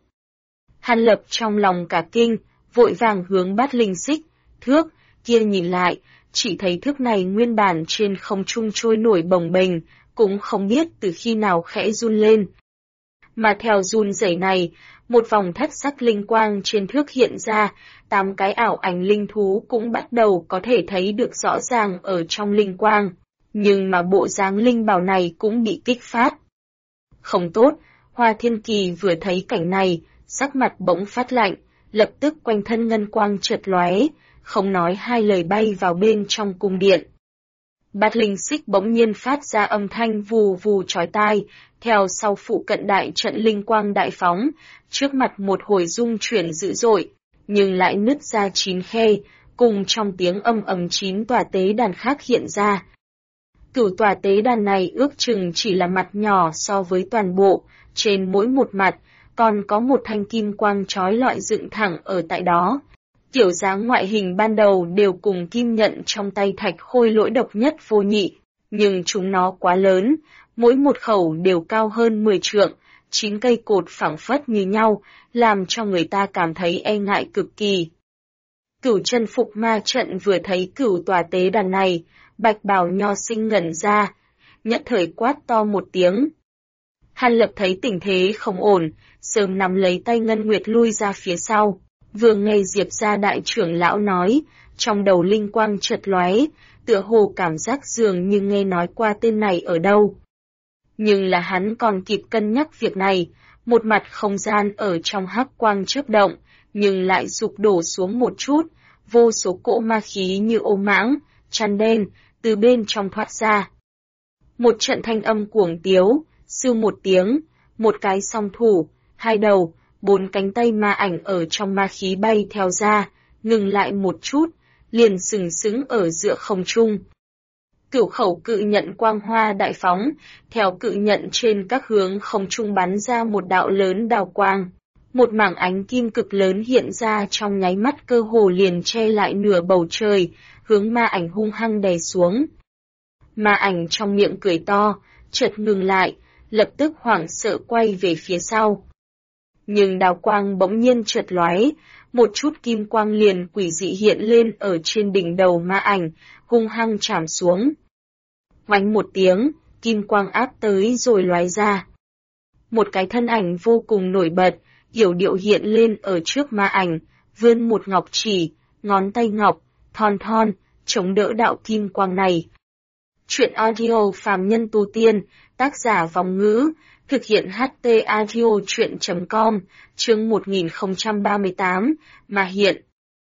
S1: Hàn Lập trong lòng cả kinh, vội vàng hướng Bát Linh Xích, thước, kia nhìn lại, chỉ thấy thước này nguyên bản trên không trung trôi nổi bồng bềnh, cũng không biết từ khi nào khẽ run lên. Mà theo run rẩy này, một vòng thất sắc linh quang trên thước hiện ra, 8 cái ảo ảnh linh thú cũng bắt đầu có thể thấy được rõ ràng ở trong linh quang. Nhưng mà bộ dáng linh bảo này cũng bị kích phát. Không tốt, Hoa Thiên Kỳ vừa thấy cảnh này, sắc mặt bỗng phát lạnh, lập tức quanh thân ngân quang chợt lóe, không nói hai lời bay vào bên trong cung điện. Bát Linh Xích bỗng nhiên phát ra âm thanh vù vù chói tai, theo sau phụ cận đại trận linh quang đại phóng, trước mặt một hồi rung chuyển dữ dội, nhưng lại nứt ra 9 khe, cùng trong tiếng âm ầm 9 tòa tế đàn khác hiện ra. Cửu tòa tế đàn này ước chừng chỉ là mặt nhỏ so với toàn bộ, trên mỗi một mặt, còn có một thanh kim quang chói lọi dựng thẳng ở tại đó. Kiểu dáng ngoại hình ban đầu đều cùng kim nhận trong tay Thạch Khôi Lỗi độc nhất vô nhị, nhưng chúng nó quá lớn, mỗi một khẩu đều cao hơn 10 trượng, 9 cây cột phảng phất như nhau, làm cho người ta cảm thấy e ngại cực kỳ. Cửu chân phục ma trận vừa thấy cửu tòa tế đàn này, Bạch Bào Nho Sinh ngẩn ra, nhất thời quát to một tiếng. Hàn Lập thấy tình thế không ổn, sớm nắm lấy tay Ngân Nguyệt lui ra phía sau. Vừa nghe Diệp gia đại trưởng lão nói, trong đầu linh quang chợt lóe, tựa hồ cảm giác dường như nghe nói qua tên này ở đâu. Nhưng là hắn còn kịp cân nhắc việc này, một mặt không gian ở trong hắc quang chớp động, nhưng lại sụp đổ xuống một chút, vô số cỗ ma khí như ô mãng, chăn đen, từ bên trong thoát ra. Một trận thanh âm cuồng tiếu, sư một tiếng, một cái song thủ, hai đầu, 4 cánh tay ma ảnh ở trong ma khí bay theo ra, ngừng lại một chút, liền sừng sững ở giữa không trung. Cửu khẩu cự nhận quang hoa đại phóng, theo cự nhận trên các hướng không trung bắn ra một đạo lớn đào quang. Một mảng ánh kim cực lớn hiện ra trong nháy mắt cơ hồ liền che lại nửa bầu trời, hướng ma ảnh hung hăng đè xuống. Ma ảnh trong miệng cười to, chợt ngừng lại, lập tức hoảng sợ quay về phía sau. Nhưng đào quang bỗng nhiên chợt lóe, một chút kim quang liền quỷ dị hiện lên ở trên đỉnh đầu ma ảnh, hung hăng chạm xuống. Oánh một tiếng, kim quang áp tới rồi lóe ra. Một cái thân ảnh vô cùng nổi bật, yểu điệu hiện lên ở trước ma ảnh, vươn một ngọc chỉ, ngón tay ngọc, thon thon, chống đỡ đạo kim quang này. Chuyện audio phàm nhân tu tiên, tác giả Vòng Ngữ, thực hiện HT audio chuyện.com, chương 1038, mà hiện.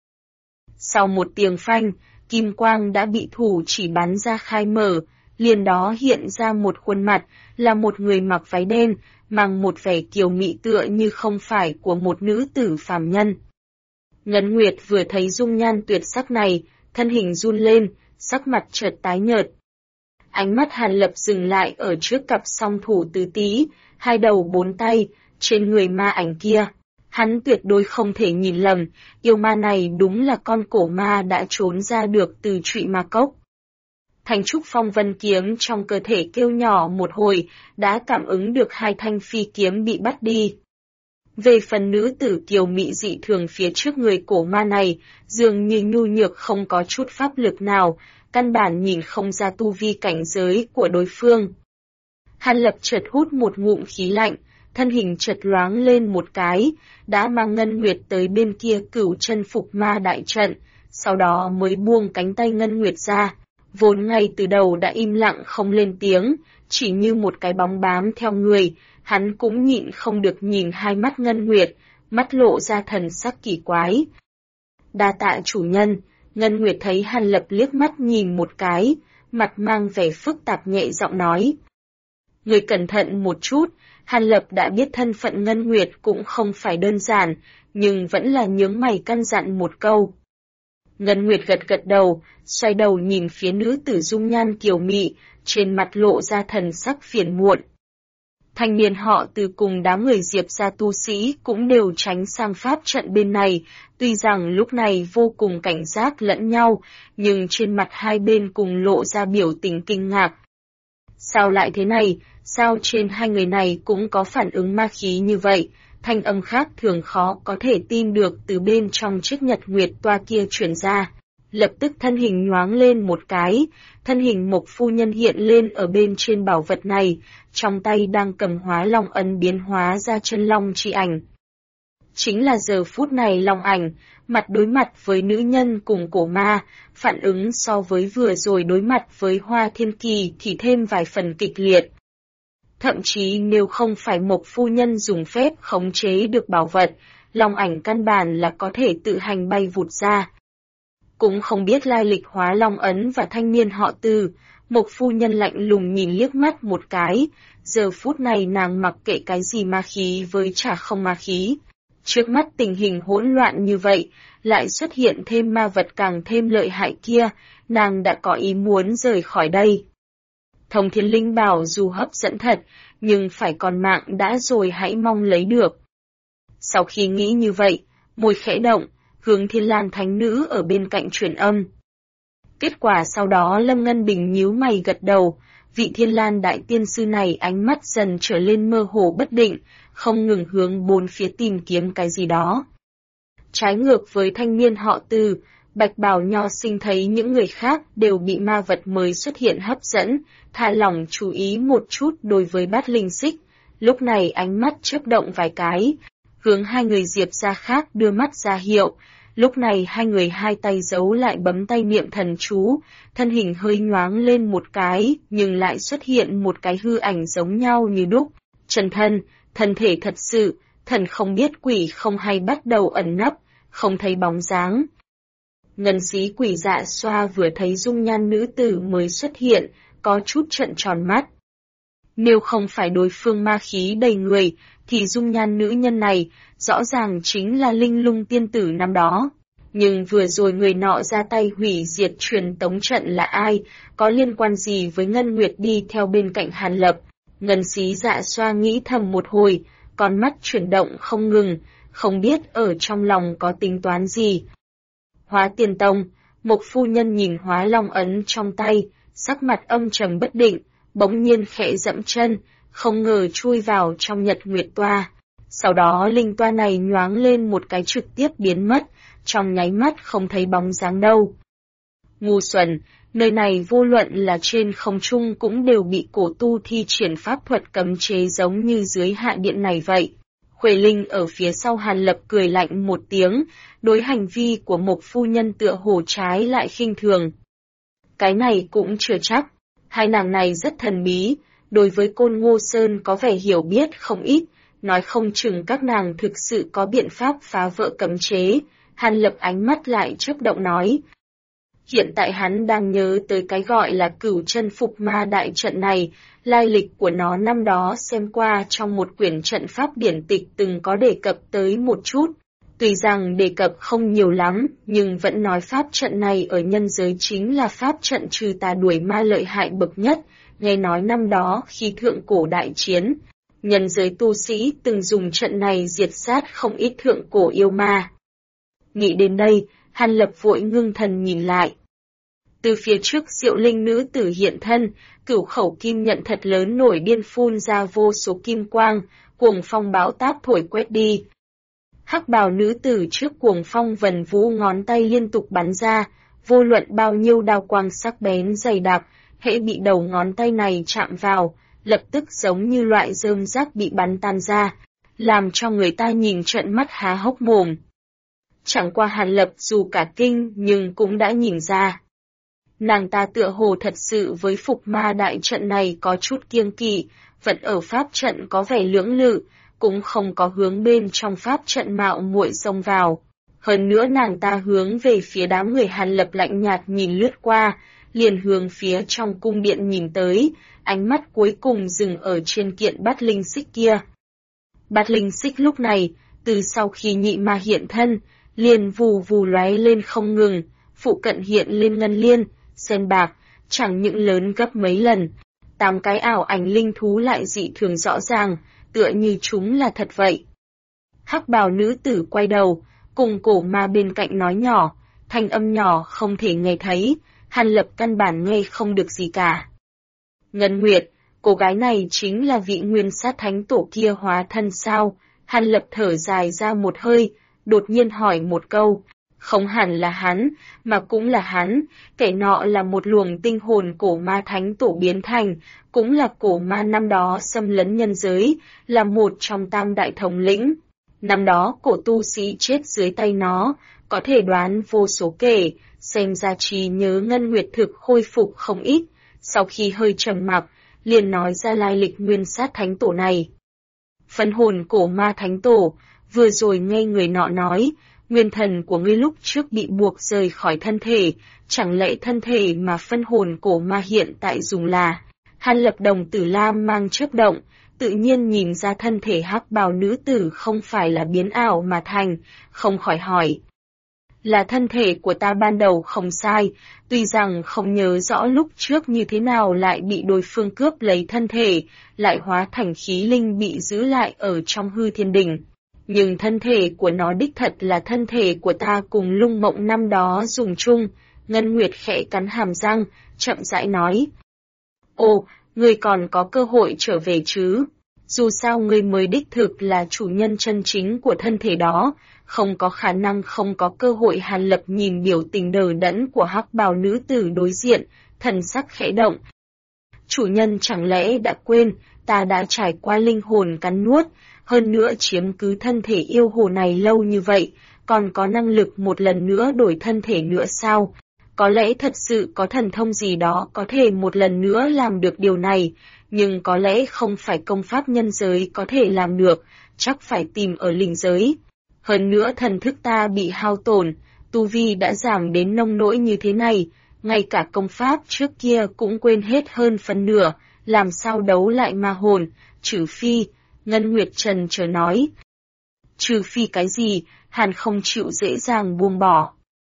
S1: Sau một tiếng phanh, kim quang đã bị thủ chỉ bắn ra khai mở, liền đó hiện ra một khuôn mặt, là một người mặc váy đen, mang một vẻ kiều mị tựa như không phải của một nữ tử phàm nhân. Ngân Nguyệt vừa thấy dung nhan tuyệt sắc này, thân hình run lên, sắc mặt chợt tái nhợt. Ánh mắt Hàn Lập dừng lại ở trước cặp song thủ tứ tí, hai đầu 4 tay, trên người ma ảnh kia. Hắn tuyệt đối không thể nhìn lầm, yêu ma này đúng là con cổ ma đã trốn ra được từ Trụy Ma Cốc. Thành trúc phong vân kiếm trong cơ thể kêu nhỏ một hồi, đã cảm ứng được 2 thanh phi kiếm bị bắt đi. Về phần nữ tử kiều mị dị thường phía trước người cổ ma này, dường như nhu nhược không có chút pháp lực nào, căn bản nhìn không ra tu vi cảnh giới của đối phương. Hàn Lập chợt hút một ngụm khí lạnh, thân hình chợt loáng lên một cái, đã mang Ngân Nguyệt tới bên kia Cửu Chân Phục Ma đại trận, sau đó mới buông cánh tay Ngân Nguyệt ra, vốn ngay từ đầu đã im lặng không lên tiếng, chỉ như một cái bóng bám theo người, hắn cũng nhịn không được nhìn hai mắt Ngân Nguyệt, mắt lộ ra thần sắc kỳ quái. Đa tạ chủ nhân, Ngân Nguyệt thấy Hàn Lập liếc mắt nhìn một cái, mặt mang vẻ phức tạp nhẹ giọng nói. Người cẩn thận một chút, Hàn Lập đã biết thân phận Ngân Nguyệt cũng không phải đơn giản, nhưng vẫn là nhướng mày căn dặn một câu. Ngân Nguyệt gật gật đầu, xoay đầu nhìn phía nữ tử dung nhan kiều mị, trên mặt lộ ra thần sắc phiền muộn. Thanh niên họ Từ cùng đám người Diệp gia tu sĩ cũng đều tránh sang pháp trận bên này, tuy rằng lúc này vô cùng cảnh giác lẫn nhau, nhưng trên mặt hai bên cùng lộ ra biểu tình kinh ngạc. Sao lại thế này, sao trên hai người này cũng có phản ứng ma khí như vậy, thanh âm khác thường khó có thể tin được từ bên trong chiếc nhật nguyệt toa kia truyền ra. Lập tức thân hình nhoáng lên một cái, thân hình Mộc phu nhân hiện lên ở bên trên bảo vật này, trong tay đang cầm hóa long ấn biến hóa ra chân long chi ảnh. Chính là giờ phút này long ảnh, mặt đối mặt với nữ nhân cùng cổ ma, phản ứng so với vừa rồi đối mặt với Hoa Thiên Kỳ thì thêm vài phần kịch liệt. Thậm chí nếu không phải Mộc phu nhân dùng phép khống chế được bảo vật, long ảnh căn bản là có thể tự hành bay vụt ra. Cũng không biết lai lịch hóa long ấn và thanh niên họ Từ, Mộc phu nhân lạnh lùng nhìn liếc mắt một cái, giờ phút này nàng mặc kệ cái gì ma khí với chả không ma khí. Trước mắt tình hình hỗn loạn như vậy, lại xuất hiện thêm ma vật càng thêm lợi hại kia, nàng đã có ý muốn rời khỏi đây. Thông Thiên Linh bảo dù hấp dẫn thật, nhưng phải còn mạng đã rồi hãy mong lấy được. Sau khi nghĩ như vậy, môi khẽ động, hướng Thiên Lan Thánh Nữ ở bên cạnh truyền âm. Kết quả sau đó Lâm Ngân Bình nhíu mày gật đầu, vị Thiên Lan Đại Tiên Sư này ánh mắt dần trở lên mơ hồ bất định, không ngừng hướng bốn phía tìm kiếm cái gì đó. Trái ngược với thanh niên họ Từ, Bạch Bào Nho Sinh thấy những người khác đều bị ma vật mới xuất hiện hấp dẫn, thả lỏng chú ý một chút đối với Bát Linh Xích, lúc này ánh mắt chớp động vài cái, hướng hai người Diệp gia khác đưa mắt ra hiệu. Lúc này hai người hai tay giấu lại bấm tay niệm thần chú, thân hình hơi nhoáng lên một cái, nhưng lại xuất hiện một cái hư ảnh giống nhau như đúc. Chân thân, thân thể thật sự, thần không biết quỷ không hay bắt đầu ẩn nấp, không thấy bóng dáng. Ngân Xí Quỷ Dạ Xoa vừa thấy dung nhan nữ tử mới xuất hiện, có chút trợn tròn mắt. Nếu không phải đối phương ma khí đầy người, thì dung nhan nữ nhân này, rõ ràng chính là Linh Lung tiên tử năm đó. Nhưng vừa rồi người nọ ra tay hủy diệt truyền tống trận là ai, có liên quan gì với Ngân Nguyệt đi theo bên cạnh Hàn Lập? Ngân Xí Dạ Xoa nghĩ thầm một hồi, con mắt chuyển động không ngừng, không biết ở trong lòng có tính toán gì. Hóa Tiền Tông, Mộc phu nhân nhìn hóa long ấn trong tay, sắc mặt âm trầm bất định, bỗng nhiên khẽ dẫm chân, không ngờ chui vào trong nhật nguyệt toa. Sau đó linh toa này nhoáng lên một cái trực tiếp biến mất, trong nháy mắt không thấy bóng dáng đâu. Ngu xuẩn, nơi này vô luận là trên không trung cũng đều bị cổ tu thi triển pháp thuật cấm chế giống như dưới hạ điện này vậy. Khuê Linh ở phía sau Hàn Lập cười lạnh một tiếng, đối hành vi của Mộc phu nhân tựa hồ trái lại khinh thường. Cái này cũng chưa chắc, hai nàng này rất thần bí, đối với Côn Ngô Sơn có vẻ hiểu biết không ít, nói không chừng các nàng thực sự có biện pháp phá vỡ cấm chế. Hàn Lập ánh mắt lại chớp động nói. Hiện tại hắn đang nhớ tới cái gọi là Cửu Chân Phục Ma đại trận này, lai lịch của nó năm đó xem qua trong một quyển trận pháp điển tịch từng có đề cập tới một chút. Tuy rằng đề cập không nhiều lắm, nhưng vẫn nói pháp trận này ở nhân giới chính là pháp trận trừ tà đuổi ma lợi hại bậc nhất, nghe nói năm đó khi thượng cổ đại chiến, nhân giới tu sĩ từng dùng trận này diệt sát không ít thượng cổ yêu ma. Nghĩ đến đây, Hàn Lập vội ngưng thần nhìn lại. Từ phía trước Diệu Linh nữ tử hiện thân, cửu khẩu kim nhận thật lớn nổi điên phun ra vô số kim quang, cuồng phong bão táp thổi quét đi. Hắc bào nữ tử trước cuồng phong vần vũ ngón tay liên tục bắn ra, vô luận bao nhiêu đao quang sắc bén dày đặc, hễ bị đầu ngón tay này chạm vào, lập tức giống như loại rơm rác bị bắn tan ra, làm cho người ta nhìn trợn mắt há hốc mồm. Chẳng qua Hàn Lập dù cả kinh nhưng cũng đã nhìn ra. Nàng ta tựa hồ thật sự với phục ma đại trận này có chút kiêng kỵ, vẫn ở pháp trận có vẻ lưỡng lự, cũng không có hướng bên trong pháp trận mạo muội xông vào. Hơn nữa nàng ta hướng về phía đám người Hàn Lập lạnh nhạt nhìn lướt qua, liền hướng phía trong cung điện nhìn tới, ánh mắt cuối cùng dừng ở trên kiện bát linh xích kia. Bát linh xích lúc này, từ sau khi nhị ma hiện thân, liền vù vù lóe lên không ngừng, phụ cận hiện lên ngân liên, sen bạc, chẳng những lớn gấp mấy lần. 8 cái ảo ảnh linh thú lại dị thường rõ ràng, tựa như chúng là thật vậy. Hắc bào nữ tử quay đầu, cùng cổ ma bên cạnh nói nhỏ, thanh âm nhỏ không thể nghe thấy, Hàn Lập căn bản nghe không được gì cả. Ngân Nguyệt, cô gái này chính là vị nguyên sát thánh tổ kia hóa thân sao? Hàn Lập thở dài ra một hơi, đột nhiên hỏi một câu. Không hẳn là hắn, mà cũng là hắn, kẻ nọ là một luồng tinh hồn cổ ma thánh tổ biến thành, cũng là cổ ma năm đó xâm lấn nhân giới, là một trong tam đại thống lĩnh. Năm đó cổ tu sĩ chết dưới tay nó, có thể đoán vô số kể, xem ra trí nhớ Ngân Nguyệt thực khôi phục không ít, sau khi hơi trầm mặc, liền nói ra lai lịch nguyên sát thánh tổ này. Phân hồn cổ ma thánh tổ, vừa rồi nghe người nọ nói, nguyên thần của ngươi lúc trước bị buộc rời khỏi thân thể, chẳng lẽ thân thể mà phân hồn cổ ma hiện tại dùng là? Hàn Lập đồng tử lam mang chớp động, tự nhiên nhìn ra thân thể hắc bào nữ tử không phải là biến ảo mà thành, không khỏi hỏi. Là thân thể của ta ban đầu không sai, tuy rằng không nhớ rõ lúc trước như thế nào lại bị đối phương cướp lấy thân thể, lại hóa thành khí linh bị giữ lại ở trong hư thiên đỉnh. Nhưng thân thể của nó đích thật là thân thể của ta cùng Lung Mộng năm đó dùng chung. Ngân Nguyệt khẽ cắn hàm răng, chậm rãi nói. Ồ, ngươi còn có cơ hội trở về chứ? Dù sao ngươi mới đích thực là chủ nhân chân chính của thân thể đó, không có khả năng không có cơ hội. Hàn Lập nhìn biểu tình đờ đẫn của hắc bào nữ tử đối diện, thần sắc khẽ động. Chủ nhân chẳng lẽ đã quên, ta đã trải qua linh hồn cắn nuốt, hơn nữa chiếm cứ thân thể yêu hồ này lâu như vậy, còn có năng lực một lần nữa đổi thân thể nữa sao? Có lẽ thật sự có thần thông gì đó có thể một lần nữa làm được điều này, nhưng có lẽ không phải công pháp nhân giới có thể làm được, chắc phải tìm ở linh giới. Hơn nữa thần thức ta bị hao tổn, tu vi đã giảm đến nông nỗi như thế này, ngay cả công pháp trước kia cũng quên hết hơn phần nửa, làm sao đấu lại ma hồn, trừ phi, Ngân Nguyệt trần chờ nói. Trừ phi cái gì, Hàn không chịu dễ dàng buông bỏ.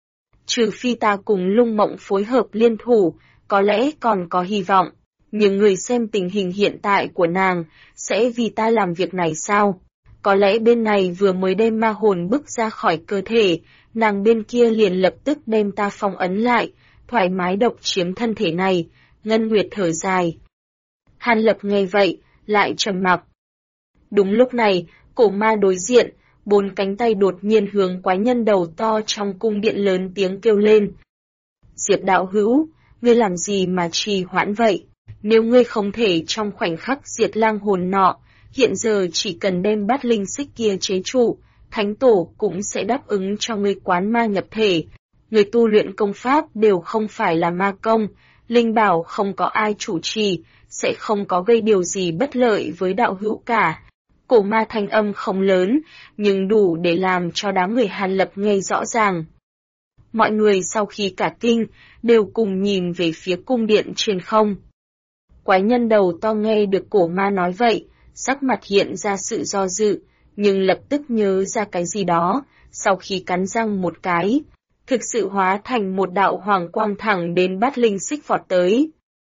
S1: Trừ phi ta cùng Lung Mộng phối hợp liên thủ, có lẽ còn có hy vọng, nhưng người xem tình hình hiện tại của nàng, sẽ vì ta làm việc này sao? Có lẽ bên này vừa mới đem ma hồn bức ra khỏi cơ thể, nàng bên kia liền lập tức đem ta phong ấn lại, thoải mái độc chiếm thân thể này. Ngân Nguyệt thở dài. Hàn Lập nghe vậy, lại trầm mặc. Đúng lúc này, cổ ma đối diện, 4 cánh tay đột nhiên hướng quái nhân đầu to trong cung điện lớn tiếng kêu lên. Diệp đạo hữu, ngươi làm gì mà trì hoãn vậy? Nếu ngươi không thể trong khoảnh khắc diệt lang hồn nọ, hiện giờ chỉ cần đem bát linh xích kia chế trụ, thánh tổ cũng sẽ đáp ứng cho ngươi quán ma nhập thể. Người tu luyện công pháp đều không phải là ma công, linh bảo không có ai chủ trì, sẽ không có gây điều gì bất lợi với đạo hữu cả. Cổ ma thanh âm không lớn, nhưng đủ để làm cho đám người Hàn Lập nghe rõ ràng. Mọi người sau khi cả kinh, đều cùng nhìn về phía cung điện trên không. Quái nhân đầu to nghe được cổ ma nói vậy, sắc mặt hiện ra sự do dự, nhưng lập tức nhớ ra cái gì đó, sau khi cắn răng một cái, thực sự hóa thành một đạo hoàng quang thẳng đến bát linh xích vọt tới.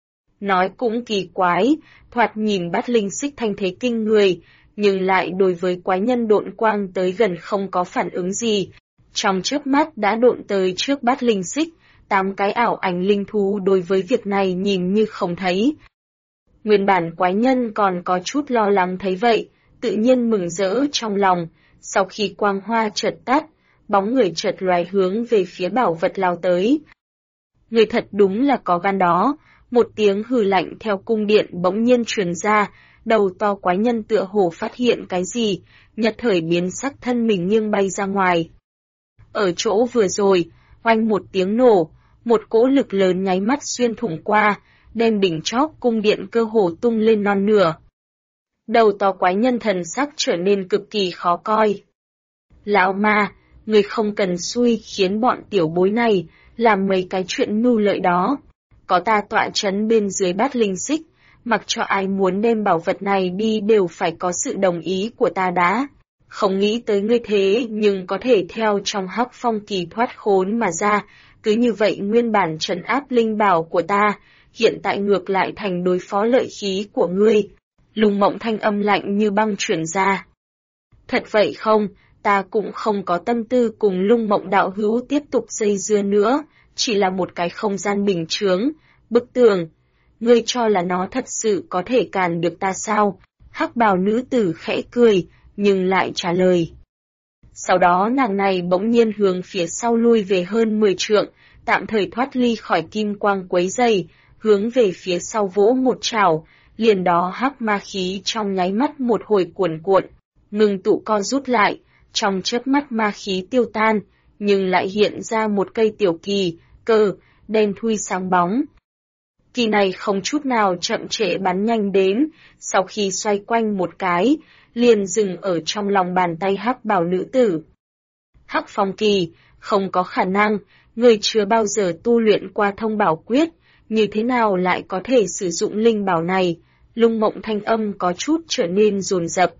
S1: Nói cũng kỳ quái, thoạt nhìn bát linh xích thanh thế kinh người, nhưng lại đối với quái nhân độn quang tới gần không có phản ứng gì. Trong chớp mắt đã độn tới trước bát linh xích, 8 cái ảo ảnh linh thú đối với việc này nhìn như không thấy. Nguyên bản quái nhân còn có chút lo lắng thấy vậy, tự nhiên mừng rỡ trong lòng, sau khi quang hoa chợt tắt, bóng người chợt lóe hướng về phía bảo vật lao tới. Người thật đúng là có gan đó, một tiếng hừ lạnh theo cung điện bỗng nhiên truyền ra, đầu to quái nhân tựa hồ phát hiện cái gì, nhất thời biến sắc thân mình nghiêng bay ra ngoài. Ở chỗ vừa rồi, oanh một tiếng nổ, một cỗ lực lớn nháy mắt xuyên thủng qua, đem đỉnh chóp cung điện cơ hồ tung lên non nửa. Đầu to quái nhân thần sắc trở nên cực kỳ khó coi. Lão ma, người không cần xui khiến bọn tiểu bối này làm mấy cái chuyện mưu lợi đó. Có ta tọa chấn bên dưới bát linh xích, mặc cho ai muốn đem bảo vật này đi đều phải có sự đồng ý của ta đã. Không nghĩ tới ngươi thế nhưng có thể theo trong hắc phong kỳ thoát khốn mà ra, cứ như vậy nguyên bản trấn áp linh bảo của ta, hiện tại ngược lại thành đối phó lợi khí của ngươi. Lùng Mộng thanh âm lạnh như băng chuyển ra. Thật vậy không, ta cũng không có tâm tư cùng Lung Mộng đạo hữu tiếp tục dây dưa nữa, chỉ là một cái không gian bình chướng, bức tường. Ngươi cho là nó thật sự có thể cản được ta sao? Hắc bào nữ tử khẽ cười, nhưng lại trả lời. Sau đó nàng này bỗng nhiên hướng phía sau lui về hơn 10 trượng, tạm thời thoát ly khỏi kim quang quấy dày, hướng về phía sau vỗ một trảo, liền đó hắc ma khí trong nháy mắt một hồi cuồn cuộn, ngừng tụ co rút lại, trong chớp mắt ma khí tiêu tan, nhưng lại hiện ra một cây tiểu kỳ, cơ, đen thui sáng bóng. Kỳ này không chút nào chậm trễ bắn nhanh đến, sau khi xoay quanh một cái, liền dừng ở trong lòng bàn tay hắc bào nữ tử. Hắc phong kỳ, không có khả năng, người chưa bao giờ tu luyện qua thông bảo quyết, như thế nào lại có thể sử dụng linh bảo này? Lung Mộng thanh âm có chút trở nên dồn dập.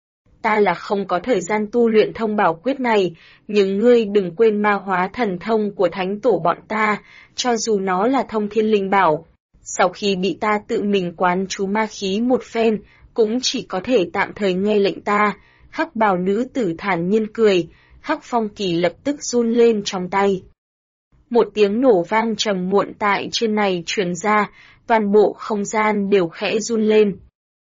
S1: Ta là không có thời gian tu luyện thông bảo quyết này, nhưng ngươi đừng quên ma hóa thần thông của thánh tổ bọn ta, cho dù nó là thông thiên linh bảo. Sau khi bị ta tự mình quán chú ma khí một phen, cũng chỉ có thể tạm thời nghe lệnh ta. Hắc bào nữ tử thản nhiên cười, hắc phong kỳ lập tức run lên trong tay. Một tiếng nổ vang trầm muộn tại trên này truyền ra, toàn bộ không gian đều khẽ run lên.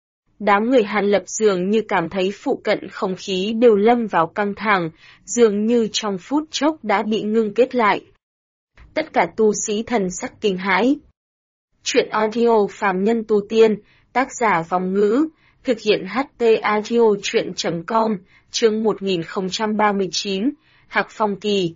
S1: Đám người Hàn Lập dường như cảm thấy phụ cận không khí đều lâm vào căng thẳng, dường như trong phút chốc đã bị ngưng kết lại. Tất cả tu sĩ thần sắc kinh hãi. Chuyện audio phàm nhân tu tiên, tác giả Vong Ngữ, thực hiện HT audio chuyện.com, chương 1039, Hạc Phong Kỳ.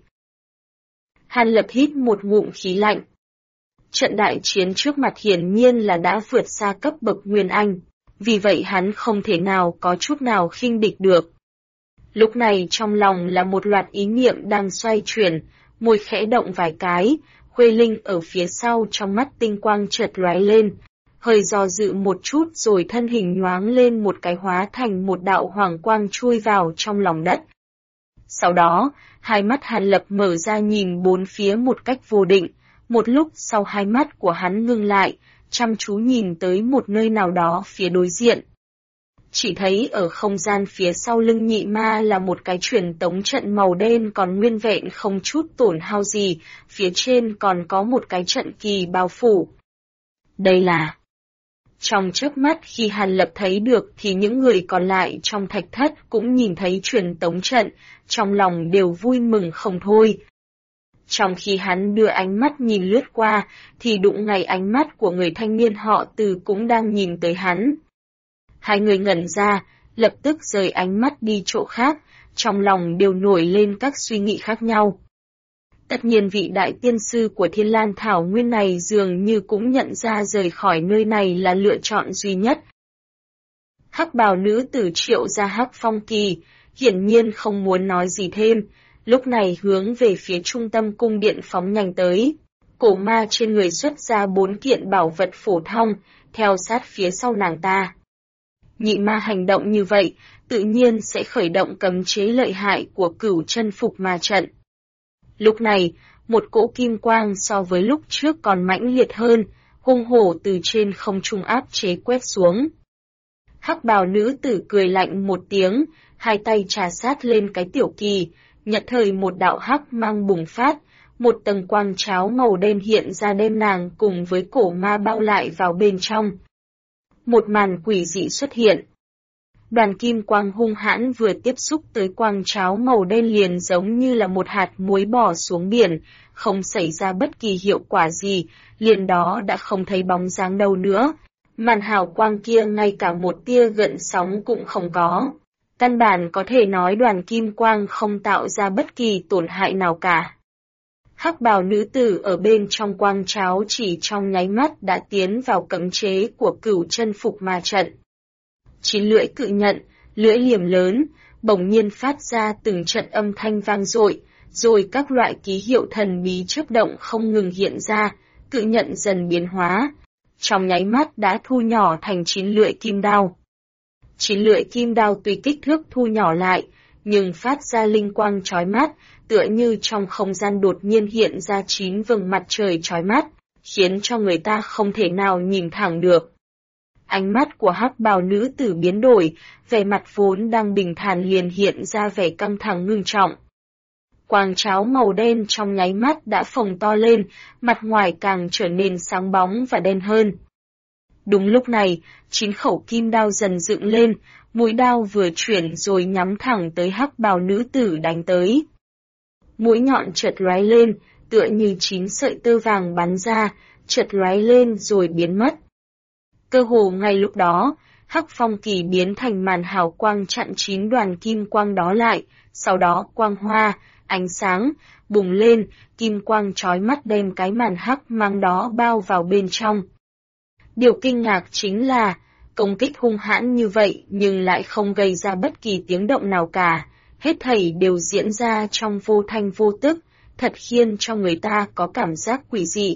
S1: Hàn Lập hít một ngụm khí lạnh. Trận đại chiến trước mặt hiển nhiên là đã vượt xa cấp bậc Nguyên Anh, vì vậy hắn không thể nào có chút nào khinh địch được. Lúc này trong lòng là một loạt ý niệm đang xoay chuyển, môi khẽ động vài cái, Khuê Linh ở phía sau trong mắt tinh quang chợt lóe lên, hơi do dự một chút rồi thân hình nhoáng lên một cái hóa thành một đạo hoàng quang chui vào trong lòng đất. Sau đó, hai mắt Hàn Lập mở ra nhìn bốn phía một cách vô định, một lúc sau hai mắt của hắn ngưng lại, chăm chú nhìn tới một nơi nào đó phía đối diện. Chỉ thấy ở không gian phía sau lưng nhị ma là một cái truyền tống trận màu đen còn nguyên vẹn không chút tổn hao gì, phía trên còn có một cái trận kỳ bao phủ. Đây là... Trong chớp mắt khi Hàn Lập thấy được thì những người còn lại trong thạch thất cũng nhìn thấy truyền tống trận, trong lòng đều vui mừng không thôi. Trong khi hắn đưa ánh mắt nhìn lướt qua, thì đụng ngay ánh mắt của người thanh niên họ Từ cũng đang nhìn tới hắn. Hai người ngẩn ra, lập tức rời ánh mắt đi chỗ khác, trong lòng đều nổi lên các suy nghĩ khác nhau. Tất nhiên vị đại tiên sư của Thiên Lan Thảo Nguyên này dường như cũng nhận ra rời khỏi nơi này là lựa chọn duy nhất. Hắc bào nữ tử triệu ra Hắc Phong Kỳ, hiển nhiên không muốn nói gì thêm, lúc này hướng về phía trung tâm cung điện phóng nhanh tới. Cổ ma trên người xuất ra 4 kiện bảo vật phổ thông, theo sát phía sau nàng ta. Nhị ma hành động như vậy, tự nhiên sẽ khởi động cấm chế lợi hại của Cửu Chân Phục Ma trận. Lúc này, một cỗ kim quang so với lúc trước còn mãnh liệt hơn, hung hổ từ trên không trung áp chế quét xuống. Hắc bào nữ tử cười lạnh một tiếng, hai tay trà sát lên cái tiểu kỳ, nhật thời một đạo hắc mang bùng phát, một tầng quang cháo màu đen hiện ra đem nàng cùng với cổ ma bao lại vào bên trong. Một màn quỷ dị xuất hiện. Đoàn kim quang hung hãn vừa tiếp xúc tới quang cháo màu đen liền giống như là một hạt muối bỏ xuống biển, không xảy ra bất kỳ hiệu quả gì, liền đó đã không thấy bóng dáng đâu nữa. Màn hào quang kia ngay cả một tia gợn sóng cũng không có. Căn bản có thể nói đoàn kim quang không tạo ra bất kỳ tổn hại nào cả. Hắc bào nữ tử ở bên trong quang cháo chỉ trong nháy mắt đã tiến vào cấm chế của Cửu Chân Phục Ma trận. Chín lưỡi cự nhận, lưỡi liềm lớn, bỗng nhiên phát ra từng trận âm thanh vang dội, rồi các loại ký hiệu thần bí chớp động không ngừng hiện ra, cự nhận dần biến hóa, trong nháy mắt đã thu nhỏ thành 9 lưỡi kim đao. 9 lưỡi kim đao tùy kích thước thu nhỏ lại, nhưng phát ra linh quang chói mắt, tựa như trong không gian đột nhiên hiện ra 9 vầng mặt trời chói mắt, khiến cho người ta không thể nào nhìn thẳng được. Ánh mắt của hắc bào nữ tử biến đổi, vẻ mặt vốn đang bình thản liền hiện ra vẻ căng thẳng ngưng trọng. Quang cháo màu đen trong nháy mắt đã phồng to lên, mặt ngoài càng trở nên sáng bóng và đen hơn. Đúng lúc này, 9 khẩu kim đao dần dựng lên, mũi đao vừa chuyển rồi nhắm thẳng tới hắc bào nữ tử đánh tới. Mũi nhọn chợt lóe lên, tựa như 9 sợi tơ vàng bắn ra, chợt lóe lên rồi biến mất. Cơ hồ ngay lúc đó, hắc phong kỳ biến thành màn hào quang chặn 9 đoàn kim quang đó lại, sau đó quang hoa, ánh sáng, bùng lên, kim quang chói mắt đem cái màn hắc mang đó bao vào bên trong. Điều kinh ngạc chính là, công kích hung hãn như vậy nhưng lại không gây ra bất kỳ tiếng động nào cả, hết thảy đều diễn ra trong vô thanh vô tức, thật khiến cho người ta có cảm giác quỷ dị.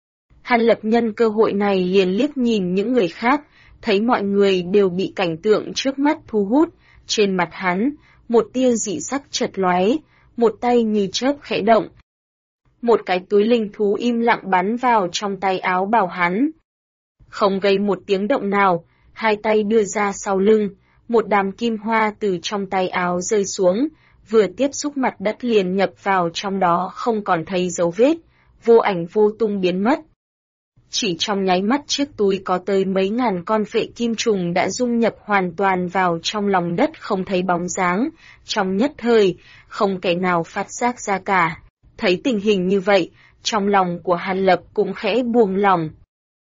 S1: Hàn Lập nhân cơ hội này liền liếc nhìn những người khác, thấy mọi người đều bị cảnh tượng trước mắt thu hút, trên mặt hắn, một tia dị sắc chợt lóe, một tay như chớp khẽ động. Một cái túi linh thú im lặng bắn vào trong tay áo bào hắn. Không gây một tiếng động nào, hai tay đưa ra sau lưng, một đám kim hoa từ trong tay áo rơi xuống, vừa tiếp xúc mặt đất liền nhập vào trong đó không còn thấy dấu vết, vô ảnh vô tung biến mất. Chỉ trong nháy mắt chiếc túi có tới mấy ngàn con phệ kim trùng đã dung nhập hoàn toàn vào trong lòng đất không thấy bóng dáng, trong nhất thời, không kẻ nào phát giác ra cả. Thấy tình hình như vậy, trong lòng của Hàn Lập cũng khẽ buông lòng.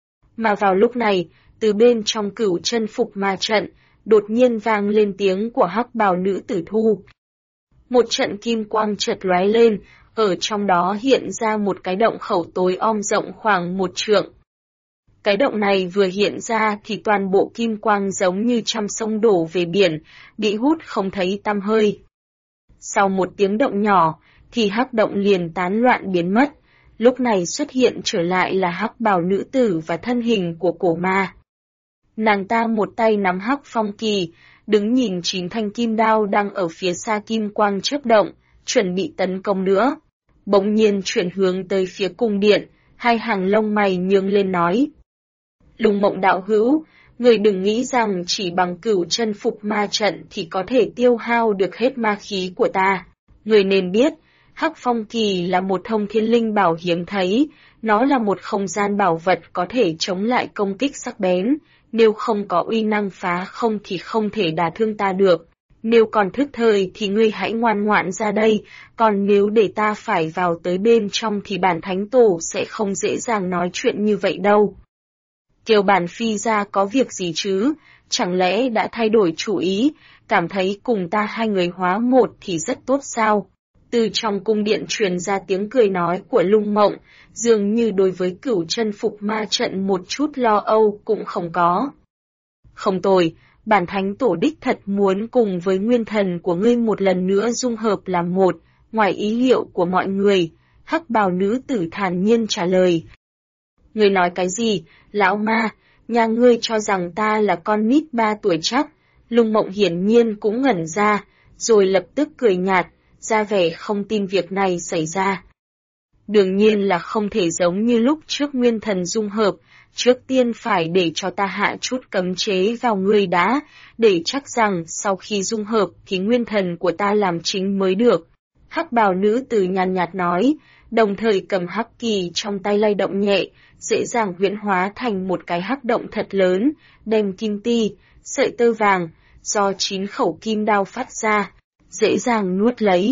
S1: Mà vào lúc này, từ bên trong Cửu Chân Phục Ma trận, đột nhiên vang lên tiếng của hắc bào nữ tử thu. Một trận kim quang chợt lóe lên, ở trong đó hiện ra một cái động khẩu tối om rộng khoảng 1 trượng. Cái động này vừa hiện ra thì toàn bộ kim quang giống như trăm sông đổ về biển, bị hút không thấy tăm hơi. Sau một tiếng động nhỏ, thì hắc động liền tán loạn biến mất, lúc này xuất hiện trở lại là hắc bào nữ tử và thân hình của cổ ma. Nàng ta một tay nắm hắc phong kỳ, đứng nhìn 9 thanh kim đao đang ở phía xa kim quang chớp động, chuẩn bị tấn công nữa. Bỗng nhiên chuyển hướng tới phía cung điện, hai hàng lông mày nhướng lên nói. Lung Mộng đạo hữu, người đừng nghĩ rằng chỉ bằng Cửu Chân Phục Ma trận thì có thể tiêu hao được hết ma khí của ta. Người nên biết, hắc phong kỳ là một thông thiên linh bảo hiếm thấy, nó là một không gian bảo vật có thể chống lại công kích sắc bén, nếu không có uy năng phá không thì không thể đả thương ta được. Nếu còn thức thời thì ngươi hãy ngoan ngoãn ra đây, còn nếu để ta phải vào tới bên trong thì bản thánh tổ sẽ không dễ dàng nói chuyện như vậy đâu. Kiều bản phi ra có việc gì chứ, chẳng lẽ đã thay đổi chủ ý, cảm thấy cùng ta hai người hóa một thì rất tốt sao? Từ trong cung điện truyền ra tiếng cười nói của Lung Mộng, dường như đối với Cửu Chân Phục Ma trận một chút lo âu cũng không có. Không tồi, bản thánh tổ đích thật muốn cùng với nguyên thần của ngươi một lần nữa dung hợp làm một, ngoài ý liệu của mọi người, hắc bào nữ tử thản nhiên trả lời. Ngươi nói cái gì, lão ma, nhà ngươi cho rằng ta là con nít 3 tuổi chắc? Lung Mộng hiển nhiên cũng ngẩn ra, rồi lập tức cười nhạt, ra vẻ không tin việc này xảy ra. Đương nhiên là không thể giống như lúc trước nguyên thần dung hợp, trước tiên phải để cho ta hạ chút cấm chế vào ngươi đã, để chắc rằng sau khi dung hợp thì nguyên thần của ta làm chính mới được. Hắc bào nữ tử nhàn nhạt nói, đồng thời cầm hắc kỳ trong tay lay động nhẹ, dễ dàng huyễn hóa thành một cái hắc động thật lớn, đem kim ti, sợi tơ vàng, do 9 khẩu kim đao phát ra, dễ dàng nuốt lấy.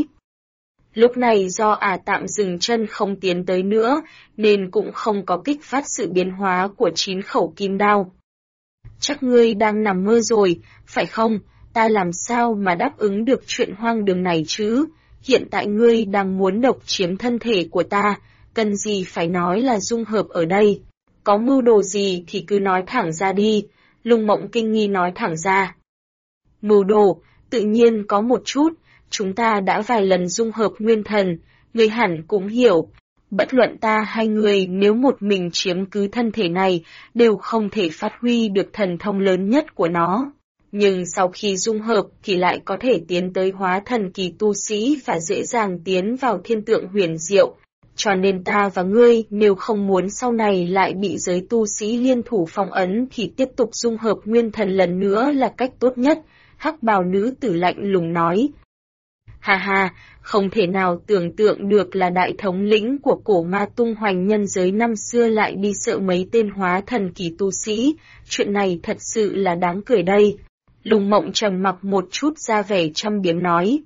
S1: Lúc này do tạm dừng chân không tiến tới nữa, nên cũng không có kích phát sự biến hóa của 9 khẩu kim đao. Chắc ngươi đang nằm mơ rồi, phải không? Ta làm sao mà đáp ứng được chuyện hoang đường này chứ? Hiện tại ngươi đang muốn độc chiếm thân thể của ta, cần gì phải nói là dung hợp ở đây? Có mưu đồ gì thì cứ nói thẳng ra đi, Lung Mộng kinh nghi nói thẳng ra. Mưu đồ, tự nhiên có một chút, chúng ta đã vài lần dung hợp nguyên thần, ngươi hẳn cũng hiểu. Bất luận ta hay người nếu một mình chiếm cứ thân thể này, đều không thể phát huy được thần thông lớn nhất của nó. Nhưng sau khi dung hợp thì lại có thể tiến tới hóa thần kỳ tu sĩ và dễ dàng tiến vào thiên tượng huyền diệu. Cho nên ta và ngươi nếu không muốn sau này lại bị giới tu sĩ liên thủ phong ấn thì tiếp tục dung hợp nguyên thần lần nữa là cách tốt nhất, hắc bào nữ tử lạnh lùng nói. Ha ha, không thể nào tưởng tượng được là đại thống lĩnh của cổ ma tung hoành nhân giới năm xưa lại đi sợ mấy tên hóa thần kỳ tu sĩ, chuyện này thật sự là đáng cười đây. Lung Mộng trầm mặc một chút ra vẻ châm biếm nói.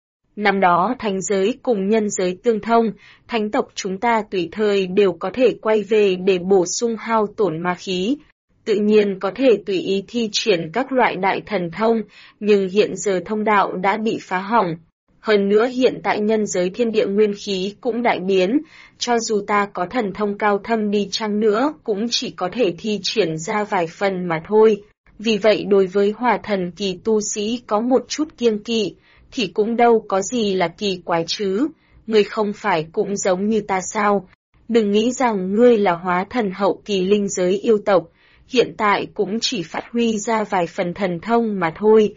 S1: Năm đó thánh giới cùng nhân giới tương thông, thánh tộc chúng ta tùy thời đều có thể quay về để bổ sung hao tổn ma khí. Tự nhiên có thể tùy ý thi triển các loại đại thần thông, nhưng hiện giờ thông đạo đã bị phá hỏng. Hơn nữa hiện tại nhân giới thiên địa nguyên khí cũng đại biến, cho dù ta có thần thông cao thâm đi chăng nữa cũng chỉ có thể thi triển ra vài phần mà thôi. Vì vậy đối với hỏa thần kỳ tu sĩ có một chút kiêng kỵ, thì cũng đâu có gì là kỳ quái chứ, ngươi không phải cũng giống như ta sao? Đừng nghĩ rằng ngươi là hóa thần hậu kỳ linh giới yêu tộc, hiện tại cũng chỉ phát huy ra vài phần thần thông mà thôi.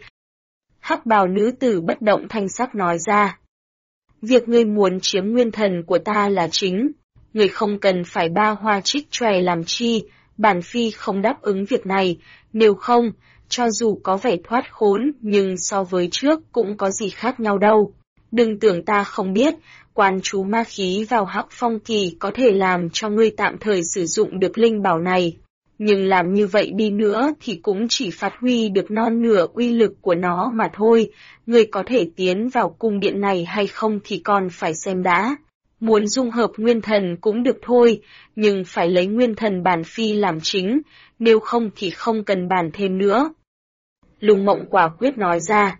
S1: Hắc bào nữ tử bất động thanh sắc nói ra. Việc ngươi muốn chiếm nguyên thần của ta là chính, ngươi không cần phải ba hoa trích chòe làm chi, bản phi không đáp ứng việc này, nếu không, cho dù có vẻ thoát khốn nhưng so với trước cũng có gì khác nhau đâu. Đừng tưởng ta không biết, quan chú ma khí vào hắc phong kỳ có thể làm cho ngươi tạm thời sử dụng được linh bảo này. Nhưng làm như vậy đi nữa thì cũng chỉ phát huy được non nửa uy lực của nó mà thôi, ngươi có thể tiến vào cung điện này hay không thì còn phải xem đã. Muốn dung hợp nguyên thần cũng được thôi, nhưng phải lấy nguyên thần bản phi làm chính, nếu không thì không cần bàn thêm nữa. Lung Mộng quả quyết nói ra.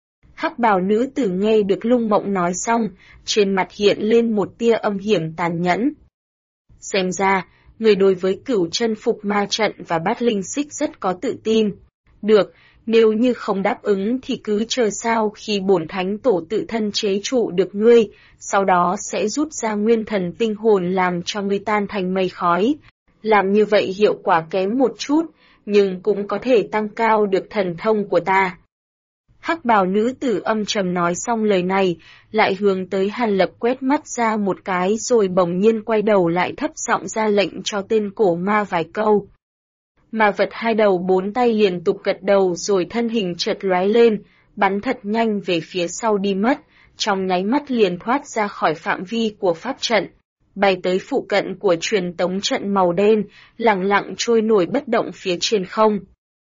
S1: Hắc bào nữ tử nghe được Lung Mộng nói xong, trên mặt hiện lên một tia âm hiểm tàn nhẫn. Xem ra, người đối với cửu chân phục ma trận và bát linh xích rất có tự tin. Được, nếu như không đáp ứng thì cứ chờ sao khi bổn thánh tổ tự thân chế trụ được ngươi, sau đó sẽ rút ra nguyên thần tinh hồn làm cho ngươi tan thành mây khói. Làm như vậy hiệu quả kém một chút, nhưng cũng có thể tăng cao được thần thông của ta. Hắc bào nữ tử âm trầm nói xong lời này, lại hướng tới Hàn Lập quét mắt ra một cái rồi bỗng nhiên quay đầu lại thấp giọng ra lệnh cho tên cổ ma vài câu. Ma vật hai đầu bốn tay liên tục gật đầu rồi thân hình chợt lóe lên, bắn thật nhanh về phía sau đi mất, trong nháy mắt liền thoát ra khỏi phạm vi của pháp trận, bay tới phụ cận của truyền tống trận màu đen, lẳng lặng trôi nổi bất động phía trên không.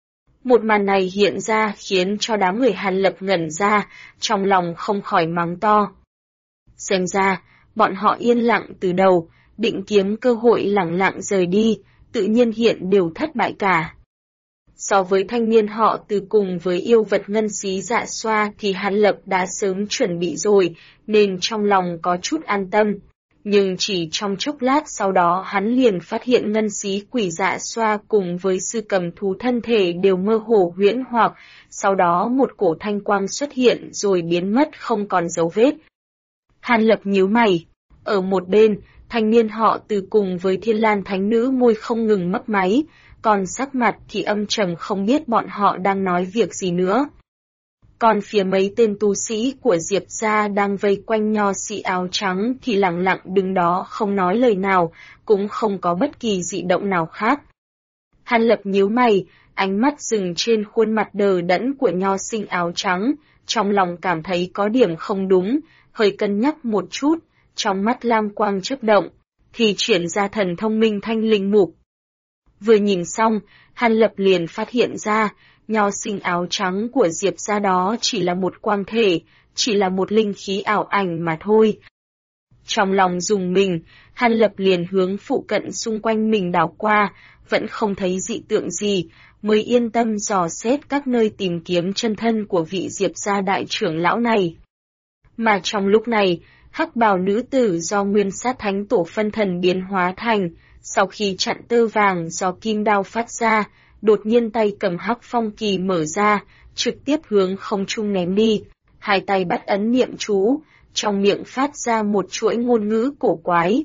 S1: Một màn này hiện ra khiến cho đám người Hàn Lập ngẩn ra, trong lòng không khỏi mắng to. Xem ra, bọn họ yên lặng từ đầu, định kiếm cơ hội lẳng lặng rời đi, tự nhiên hiện đều thất bại cả. So với thanh niên họ Từ cùng với yêu vật ngân xí dạ xoa thì Hàn Lập đã sớm chuẩn bị rồi, nên trong lòng có chút an tâm. Nhưng chỉ trong chốc lát sau đó hắn liền phát hiện ngân xí quỷ dạ xoa cùng với sư cầm thú thân thể đều mơ hồ huyễn hoặc, sau đó một cổ thanh quang xuất hiện rồi biến mất không còn dấu vết. Hàn Lập nhíu mày, ở một bên, thanh niên họ Từ cùng với Thiên Lan Thánh Nữ môi không ngừng mấp máy, còn sắc mặt thì âm trầm không biết bọn họ đang nói việc gì nữa. Còn phía mấy tên tu sĩ của Diệp gia đang vây quanh nho sĩ áo trắng thì lặng lặng đứng đó không nói lời nào, cũng không có bất kỳ dị động nào khác. Hàn Lập nhíu mày, ánh mắt dừng trên khuôn mặt đờ đẫn của nho sinh áo trắng, trong lòng cảm thấy có điểm không đúng, hơi cân nhắc một chút, trong mắt lam quang chớp động, thì chuyển ra thần thông minh thanh linh mục. Vừa nhìn xong, Hàn Lập liền phát hiện ra, nho sinh áo trắng của Diệp gia đó chỉ là một quang thể, chỉ là một linh khí ảo ảnh mà thôi. Trong lòng dùng mình, Hàn Lập liền hướng phụ cận xung quanh mình đảo qua, vẫn không thấy dị tượng gì, mới yên tâm dò xét các nơi tìm kiếm chân thân của vị Diệp gia đại trưởng lão này. Mà trong lúc này, hắc bào nữ tử do Nguyên Sát Thánh Tổ phân thần biến hóa thành, sau khi chặn tơ vàng do kim đao phát ra, đột nhiên tay cầm hắc phong kỳ mở ra, trực tiếp hướng không trung ném đi, hai tay bắt ấn niệm chú, trong miệng phát ra một chuỗi ngôn ngữ cổ quái.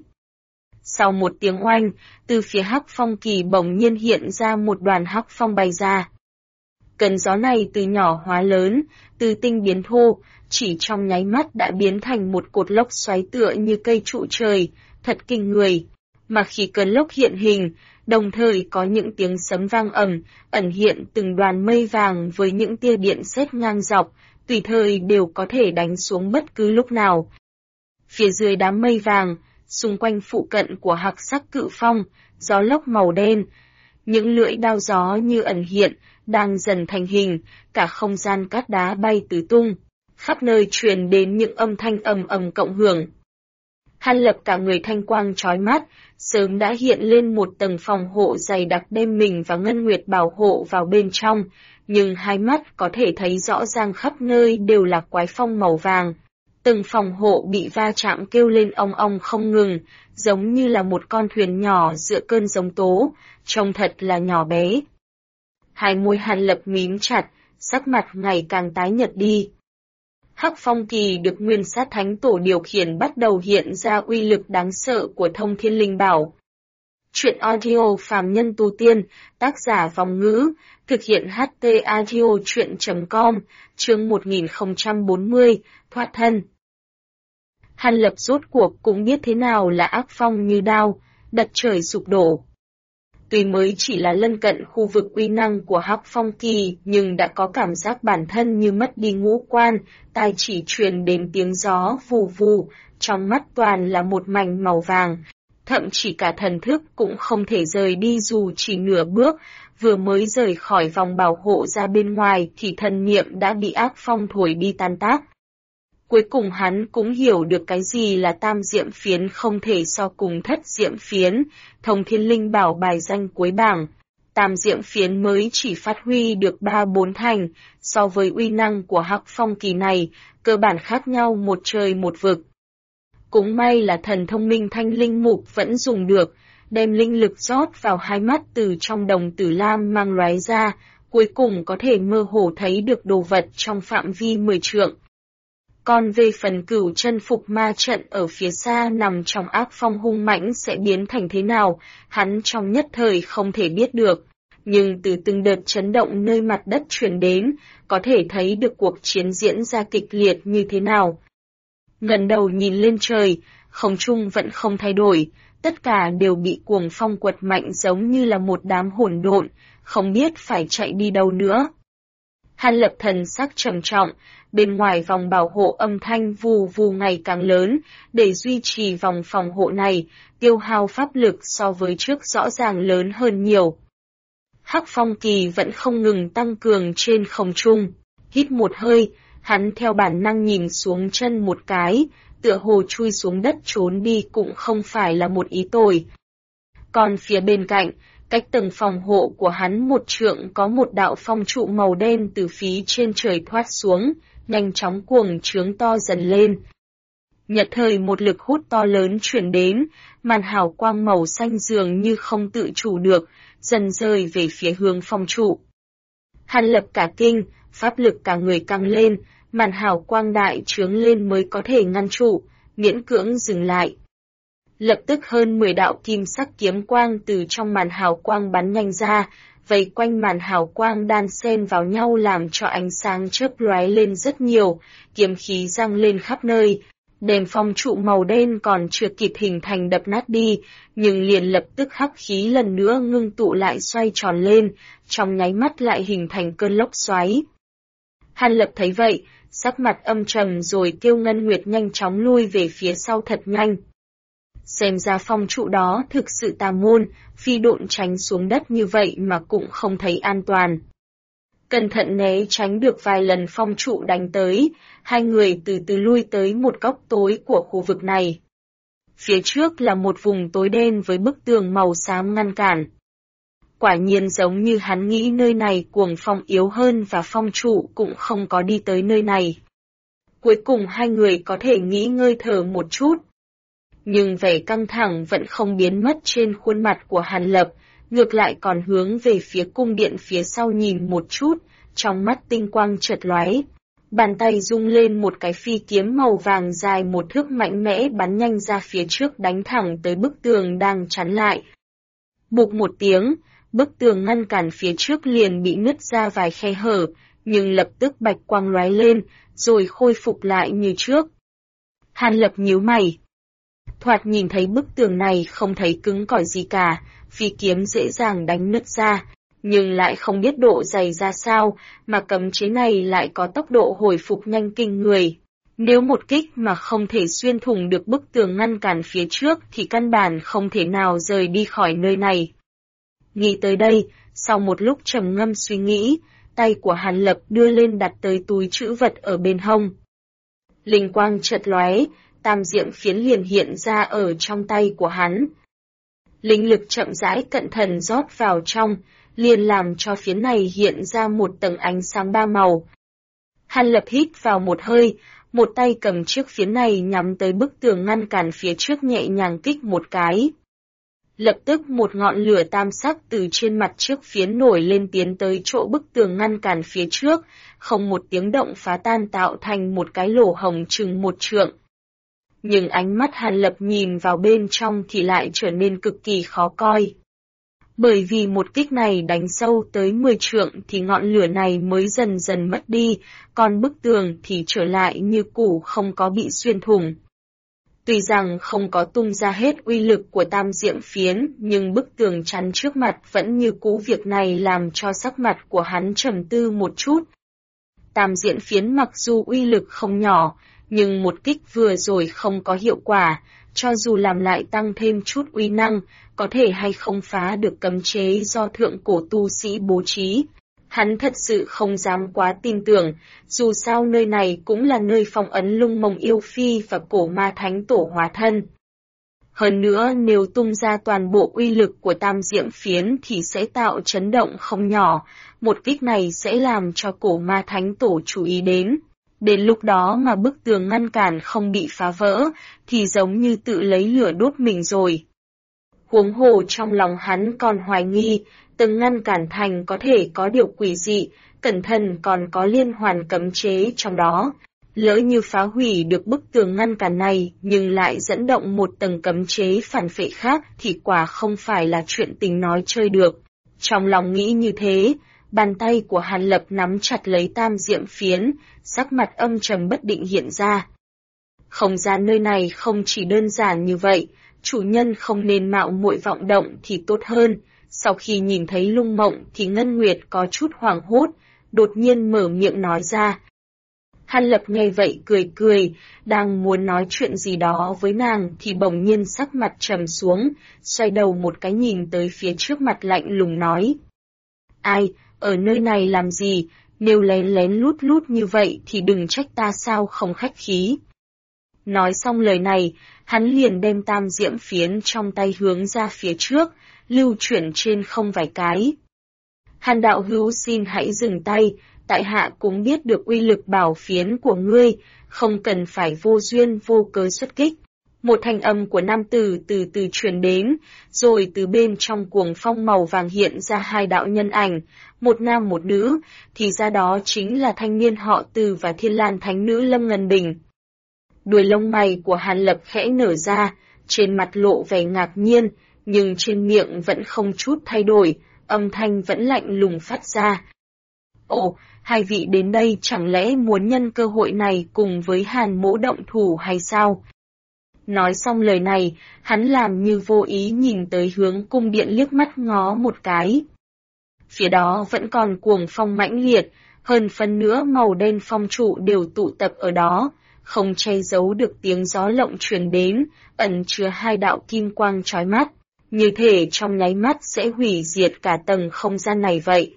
S1: Sau một tiếng oanh, từ phía hắc phong kỳ bỗng nhiên hiện ra một đoàn hắc phong bay ra. Cơn gió này từ nhỏ hóa lớn, từ tinh biến thô, chỉ trong nháy mắt đã biến thành một cột lốc xoáy tựa như cây trụ trời, thật kinh người. Mà khi cơn lốc hiện hình, đồng thời có những tiếng sấm vang ầm, ẩn hiện từng đoàn mây vàng với những tia điện sét ngang dọc, tùy thời đều có thể đánh xuống bất cứ lúc nào. Phía dưới đám mây vàng, xung quanh phụ cận của hắc sắc cự phong, gió lốc màu đen, những lưỡi đao gió như ẩn hiện, đang dần thành hình, cả không gian cát đá bay tứ tung, khắp nơi truyền đến những âm thanh ầm ầm cộng hưởng. Hàn Lập cả người thanh quang chói mắt, sớm đã hiện lên một tầng phòng hộ dày đặc đem mình và Ngân Nguyệt bảo hộ vào bên trong, nhưng hai mắt có thể thấy rõ ràng khắp nơi đều là quái phong màu vàng. Từng phòng hộ bị va chạm kêu lên ong ong không ngừng, giống như là một con thuyền nhỏ giữa cơn giông tố, trông thật là nhỏ bé. Hai môi Hàn Lập mím chặt, sắc mặt ngày càng tái nhợt đi. Hắc phong kỳ được Nguyên Sát Thánh Tổ điều khiển bắt đầu hiện ra uy lực đáng sợ của Thông Thiên Linh Bảo. Truyện audio phàm nhân tu tiên, tác giả Vòng Ngữ, thực hiện HT audio truyện.com, chương 1040, thoát thân. Hàn Lập rốt cuộc cũng biết thế nào là ác phong như đao, đất trời sụp đổ. Tuy mới chỉ là lân cận khu vực uy năng của hắc phong kỳ, nhưng đã có cảm giác bản thân như mất đi ngũ quan, tai chỉ truyền đến tiếng gió vù vù, trong mắt toàn là một mảnh màu vàng. Thậm chỉ cả thần thức cũng không thể rời đi dù chỉ nửa bước, vừa mới rời khỏi vòng bảo hộ ra bên ngoài thì thần niệm đã bị ác phong thổi đi tan tác. Cuối cùng hắn cũng hiểu được cái gì là tam diệm phiến không thể so cùng thất diệm phiến, Thông Thiên Linh Bảo bài danh cuối bảng. Tam diệm phiến mới chỉ phát huy được 3-4 thành, so với uy năng của hắc phong kỳ này, cơ bản khác nhau một trời một vực. Cũng may là thần thông minh thanh linh mục vẫn dùng được, đem linh lực rót vào hai mắt từ trong đồng tử lam mang lóe ra, cuối cùng có thể mơ hồ thấy được đồ vật trong phạm vi 10 trượng. Còn về phần Cửu Chân Phục Ma trận ở phía xa nằm trong ác phong hung mãnh sẽ biến thành thế nào, hắn trong nhất thời không thể biết được. Nhưng từ từng đợt chấn động nơi mặt đất truyền đến, có thể thấy được cuộc chiến diễn ra kịch liệt như thế nào. Ngẩng đầu nhìn lên trời, không trung vẫn không thay đổi, tất cả đều bị cuồng phong quật mạnh giống như là một đám hỗn độn, không biết phải chạy đi đâu nữa. Hàn Lập thần sắc trầm trọng, bên ngoài vòng bảo hộ âm thanh vù vù ngày càng lớn, để duy trì vòng phòng hộ này, tiêu hao pháp lực so với trước rõ ràng lớn hơn nhiều. Hắc phong kỳ vẫn không ngừng tăng cường trên không trung, hít một hơi, hắn theo bản năng nhìn xuống chân một cái, tựa hồ chui xuống đất trốn đi cũng không phải là một ý tồi. Còn phía bên cạnh, cách tầng phòng hộ của hắn một trượng có một đạo phong trụ màu đen từ phía trên trời thoát xuống, nhanh chóng cuồng trướng to dần lên. Nhật thời một lực hút to lớn chuyển đến, màn hào quang màu xanh dường như không tự chủ được, dần rơi về phía hướng phong trụ. Hàn Lập cả kinh, pháp lực cả người căng lên, màn hào quang đại trướng lên mới có thể ngăn trụ, miễn cưỡng dừng lại. Lập tức hơn 10 đạo kim sắc kiếm quang từ trong màn hào quang bắn nhanh ra, vây quanh màn hào quang đan xen vào nhau làm cho ánh sáng chớp lóe lên rất nhiều, kiếm khí giăng lên khắp nơi. Đèn phong trụ màu đen còn chưa kịp hình thành đập nát đi, nhưng liền lập tức hắc khí lần nữa ngưng tụ lại xoay tròn lên, trong nháy mắt lại hình thành cơn lốc xoáy. Hàn Lập thấy vậy, sắc mặt âm trầm rồi kêu Ngân Nguyệt nhanh chóng lui về phía sau thật nhanh. Xem ra phong trụ đó thực sự tà môn, phi độn tránh xuống đất như vậy mà cũng không thấy an toàn. Cẩn thận né tránh được vài lần phong trụ đánh tới, hai người từ từ lui tới một góc tối của khu vực này. Phía trước là một vùng tối đen với bức tường màu xám ngăn cản. Quả nhiên giống như hắn nghĩ, nơi này cuồng phong yếu hơn và phong trụ cũng không có đi tới nơi này. Cuối cùng hai người có thể nghỉ ngơi thở một chút. Nhưng vẻ căng thẳng vẫn không biến mất trên khuôn mặt của Hàn Lập, ngược lại còn hướng về phía cung điện phía sau nhìn một chút, trong mắt tinh quang chợt lóe. Bàn tay rung lên, một cái phi kiếm màu vàng dài một thước mạnh mẽ bắn nhanh ra phía trước, đánh thẳng tới bức tường đang chắn lại. Bụp một tiếng, bức tường ngăn cản phía trước liền bị nứt ra vài khe hở, nhưng lập tức bạch quang lóe lên, rồi khôi phục lại như trước. Hàn Lập nhíu mày. Thoạt nhìn thấy bức tường này không thấy cứng cỏi gì cả, phi kiếm dễ dàng đánh nứt ra, nhưng lại không biết độ dày ra sao, mà cấm chế này lại có tốc độ hồi phục nhanh kinh người. Nếu một kích mà không thể xuyên thủng được bức tường ngăn cản phía trước thì căn bản không thể nào rời đi khỏi nơi này. Nghĩ tới đây, sau một lúc trầm ngâm suy nghĩ, tay của Hàn Lập đưa lên đặt tới túi trữ vật ở bên hông. Linh quang chợt lóe, tam diệm phiến liền hiện ra ở trong tay của hắn. Linh lực chậm rãi cận thần rót vào trong, liền làm cho phiến này hiện ra một tầng ánh sáng ba màu. Hàn Lập hít vào một hơi, một tay cầm chiếc phiến này nhắm tới bức tường ngăn cản phía trước, nhẹ nhàng kích một cái. Lập tức một ngọn lửa tam sắc từ trên mặt chiếc phiến nổi lên, tiến tới chỗ bức tường ngăn cản phía trước, không một tiếng động phá tan, tạo thành một cái lỗ hổng chừng 1 trượng. Nhưng ánh mắt Hàn Lập nhìn vào bên trong thì lại trở nên cực kỳ khó coi. Bởi vì một kích này đánh sâu tới 10 trượng thì ngọn lửa này mới dần dần mất đi, còn bức tường thì trở lại như cũ, không có bị xuyên thủng. Tuy rằng không có tung ra hết uy lực của tam diệm phiến, nhưng bức tường chắn trước mặt vẫn như cũ, việc này làm cho sắc mặt của hắn trầm tư một chút. Tam diệm phiến mặc dù uy lực không nhỏ, nhưng một kích vừa rồi không có hiệu quả, cho dù làm lại tăng thêm chút uy năng, có thể hay không phá được cấm chế do thượng cổ tu sĩ bố trí. Hắn thật sự không dám quá tin tưởng, dù sao nơi này cũng là nơi phong ấn Lung Mông Yêu Phi và cổ ma thánh tổ hóa thân. Hơn nữa, nếu tung ra toàn bộ uy lực của tam diệm phiến thì sẽ tạo chấn động không nhỏ, một kích này sẽ làm cho cổ ma thánh tổ chú ý đến. Đến lúc đó mà bức tường ngăn cản không bị phá vỡ, thì giống như tự lấy lửa đốt mình rồi. Huống hồ trong lòng hắn còn hoài nghi, từng ngăn cản thành có thể có điều quỷ dị, cẩn thận còn có liên hoàn cấm chế trong đó. Lỡ như phá hủy được bức tường ngăn cản này nhưng lại dẫn động một tầng cấm chế phản phệ khác thì quả không phải là chuyện tình nói chơi được. Trong lòng nghĩ như thế, bàn tay của Hàn Lập nắm chặt lấy tam diệm phiến, sắc mặt âm trầm bất định hiện ra. Không gian nơi này không chỉ đơn giản như vậy, chủ nhân không nên mạo muội vọng động thì tốt hơn. Sau khi nhìn thấy Lung Mộng thì Ngân Nguyệt có chút hoảng hốt, đột nhiên mở miệng nói ra. Hàn Lập nghe vậy cười cười, đang muốn nói chuyện gì đó với nàng thì bỗng nhiên sắc mặt trầm xuống, xoay đầu một cái nhìn tới phía trước, mặt lạnh lùng nói. Ai, ở nơi này làm gì, nếu lén lén lút lút như vậy thì đừng trách ta sao không khách khí. Nói xong lời này, hắn liền đem tam diệm phiến trong tay hướng ra phía trước, lưu chuyển trên không vài cái. Hàn đạo hữu xin hãy dừng tay, tại hạ cũng biết được uy lực bảo phiến của ngươi, không cần phải vô duyên vô cớ xuất kích. Một thanh âm của nam tử từ từ truyền đến, rồi từ bên trong cuồng phong màu vàng hiện ra hai đạo nhân ảnh, một nam một nữ, thì ra đó chính là thanh niên họ Từ và Thiên Lan thánh nữ Lâm Ngân Bình. Đuôi lông mày của Hàn Lập khẽ nở ra, trên mặt lộ vẻ ngạc nhiên, nhưng trên miệng vẫn không chút thay đổi, âm thanh vẫn lạnh lùng phát ra. Ồ, hai vị đến đây chẳng lẽ muốn nhân cơ hội này cùng với Hàn mỗ động thủ hay sao? Nói xong lời này, hắn làm như vô ý nhìn tới hướng cung điện liếc mắt ngó một cái. Phía đó vẫn còn cuồng phong mãnh liệt, hơn phân nữa màu đen phong trụ đều tụ tập ở đó, không che giấu được tiếng gió lộng truyền đến, ẩn chứa hai đạo kim quang chói mắt, như thể trong nháy mắt sẽ hủy diệt cả tầng không gian này vậy.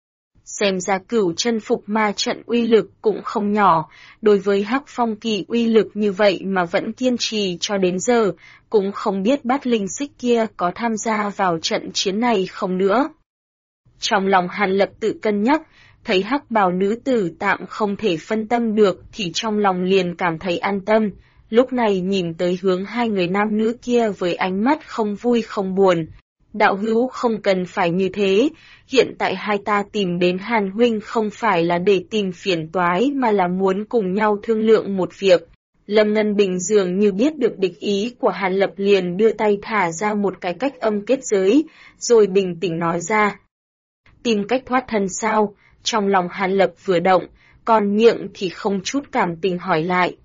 S1: Xem ra Cửu Chân Phục Ma trận uy lực cũng không nhỏ, đối với Hắc Phong Kỳ uy lực như vậy mà vẫn kiên trì cho đến giờ, cũng không biết Bát Linh Xích kia có tham gia vào trận chiến này không nữa. Trong lòng Hàn Lập tự cân nhắc, thấy hắc bào nữ tử tạm không thể phân tâm được thì trong lòng liền cảm thấy an tâm, lúc này nhìn tới hướng hai người nam nữ kia với ánh mắt không vui không buồn. Đạo hữu không cần phải như thế, hiện tại hai ta tìm đến Hàn huynh không phải là để tìm phiền toái mà là muốn cùng nhau thương lượng một việc. Lâm Ngân Bình dường như biết được địch ý của Hàn Lập liền đưa tay thả ra một cái cách âm kết giới, rồi bình tĩnh nói ra. Tìm cách thoát thân sao? Trong lòng Hàn Lập vừa động, còn miệng thì không chút cảm tình hỏi lại.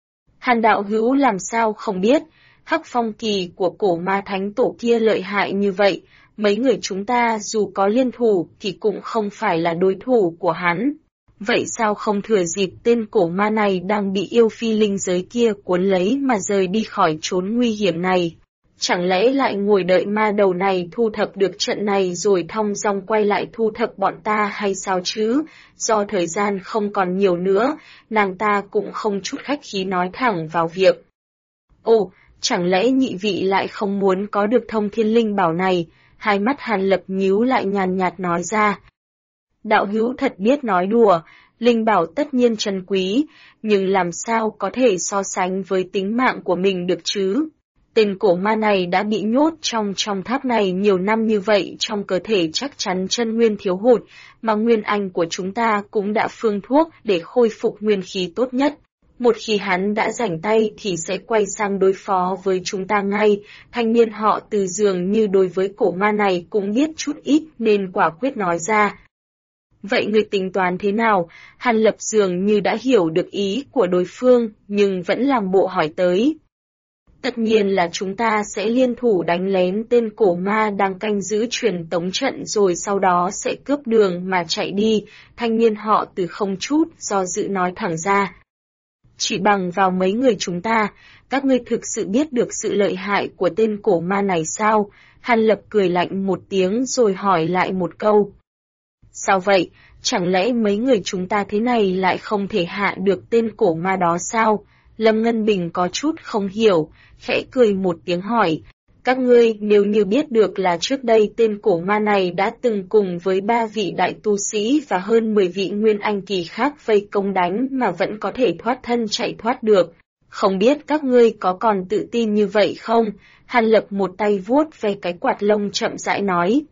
S1: Hàn đạo hữu làm sao không biết, Hắc Phong Kỳ của cổ ma thánh tổ kia lợi hại như vậy, mấy người chúng ta dù có liên thủ thì cũng không phải là đối thủ của hắn. Vậy sao không thừa dịp tên cổ ma này đang bị yêu phi linh giới kia cuốn lấy mà rời đi khỏi chốn nguy hiểm này? Chẳng lẽ lại ngồi đợi ma đầu này thu thập được trận này rồi thong dong quay lại thu thập bọn ta hay sao chứ? Do thời gian không còn nhiều nữa, nàng ta cũng không chút khách khí nói thẳng vào việc. Ồ, chẳng lẽ nhị vị lại không muốn có được thông thiên linh bảo này? Hai mắt Hàn Lập nhíu lại nhàn nhạt nói ra. Đạo hữu thật biết nói đùa, linh bảo tất nhiên trân quý, nhưng làm sao có thể so sánh với tính mạng của mình được chứ? Tên cổ ma này đã bị nhốt trong tháp này nhiều năm như vậy, trong cơ thể chắc chắn chân nguyên thiếu hụt, mà nguyên anh của chúng ta cũng đã phương thuốc để khôi phục nguyên khí tốt nhất. Một khi hắn đã rảnh tay thì sẽ quay sang đối phó với chúng ta ngay. Thanh niên họ Từ dường như đối với cổ ma này cũng biết chút ít nên quả quyết nói ra. Vậy người tính toán thế nào? Hàn Lập dường như đã hiểu được ý của đối phương, nhưng vẫn làm bộ hỏi tới. Tất nhiên là chúng ta sẽ liên thủ đánh lén tên cổ ma đang canh giữ truyền tống trận rồi sau đó sẽ cướp đường mà chạy đi, thanh niên họ Từ không chút do dự nói thẳng ra. Chỉ bằng vào mấy người chúng ta, các ngươi thực sự biết được sự lợi hại của tên cổ ma này sao? Hàn Lập cười lạnh một tiếng rồi hỏi lại một câu. Sao vậy? Chẳng lẽ mấy người chúng ta thế này lại không thể hạ được tên cổ ma đó sao? Lâm Ngân Bình có chút không hiểu, khẽ cười một tiếng hỏi. Các ngươi nếu như biết được là trước đây tên cổ ma này đã từng cùng với 3 vị đại tu sĩ và hơn 10 vị nguyên anh kỳ khác vây công đánh mà vẫn có thể thoát thân chạy thoát được, không biết các ngươi có còn tự tin như vậy không? Hàn Lập một tay vuốt về cái quạt lông chậm rãi nói.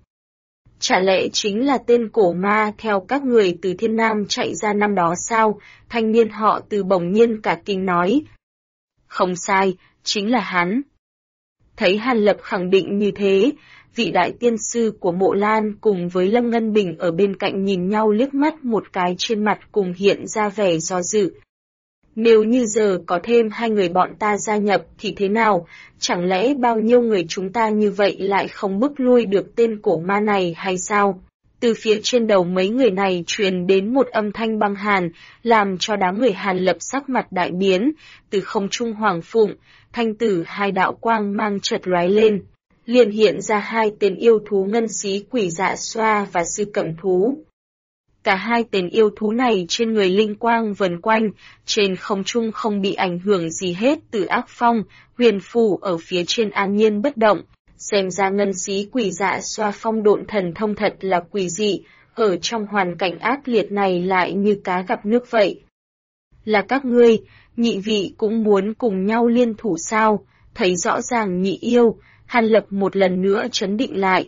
S1: Chả lẽ chính là tên cổ ma theo các người từ Thiên Nam chạy ra năm đó sao? Thanh niên họ Từ bỗng nhiên cả kinh nói. Không sai, chính là hắn. Thấy Hàn Lập khẳng định như thế, vị đại tiên sư của Mộ Lan cùng với Lâm Ngân Bình ở bên cạnh nhìn nhau liếc mắt một cái, trên mặt cùng hiện ra vẻ do dự. Nếu như giờ có thêm hai người bọn ta gia nhập thì thế nào? Chẳng lẽ bao nhiêu người chúng ta như vậy lại không bức lui được tên cổ ma này hay sao? Từ phía trên đầu mấy người này truyền đến một âm thanh băng hàn, làm cho đám người Hàn Lập sắc mặt đại biến. Từ không trung hoàng phụng, thanh tử hai đạo quang mang chợt lóe lên, liền hiện ra hai tên yêu thú ngân xí Quỷ Dạ Xoa và Sư Cẩm Thú. Cả hai tên yêu thú này trên người linh quang vần quanh, trên không trung không bị ảnh hưởng gì hết từ ác phong, huyền phù ở phía trên an nhiên bất động. Xem ra ngân xí Quỷ Dạ Xoa phong độn thần thông thật là quỷ dị, ở trong hoàn cảnh ác liệt này lại như cá gặp nước vậy. Là các ngươi, nhị vị cũng muốn cùng nhau liên thủ sao? Thấy rõ ràng nhị yêu, Hàn Lập một lần nữa trấn định lại.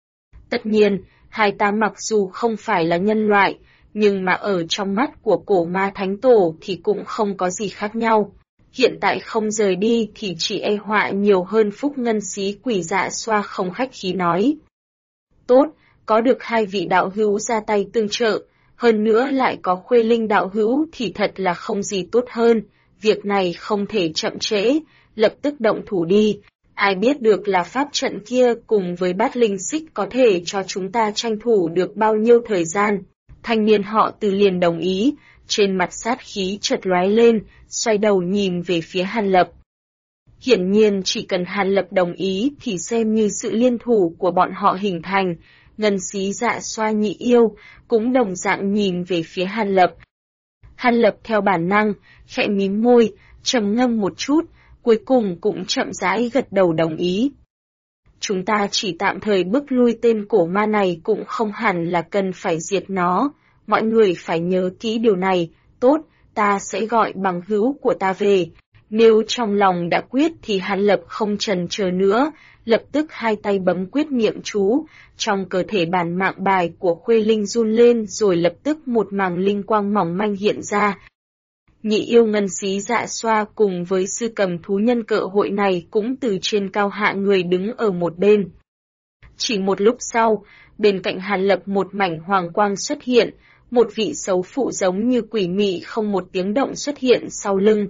S1: Tất nhiên, hai ta mặc dù không phải là nhân loại, nhưng mà ở trong mắt của cổ ma thánh tổ thì cũng không có gì khác nhau. Hiện tại không rời đi thì chỉ e họa nhiều hơn. Phúc ngân xí Quỷ Dạ Xoa không khách khí nói. Tốt, có được hai vị đạo hữu ra tay tương trợ, hơn nữa lại có Khuê Linh đạo hữu thì thật là không gì tốt hơn. Việc này không thể chậm trễ, lập tức động thủ đi. Ai biết được là pháp trận kia cùng với Bát Linh Xích có thể cho chúng ta tranh thủ được bao nhiêu thời gian. Thanh niên họ Từ liền đồng ý, trên mặt sát khí chợt lóe lên, xoay đầu nhìn về phía Hàn Lập. Hiển nhiên chỉ cần Hàn Lập đồng ý thì xem như sự liên thủ của bọn họ hình thành. Ngân Xí Dạ Xoa nhị yêu, cũng đồng dạng nhìn về phía Hàn Lập. Hàn Lập theo bản năng, khẽ mím môi, trầm ngâm một chút, cuối cùng cũng chậm rãi gật đầu đồng ý. Chúng ta chỉ tạm thời bước lui tên cổ ma này cũng không hẳn là cần phải diệt nó, mọi người phải nhớ kỹ điều này, tốt, ta sẽ gọi bằng hữu của ta về. Nếu trong lòng đã quyết thì Hàn Lập không chần chờ nữa, lập tức hai tay bấm quyết niệm chú, trong cơ thể bản mạng bài của Khuê Linh run lên rồi lập tức một màng linh quang mỏng manh hiện ra. Nhị yêu Ngân Xí Dạ Xoa cùng với sư cầm thú nhân cơ hội này cũng từ trên cao hạ người đứng ở một bên. Chỉ một lúc sau, bên cạnh Hàn Lập một mảnh hoàng quang xuất hiện, một vị xấu phụ giống như quỷ mị không một tiếng động xuất hiện sau lưng.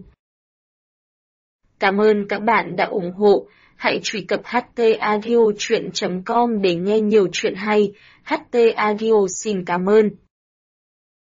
S1: Cảm ơn các bạn đã ủng hộ, hãy truy cập htaudio.com để nghe nhiều chuyện hay, HT Audio xin cảm ơn.